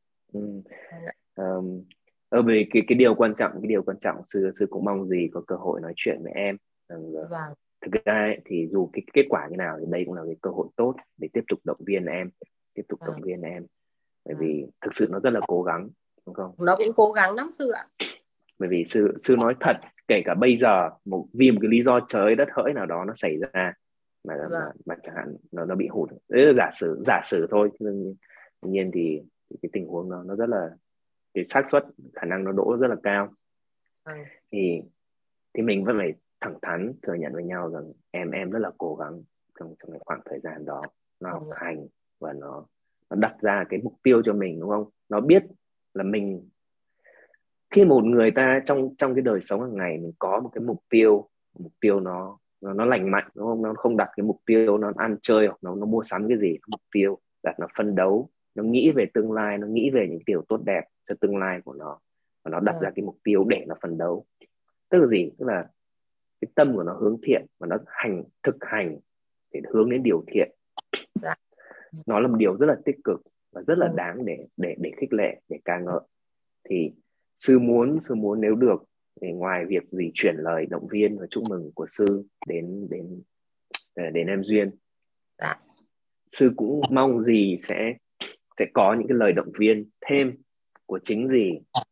Speaker 3: Về cái điều quan trọng sư cũng mong gì có cơ hội nói chuyện với em. Thực ra ấy, thì dù cái kết quả như nào thì đây cũng là cái cơ hội tốt để tiếp tục động viên em, bởi vì thực sự nó rất là cố gắng, đúng không?
Speaker 6: Nó cũng cố gắng lắm sư ạ.
Speaker 3: Bởi vì sư nói thật, kể cả bây giờ vì một cái lý do trời đất hỡi nào đó nó xảy ra mà chẳng hạn nó bị hụt, đấy là giả sử thôi, nhưng tuy nhiên thì cái tình huống nó rất là, cái xác suất khả năng nó đỗ rất là cao. Thì mình vẫn phải thẳng thắn thừa nhận với nhau rằng em rất là cố gắng trong cái khoảng thời gian đó, nó học hành và nó đặt ra cái mục tiêu cho mình, đúng không? Nó biết là mình, khi một người ta trong cái đời sống hàng ngày mình có một cái mục tiêu nó lành mạnh, đúng không? Nó không đặt cái mục tiêu nó ăn chơi hoặc nó mua sắm cái gì. Mục tiêu đặt nó phân đấu, nó nghĩ về tương lai, nó nghĩ về những điều tốt đẹp cho tương lai của nó, và nó đặt ra cái mục tiêu để nó phấn đấu. Tức là gì? Tức là cái tâm của nó hướng thiện và nó thực hành để hướng đến điều thiện. Nó là một điều rất là tích cực và rất là đáng để khích lệ, để ca ngợi. Thì sư muốn nếu được thì ngoài việc gì chuyển lời động viên và chúc mừng của sư đến em Duyên, sư cũng mong gì sẽ có những cái lời động viên thêm của chính gì,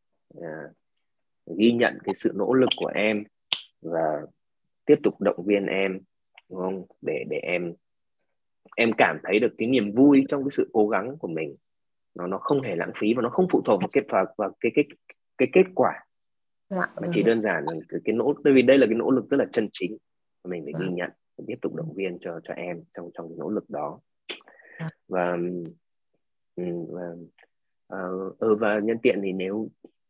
Speaker 3: ghi nhận cái sự nỗ lực của em và tiếp tục động viên em, đúng không? Để em cảm thấy được cái niềm vui trong cái sự cố gắng của mình, nó không hề lãng phí và nó không phụ thuộc vào cái kết quả, mà chỉ đơn giản là cái bởi vì đây là cái nỗ lực rất là chân chính, mình phải ghi nhận và tiếp tục động viên cho em trong cái nỗ lực đó. Và nhân tiện thì nếu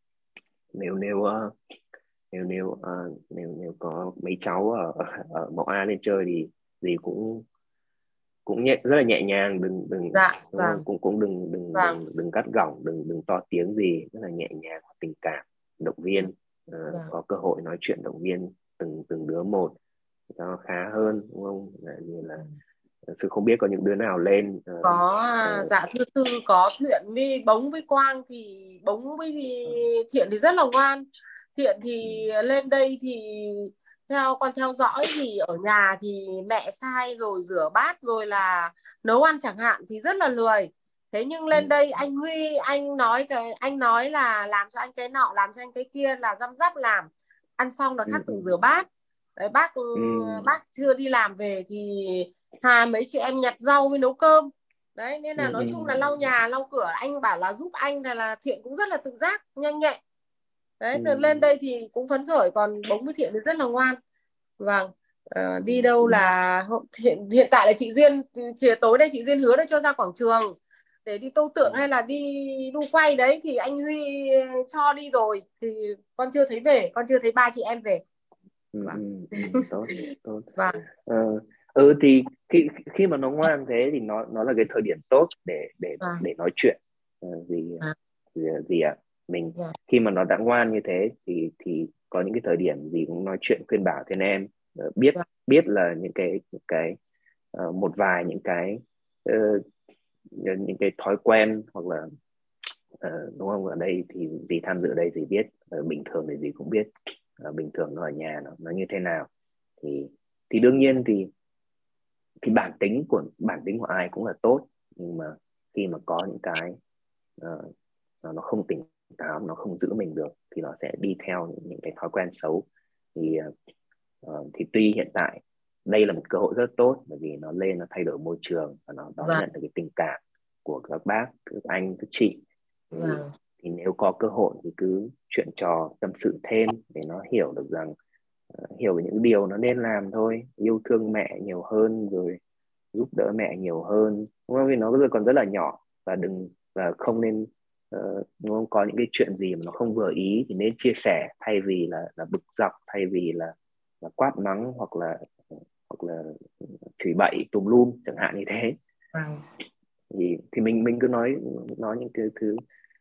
Speaker 3: có mấy cháu ở Mậu An lên chơi thì gì cũng rất là nhẹ nhàng, cũng đừng gắt gỏng, đừng to tiếng gì, rất là nhẹ nhàng, tình cảm, động viên, có cơ hội nói chuyện động viên từng đứa một cho nó khá hơn, đúng không? Như là sư không biết có những đứa nào lên
Speaker 6: dạ thưa sư, có Thiện với Bống với Quang, thì Bống với Thiện thì rất là ngoan. Thiện thì lên đây thì con theo dõi thì ở nhà thì mẹ sai rồi rửa bát rồi là nấu ăn chẳng hạn thì rất là lười. Thế nhưng lên đây anh Huy anh nói là làm cho anh cái nọ, làm cho anh cái kia, là răm rắp làm, ăn xong là khắc từ rửa bát. Đấy, bác chưa đi làm về thì mấy chị em nhặt rau với nấu cơm. Đấy, nên là nói chung là lau nhà lau cửa anh bảo là giúp anh, là Thiện cũng rất là tự giác, nhanh nhẹn. Đấy, lên đây thì cũng phấn khởi. Còn Bống với Thiện thì rất là ngoan. Vâng, đi đâu là hiện tại là chị Duyên, tối nay chị Duyên hứa để cho ra quảng trường để đi tô tượng hay là đi đu quay đấy, thì anh Huy cho đi rồi, thì con chưa thấy về, con chưa thấy ba chị em về.
Speaker 3: Tốt.
Speaker 6: Vâng.
Speaker 3: Thì khi mà nó ngoan thế thì nó là cái thời điểm tốt để nói chuyện. Gì ạ? Mình khi mà nó đã ngoan như thế thì có những cái thời điểm gì cũng nói chuyện khuyên bảo trên em, biết là những cái một vài những cái những cái thói quen, hoặc là đúng không, ở đây thì dì tham dự ở đây dì biết, bình thường thì dì cũng biết bình thường nó ở nhà nó như thế nào. Thì đương nhiên thì bản tính của ai cũng là tốt, nhưng mà khi mà có những cái nó không tỉnh táo, nó không giữ mình được, thì nó sẽ đi theo những cái thói quen xấu. Thì tuy hiện tại đây là một cơ hội rất tốt, bởi vì nó lên, nó thay đổi môi trường và nó đón nhận được cái tình cảm của các bác, các anh, các chị. Thì nếu có cơ hội thì cứ chuyện trò tâm sự thêm để nó hiểu được rằng hiểu những điều nó nên làm thôi, yêu thương mẹ nhiều hơn, rồi giúp đỡ mẹ nhiều hơn, đúng không? Vì nó còn rất là nhỏ, và không nên đúng không? Có những cái chuyện gì mà nó không vừa ý thì nên chia sẻ, thay vì là bực dọc, thay vì là quát mắng, hoặc là chửi bậy tùm lum chẳng hạn như thế. Thì mình cứ nói những cái thứ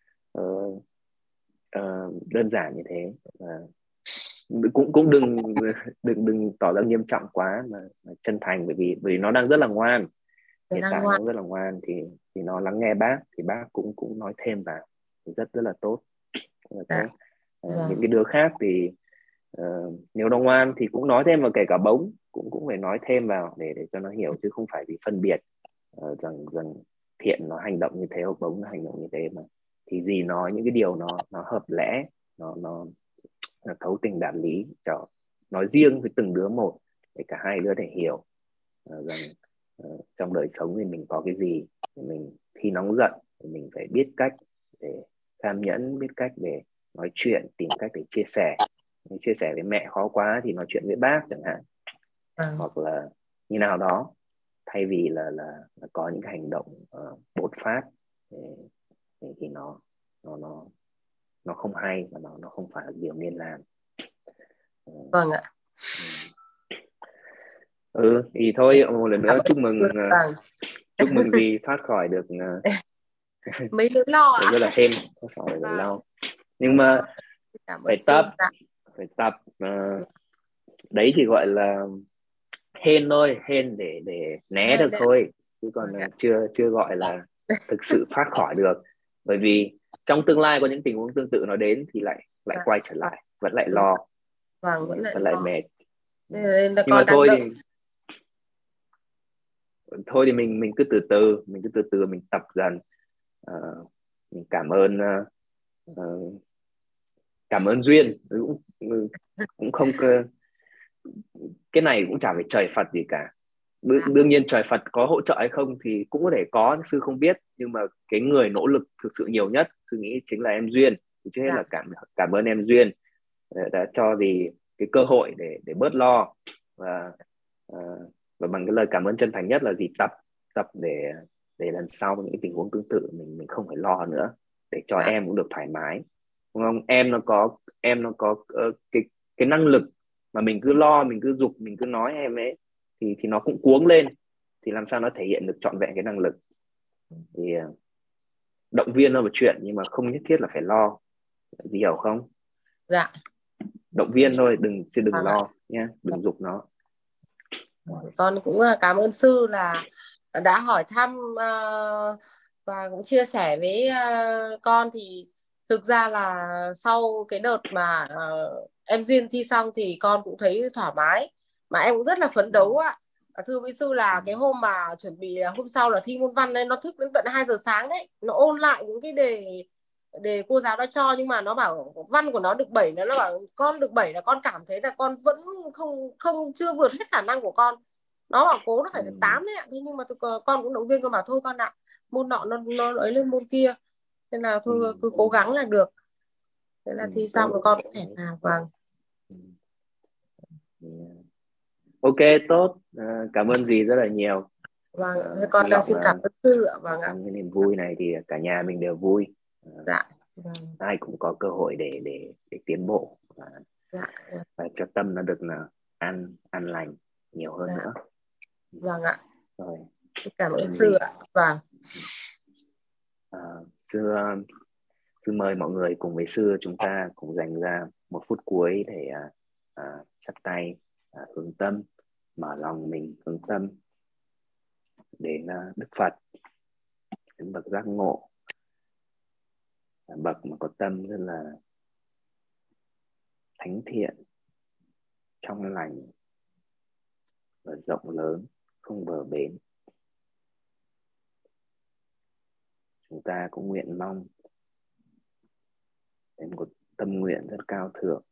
Speaker 3: đơn giản như thế. Cũng đừng tỏ ra nghiêm trọng quá, mà chân thành, bởi vì nó đang rất là ngoan. Hiện tại nó rất là ngoan, thì nó lắng nghe bác, thì bác cũng nói thêm vào, thì rất là tốt. Những cái đứa khác thì nếu nó ngoan thì cũng nói thêm vào, kể cả bóng cũng phải nói thêm vào để cho nó hiểu, chứ không phải vì phân biệt rằng Thiện nó hành động như thế hoặc bóng nó hành động như thế, mà thì gì nói những cái điều nó hợp lẽ, nó thấu tình đạt lý, nói riêng với từng đứa một, để cả hai đứa thể hiểu rằng trong đời sống thì mình có cái gì, mình khi nóng giận thì mình phải biết cách để cam nhẫn, biết cách để nói chuyện, tìm cách để chia sẻ. Chia sẻ với mẹ khó quá thì nói chuyện với bác chẳng hạn, hoặc là như nào đó, thay vì là có những cái hành động bột phát, thì nó không hay, và nó không phải là điều nên làm.
Speaker 6: Vâng ạ.
Speaker 3: Thì thôi, một lần nữa chúc mừng gì thoát khỏi được
Speaker 6: mấy đứa lo
Speaker 3: rất là hên, thoát khỏi được lo. Nhưng mà phải tập đấy chỉ gọi là hên thôi, hên để né được thôi, chứ còn chưa gọi là thực sự thoát khỏi được. Bởi vì trong tương lai có những tình huống tương tự nó đến thì lại quay trở lại, vẫn lại lo, vẫn lại mệt. Nhưng mà thôi thì mình cứ từ từ mình tập dần. Mình cảm ơn duyên, cũng không, cái này cũng chả phải trời Phật gì cả. Đương nhiên trời Phật có hỗ trợ hay không thì cũng có thể có, sư không biết, nhưng mà cái người nỗ lực thực sự nhiều nhất, sư nghĩ chính là em Duyên. Thì trước hết là cảm ơn em Duyên đã cho gì cái cơ hội để bớt lo, và bằng cái lời cảm ơn chân thành nhất là gì tập để lần sau những tình huống tương tự mình không phải lo nữa, để cho em cũng được thoải mái, đúng không? Em nó có cái năng lực, mà mình cứ lo, mình cứ giục, mình cứ nói em ấy thì nó cũng cuống lên, thì làm sao nó thể hiện được trọn vẹn cái năng lực. Thì động viên nó một chuyện, nhưng mà không nhất thiết là phải lo, dì hiểu không?
Speaker 6: Dạ.
Speaker 3: Động viên thôi, đừng lo nhé, đừng giục nó.
Speaker 6: Con cũng cảm ơn sư là đã hỏi thăm và cũng chia sẻ với con. Thì thực ra là sau cái đợt mà em Duyên thi xong thì con cũng thấy thoải mái, mà em cũng rất là phấn đấu ạ. Thưa với sư là cái hôm mà chuẩn bị hôm sau là thi môn văn nên nó thức đến tận 2 giờ sáng đấy, nó ôn lại những cái đề cô giáo đã cho, nhưng mà nó bảo văn của nó được 7, nó bảo con được 7 là con cảm thấy là con vẫn không chưa vượt hết khả năng của con. Nó bảo cố nó phải được 8 đấy ạ. Thế nhưng mà con cũng động viên con bảo thôi con ạ, môn nọ nó ấy lên môn kia, nên là thôi cứ cố gắng là được. Thế là thi xong rồi con cũng thể nào. Vâng.
Speaker 3: Ok, tốt. Cảm ơn dì rất là nhiều.
Speaker 6: Vâng, con xin cảm ơn sư ạ. Vâng ạ.
Speaker 3: Cái niềm vui này thì cả nhà mình đều vui.
Speaker 6: Dạ.
Speaker 3: Ai cũng có cơ hội để tiến bộ, và cho tâm nó được là an lành nhiều hơn nữa.
Speaker 6: Vâng ạ.
Speaker 3: Rồi.
Speaker 6: Cảm ơn sư ạ. Vâng.
Speaker 3: Sư mời mọi người cùng với sư chúng ta cùng dành ra 1 phút cuối để chắp tay, hướng tâm, mở lòng mình hướng tâm đến Đức Phật. đến bậc giác ngộ, là bậc mà có tâm rất là thánh thiện, trong lành và rộng lớn, không bờ bến. Chúng ta cũng nguyện mong đến một tâm nguyện rất cao thượng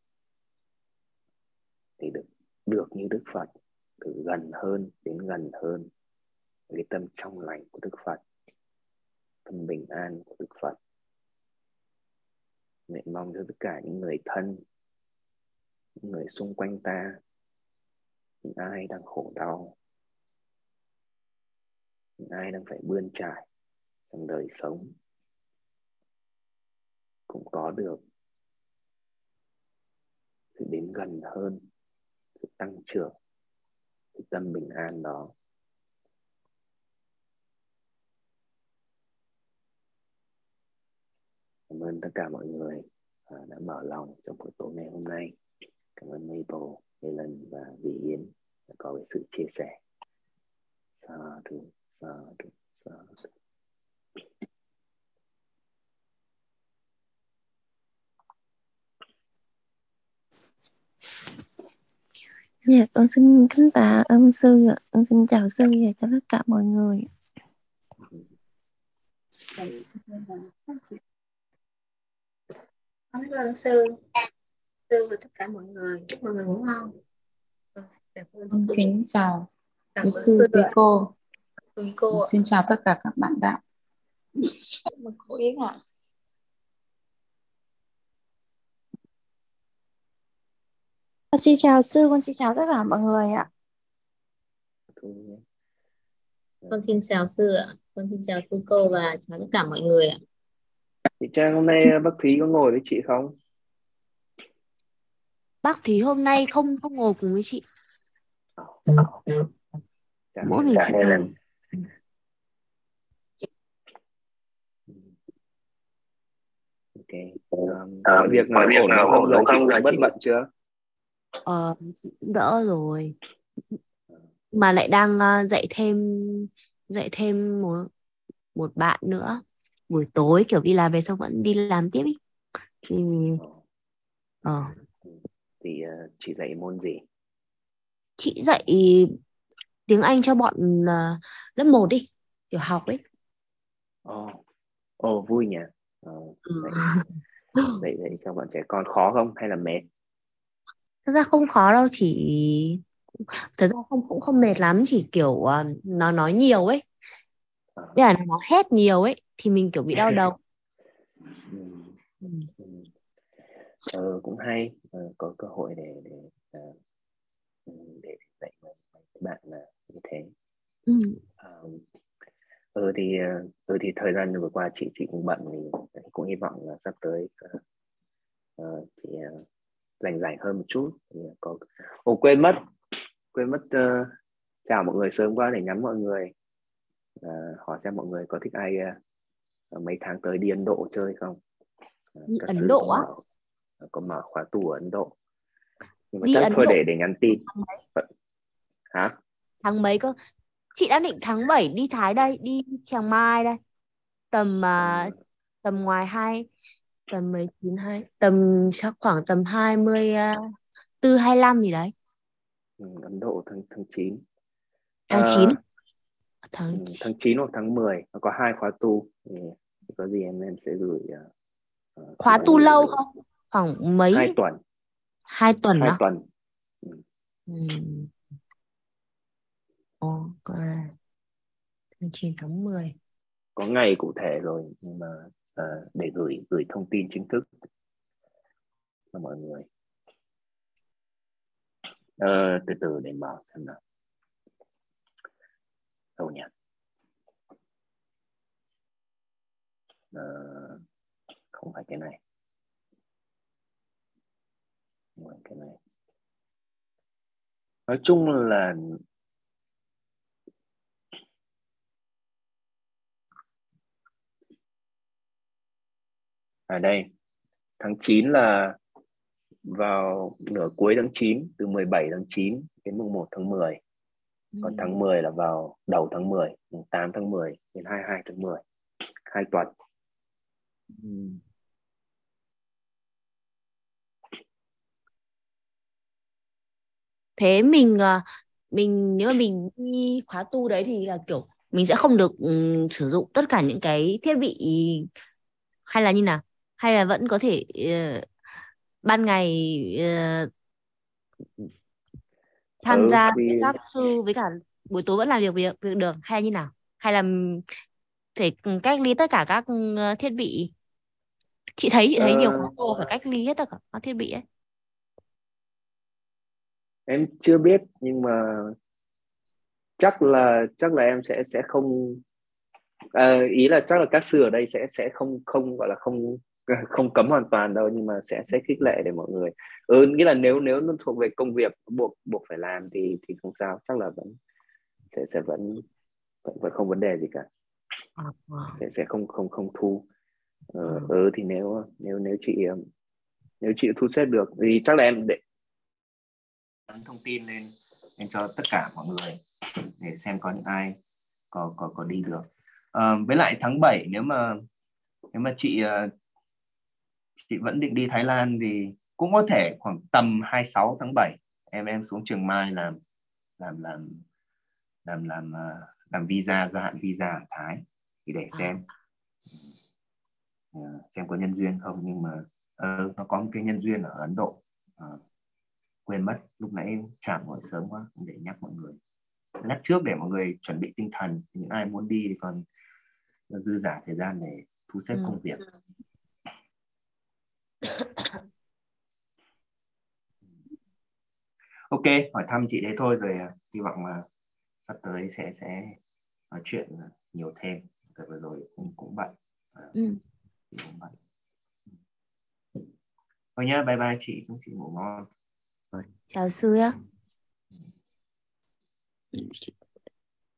Speaker 3: thì được như Đức Phật, từ gần hơn đến gần hơn cái tâm trong lành của Đức Phật, tâm bình an của Đức Phật. Nguyện mong cho tất cả những người thân, những người xung quanh ta, những ai đang khổ đau, những ai đang phải bươn trải trong đời sống, cũng có được sự đến gần hơn, sự tăng trưởng, sự tâm bình an đó. Cảm ơn tất cả mọi người đã mở lòng trong buổi tối ngày hôm nay. Cảm ơn Maple, Helen và Vy Yến đã có cái sự chia sẻ. Sa thú, sa thú, sa thú.
Speaker 7: Dạ, con xin kính tạ ơn sư ạ. Con xin chào sư và cho tất cả mọi người.
Speaker 4: Cảm ơn sư và tất cả mọi người. Chúc mọi người ngủ ngon.
Speaker 5: Con kính chào
Speaker 4: Cảm
Speaker 5: quý
Speaker 4: ơn
Speaker 5: sư,
Speaker 4: sư
Speaker 5: quý
Speaker 4: ạ.
Speaker 5: cô.
Speaker 4: Quý cô ạ.
Speaker 5: Xin chào tất cả các bạn đạo.
Speaker 1: Một cô Yến ạ.
Speaker 7: Con xin chào sư, con xin chào tất cả mọi người ạ.
Speaker 1: Con xin chào sư ạ. Con xin chào sư cô và chào tất cả mọi người ạ.
Speaker 3: Chị Trang, hôm nay bác Thúy có ngồi với chị không?
Speaker 7: Bác Thúy hôm nay không ngồi cùng với chị. Mỗi mình chị ngồi.
Speaker 3: Ok. Mọi việc nào ổn không? Giờ chị bớt bận chưa?
Speaker 7: Chị cũng đỡ rồi. Mà lại đang dạy thêm một bạn nữa. Buổi tối kiểu đi làm về xong vẫn đi làm tiếp ý.
Speaker 3: Thì chị dạy môn gì?
Speaker 7: Chị dạy tiếng Anh cho bọn lớp 1 đi, tiểu học ấy.
Speaker 3: Vui nhỉ. Dạy cho bọn trẻ con khó không hay là mệt?
Speaker 7: Thật ra không khó đâu, thật ra cũng không mệt lắm, chỉ kiểu nó nói nhiều ấy. Tức là nó hét nhiều ấy thì mình kiểu bị đau đầu.
Speaker 3: Cũng hay, có cơ hội để dạy các bạn là như thế. Thì thời gian vừa qua chị cũng bận, thì cũng hy vọng là sắp tới chị rảnh hơn một chút. Quên mất chào mọi người sớm quá để nhắn mọi người, hỏi xem mọi người có thích ai mấy tháng tới đi Ấn Độ chơi không.
Speaker 7: Ấn Độ á?
Speaker 3: Có mở khóa tu ở Ấn Độ, nhưng mà
Speaker 7: đi
Speaker 3: chắc
Speaker 7: Ấn
Speaker 3: thôi
Speaker 7: Độ
Speaker 3: để nhắn tin. Hả?
Speaker 7: Tháng mấy cơ? Chị đã định tháng 7 đi Thái đây, đi Chiang Mai đây, tầm ngoài tầm 19 chắc khoảng tầm 24 25 gì đấy.
Speaker 3: Ấn Độ tháng 9.
Speaker 7: Tháng 9.
Speaker 3: Tháng 9 hoặc tháng 10 nó có 2 khóa tu, thì có gì em sẽ gửi.
Speaker 7: Khóa tu lâu không? Khoảng mấy?
Speaker 3: 2 tuần.
Speaker 7: 2 tuần
Speaker 3: 2
Speaker 7: á?
Speaker 3: tuần.
Speaker 7: Ok. Tháng 9 tháng 10.
Speaker 3: Có ngày cụ thể rồi, nhưng mà để gửi thông tin chính thức cho mọi người. Từ từ để mở xem nào. Đâu nhỉ? Không phải cái này. Cái này. Nói chung là ở đây tháng 9 là vào nửa cuối tháng 9, từ 17 tháng 9 đến mùng 1 tháng 10. Còn tháng 10 là vào đầu tháng 10, mùng 8 tháng 10 đến 22 tháng 10. 2 tuần.
Speaker 7: Thế mình nếu mà mình đi khóa tu đấy thì là kiểu mình sẽ không được sử dụng tất cả những cái thiết bị, hay là như nào, hay là vẫn có thể ban ngày tham gia với
Speaker 3: Thì
Speaker 7: các sư, với cả buổi tối vẫn làm việc được, hay là như nào, hay là phải cách ly tất cả các thiết bị? Chị thấy nhiều khóa
Speaker 3: ờ,
Speaker 7: tu phải cách ly hết tất cả các thiết bị ấy.
Speaker 3: em chưa biết, nhưng mà chắc là em sẽ không, ý là chắc là các sư ở đây sẽ không không gọi là không không cấm hoàn toàn đâu, nhưng mà sẽ khích lệ để mọi người, nghĩa là nếu nếu nó thuộc về công việc buộc buộc phải làm thì không sao, chắc là vẫn sẽ vẫn không vấn đề gì cả,
Speaker 7: Ờ,
Speaker 3: sẽ không không không thu.
Speaker 7: ờ.
Speaker 3: Thì nếu nếu nếu chị thu xếp được thì chắc là em để thông tin lên cho tất cả mọi người để xem có những ai có đi được. Với lại tháng 7 nếu mà chị vẫn định đi Thái Lan thì cũng có thể khoảng tầm 26 tháng 7 em xuống Chiang Mai làm làm làm visa, gia hạn visa ở Thái, thì để xem có nhân duyên không. Nhưng mà nó có một cái nhân duyên ở Ấn Độ, quên mất lúc nãy chạm gọi sớm quá, không để nhắc mọi người, nhắc trước để mọi người chuẩn bị tinh thần, những ai muốn đi thì còn dư dả thời gian để thu xếp công việc. Ok, hỏi thăm chị đấy thôi, rồi hy vọng là sắp tới sẽ nói chuyện nhiều thêm. Vừa rồi cũng bận. Cũng bận. Thôi nhá, bye bye chị, chúc chị ngủ ngon.
Speaker 7: Chào sư nhé.